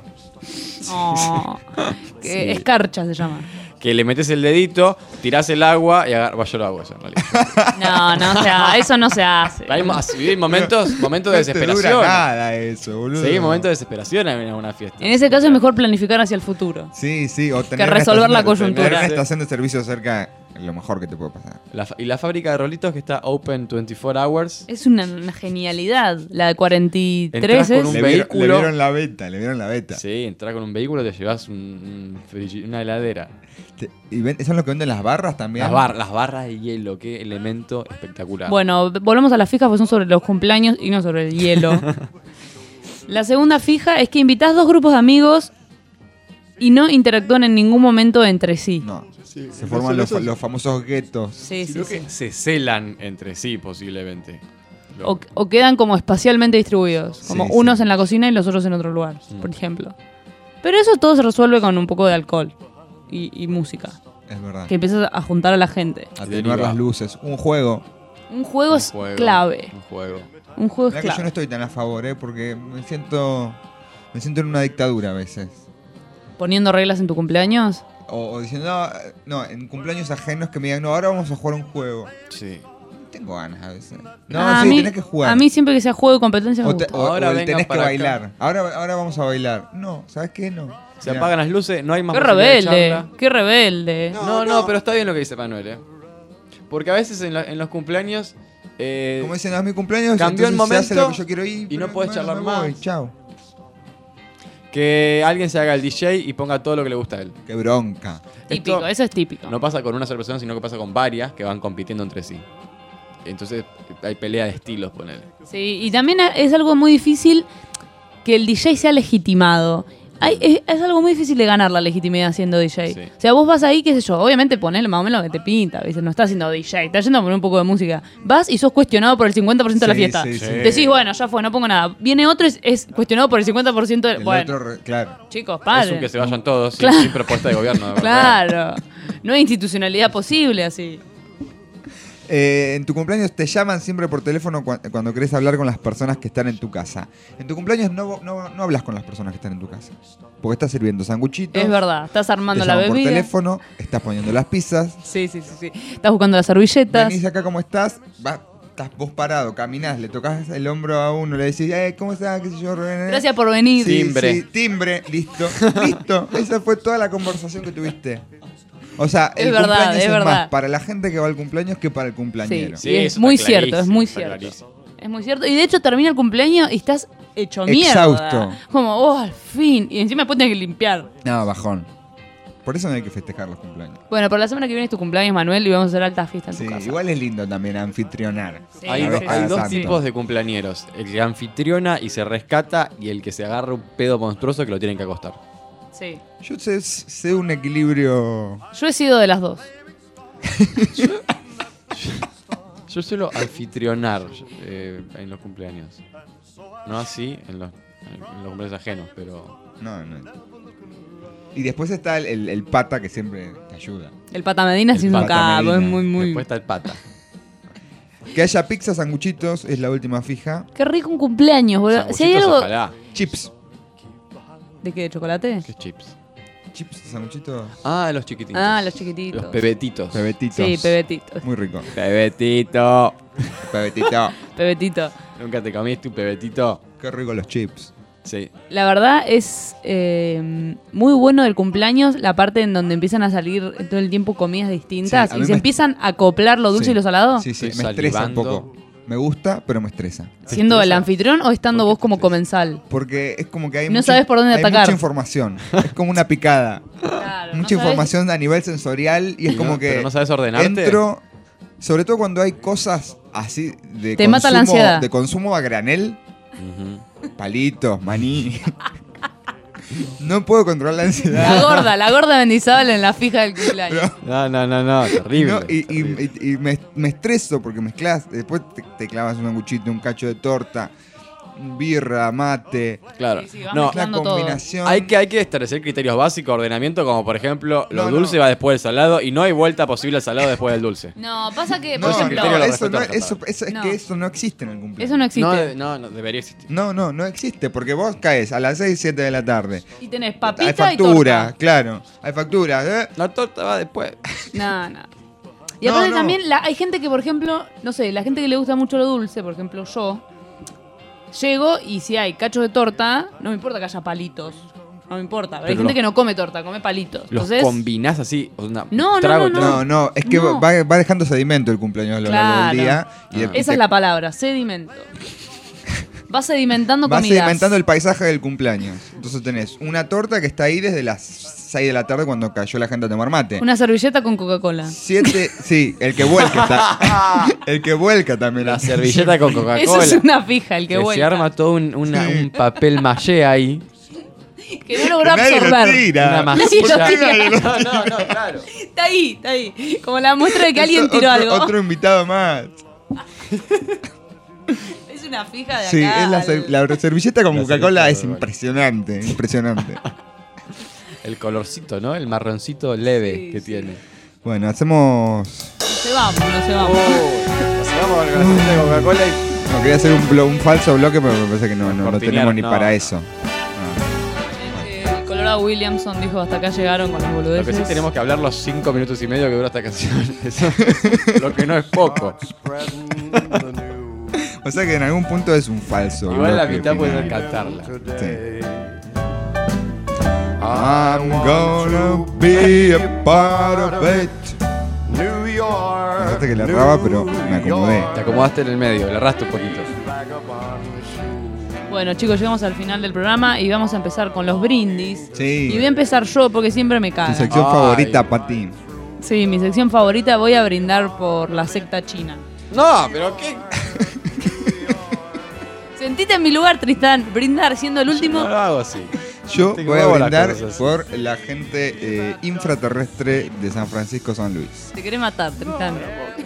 Oh, que Sí. escarcha se llama. Que le metes el dedito, tirás el agua y agarras. Yo lo hago eso en realidad. No, no, o sea, eso no se hace. Hay, más- hay momentos, momentos de No te desesperación. dura nada eso, boludo. Sí, momentos de desesperación en alguna fiesta. En ese caso es mejor planificar hacia el futuro. Sí, sí. O tener Que una resolver la estación de- coyuntura. Tener una estación de servicio cerca es lo mejor que te puede pasar. La fa- y la fábrica de rolitos que está open veinticuatro hours. Es una, una genialidad. La de cuarenta y tres Entrás con es. un Le vieron, vehículo. le vieron la beta, le vieron la beta. Sí, entras con un vehículo, te llevas un, un frigi- una heladera. Te- ¿Y ven- son los que venden las barras también? Las, bar- las barras de hielo, qué elemento espectacular. Bueno, volvemos a las fijas porque son sobre los cumpleaños y no sobre el hielo. La segunda fija es que invitás dos grupos de amigos y no interactúan en ningún momento entre sí. No. Se forman los, los famosos guetos. Sí, sí, Sino sí. que se celan entre sí posiblemente. Lo- O, o quedan como espacialmente distribuidos. Como Sí, unos sí. en la cocina y los otros en otro lugar, Mm. por ejemplo. Pero eso todo se resuelve con un poco de alcohol y, y música. Es verdad. Que empiezas a juntar a la gente. Atenuar Deriva. las luces. Un juego. Un juego un es juego, clave. Un juego. Un juego es Mirá que yo no clave. estoy tan a favor, ¿eh? Porque me siento. Me siento en una dictadura a veces. Poniendo reglas en tu cumpleaños. O, o diciendo, no, no, en cumpleaños ajenos que me digan, no, ahora vamos a jugar un juego. Sí. No tengo ganas a veces. No, Ah, sí, a mí, tenés que jugar. A mí siempre que sea juego de competencia me o, te- gusta. o- Ahora o el vengan tenés que para acá. bailar. Ahora, ahora vamos a bailar. No, ¿sabes qué? No. Se Mirá. apagan las luces, no hay más Qué posibilidad de rebelde, charla. qué rebelde. No, no, pero está bien lo que dice Manuel, ¿eh? Porque a veces en, la- en los cumpleaños. eh, Como dicen, no es mi cumpleaños, cambió el entonces se hace lo momento que yo quiero ir. y no pero, podés bueno, charlar me más. voy, chao. que alguien se haga el D J y ponga todo lo que le gusta a él. Qué bronca. Típico, Esto eso es típico. No pasa con una sola persona, sino que pasa con varias que van compitiendo entre sí. Entonces hay pelea de estilos, ponele. Sí, y también es algo muy difícil que el D J sea legitimado. Hay- es, es algo muy difícil de ganar la legitimidad siendo D J. Sí. O sea, vos vas ahí, qué sé yo, obviamente ponele más o menos lo que te pinta, ¿viste? No estás haciendo D J, estás yendo a poner un poco de música. Vas y sos cuestionado por el cincuenta por ciento de la Sí, fiesta. sí, sí. Decís, bueno, ya fue, no pongo nada. Viene otro, es, es cuestionado por el cincuenta por ciento de... El Bueno, otro, re- claro. chicos, Es paren. un que se vayan todos sin- Claro. sin propuesta de gobierno. de verdad. Claro. No hay institucionalidad posible así. Eh, en tu cumpleaños te llaman siempre por teléfono cua- cuando querés hablar con las personas que están en tu casa. En tu cumpleaños no, no, no hablas con las personas que están en tu casa. Porque estás sirviendo sanguchitos. Es verdad, estás armando te la llaman por bebida. teléfono, estás poniendo las pizzas. Sí, sí, sí, sí. Estás buscando las servilletas. Venís acá, ¿cómo estás? Va, estás vos parado, caminás, le tocas el hombro a uno, le decís, eh, ¿cómo estás? ¿Qué sé yo? Gracias por venir. Sí, Timbre. sí, timbre, listo, listo. Esa fue toda la conversación que tuviste. O sea, Es el verdad, cumpleaños es es, verdad. más para la gente que va al cumpleaños que para el Sí, cumpleañero. y es muy cierto, es muy cierto. Es muy cierto. Y de hecho termina el cumpleaños y estás hecho mierda. Exhausto. Como, oh, al fin. Y encima después tenés que limpiar. No, bajón. Por eso no hay que festejar los cumpleaños. Bueno, por la semana que viene es tu cumpleaños, Manuel, y vamos a hacer alta fiesta en Sí, tu casa. igual es lindo también anfitrionar. Sí, Hay, Una do- vez hay cada dos tanto. tipos de cumpleañeros. El que anfitriona y se rescata y el que se agarra un pedo monstruoso que lo tienen que acostar. Sí. Yo sé, sé un equilibrio. Yo he sido de las dos. Yo suelo anfitrionar eh, en los cumpleaños. No así en los, en los cumpleaños ajenos, pero... No, no. Y después está el, el- el pata que siempre te ayuda. El Pata Medina sí es un Pata capo, Medina. es muy, muy... Después está el pata. Que haya pizza, sanguchitos, es la última fija. Qué rico un cumpleaños, boludo. Si hay algo... Chips. ¿De qué? ¿De chocolate? ¿Qué chips? Chips, sanguchitos. Ah, los chiquititos. Ah, los chiquititos. Los pebetitos. Pebetitos. Sí, pebetitos. Muy rico. Pebetito. Pebetito. Pebetito. ¿Nunca te comiste un pebetito? Qué rico los chips. Sí. La verdad es eh, muy bueno del cumpleaños la parte en donde empiezan a salir todo el tiempo comidas distintas Sí, a y mí se me- empiezan a acoplar lo dulce Sí. y lo salado. Sí, sí, Estoy me estresa un salivando. poco. Me gusta, pero me estresa. ¿Siendo el anfitrión o estando vos como comensal? Porque es como que hay, No mucha, sabes por dónde hay atacar. mucha información. Es como una picada. Claro, mucha no sabes- información a nivel sensorial y es Y como no- que pero no sabes ordenarte. entro, sobre todo cuando hay cosas así de Te mata la consumo, ansiedad. de consumo a granel, palitos, maní. No puedo controlar la ansiedad. La gorda, la gorda Mendizábal en la fija del cumpleaños. No, no, no, no, terrible. No, y y- y- y me, me estreso porque mezclas, después te, te clavas un sanguchito, un cacho de torta, birra, mate. Claro. Sí, sí, vas no, mezclando todo. combinación. Hay que, hay que establecer criterios básicos de ordenamiento, como por ejemplo, lo No, dulce no. va después del salado y no hay vuelta posible al salado después del dulce. No, pasa que, No, por ejemplo... no, lo eso, no, respeto, eso, eso- es No. que eso no existe en el cumpleaños. Eso no existe. No, no, no, debería existir. No, no, no existe, porque vos caes a las seis, siete de la tarde. Y tenés Hay papita y factura, torta. claro. Hay factura. ¿eh? La torta va después. No, no. Y No, aparte no. también la- hay gente que, por ejemplo, no sé, la gente que le gusta mucho lo dulce, por ejemplo yo, llego y si hay cachos de torta, no me importa que haya palitos. No me importa. Pero hay Pero gente los- que no come torta, come palitos. Los Entonces, combinás así. Una, No, no, trago, no, No, no, es que No. Va, va dejando sedimento el cumpleaños a lo largo Claro. del día. Y de- esa te- es la palabra, sedimento. Vas sedimentando Vas comidas. sedimentando el paisaje del cumpleaños. Entonces tenés una torta que está ahí desde las seis de la tarde cuando cayó la gente a tomar mate. Una servilleta con Coca-Cola. Siete, sí, el que vuelca está. El que vuelca también. La servilleta con Coca-Cola. Eso es una fija, el que Que se vuelca. arma todo un, una- un papel maché ahí. Que no logró Nadie lo absorber. tira. Una Nadie masilla. lo tira. No, no, no, claro. Está ahí, está ahí. Como la muestra de que Es alguien tiró otro, algo. Otro invitado más. Es una fija de acá. Sí, es la, ser- al- la servilleta con La Coca-Cola servilleta es con Coca-Cola. impresionante, impresionante. El colorcito, ¿no? El marroncito leve Sí, que sí. tiene. Bueno, hacemos. No se vamos, no se vamos. Vamos con la servilleta de Coca-Cola y... No, quería hacer un, blo- un falso bloque, pero me parece que no, no lo Cortinear, tenemos ni no. para eso. El Colorado Williamson dijo hasta acá llegaron con las Lo boludeces. que sí tenemos que hablar los cinco minutos y medio que dura esta canción. Eso es lo que no es poco. O sea que en algún punto es un falso. Igual la bloque mitad puede final. cantarla. Sí. I'm gonna be a part of it. New York. Fíjate que la erraba, pero me acomodé. Te acomodaste en el medio, le arraste un poquito. Bueno, chicos, llegamos al final del programa y vamos a empezar con los brindis. Sí. Y voy a empezar yo porque siempre me Tu cagan. sección Ay. favorita para ti. Sí, mi sección favorita, voy a brindar por la secta china. No, pero qué. Sentite en mi lugar, Tristán. Brindar siendo el último. No lo hago así. Yo Tengo voy a huevo las brindar cosas así. por la gente eh, infraterrestre de San Francisco, San Luis. Te querés matar, Tristán.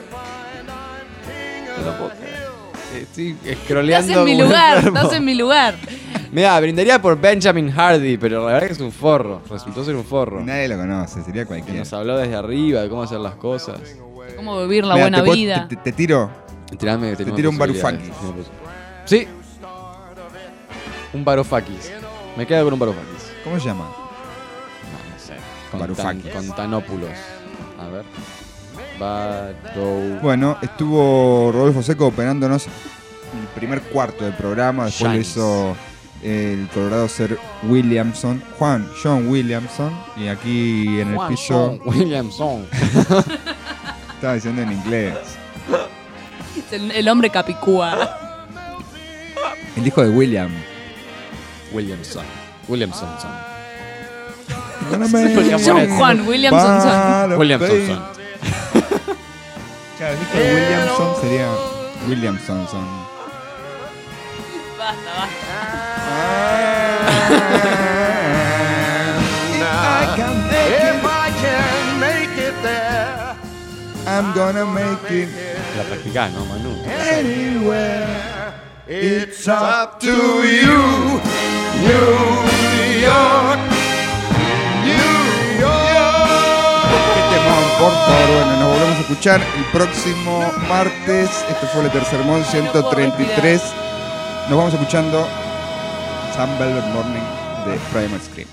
No lo puedo creer. Estoy Estás scrolleando. en mi como un lugar, enfermo. estás en mi lugar. Mirá, brindaría por Benjamin Hardy, pero la verdad que es un forro. Resultó ser un forro. Nadie lo conoce, sería Que cualquiera. nos habló desde arriba de cómo hacer las cosas. Cómo vivir la Mira, buena te, puedo- vida. te- te- te tiro. Tirame, tenemos tiro un posibilidades. Varoufakis. Sí. Un Varoufakis. Me quedo con un Varoufakis. ¿Cómo se llama? No, no sé. Con Varoufakis. Contanópulos. A ver. Bato. Bueno, estuvo Rodolfo Seco operándonos el primer cuarto del programa. Después lo Shines. hizo el Colorado Ser Williamson, Juan John Williamson. Y aquí en el Juan piso. John Williamson. Estaba diciendo en inglés. El, el hombre capicúa. El hijo de William. Williamson. Williamson. John Juan Williamson. son. Williamson. Claro, el hijo de Williamson sería Williamson. son. Basta, basta. If I can make it there, I'm gonna make it La practicás, ¿no, Manu? anywhere. It's up to you, New York, New York. Qué temón, por favor. Bueno, nos volvemos a escuchar el próximo martes. Este fue el Tercer Mon ciento treinta y tres. Nos vamos escuchando Some Velvet Morning de Primal Scream.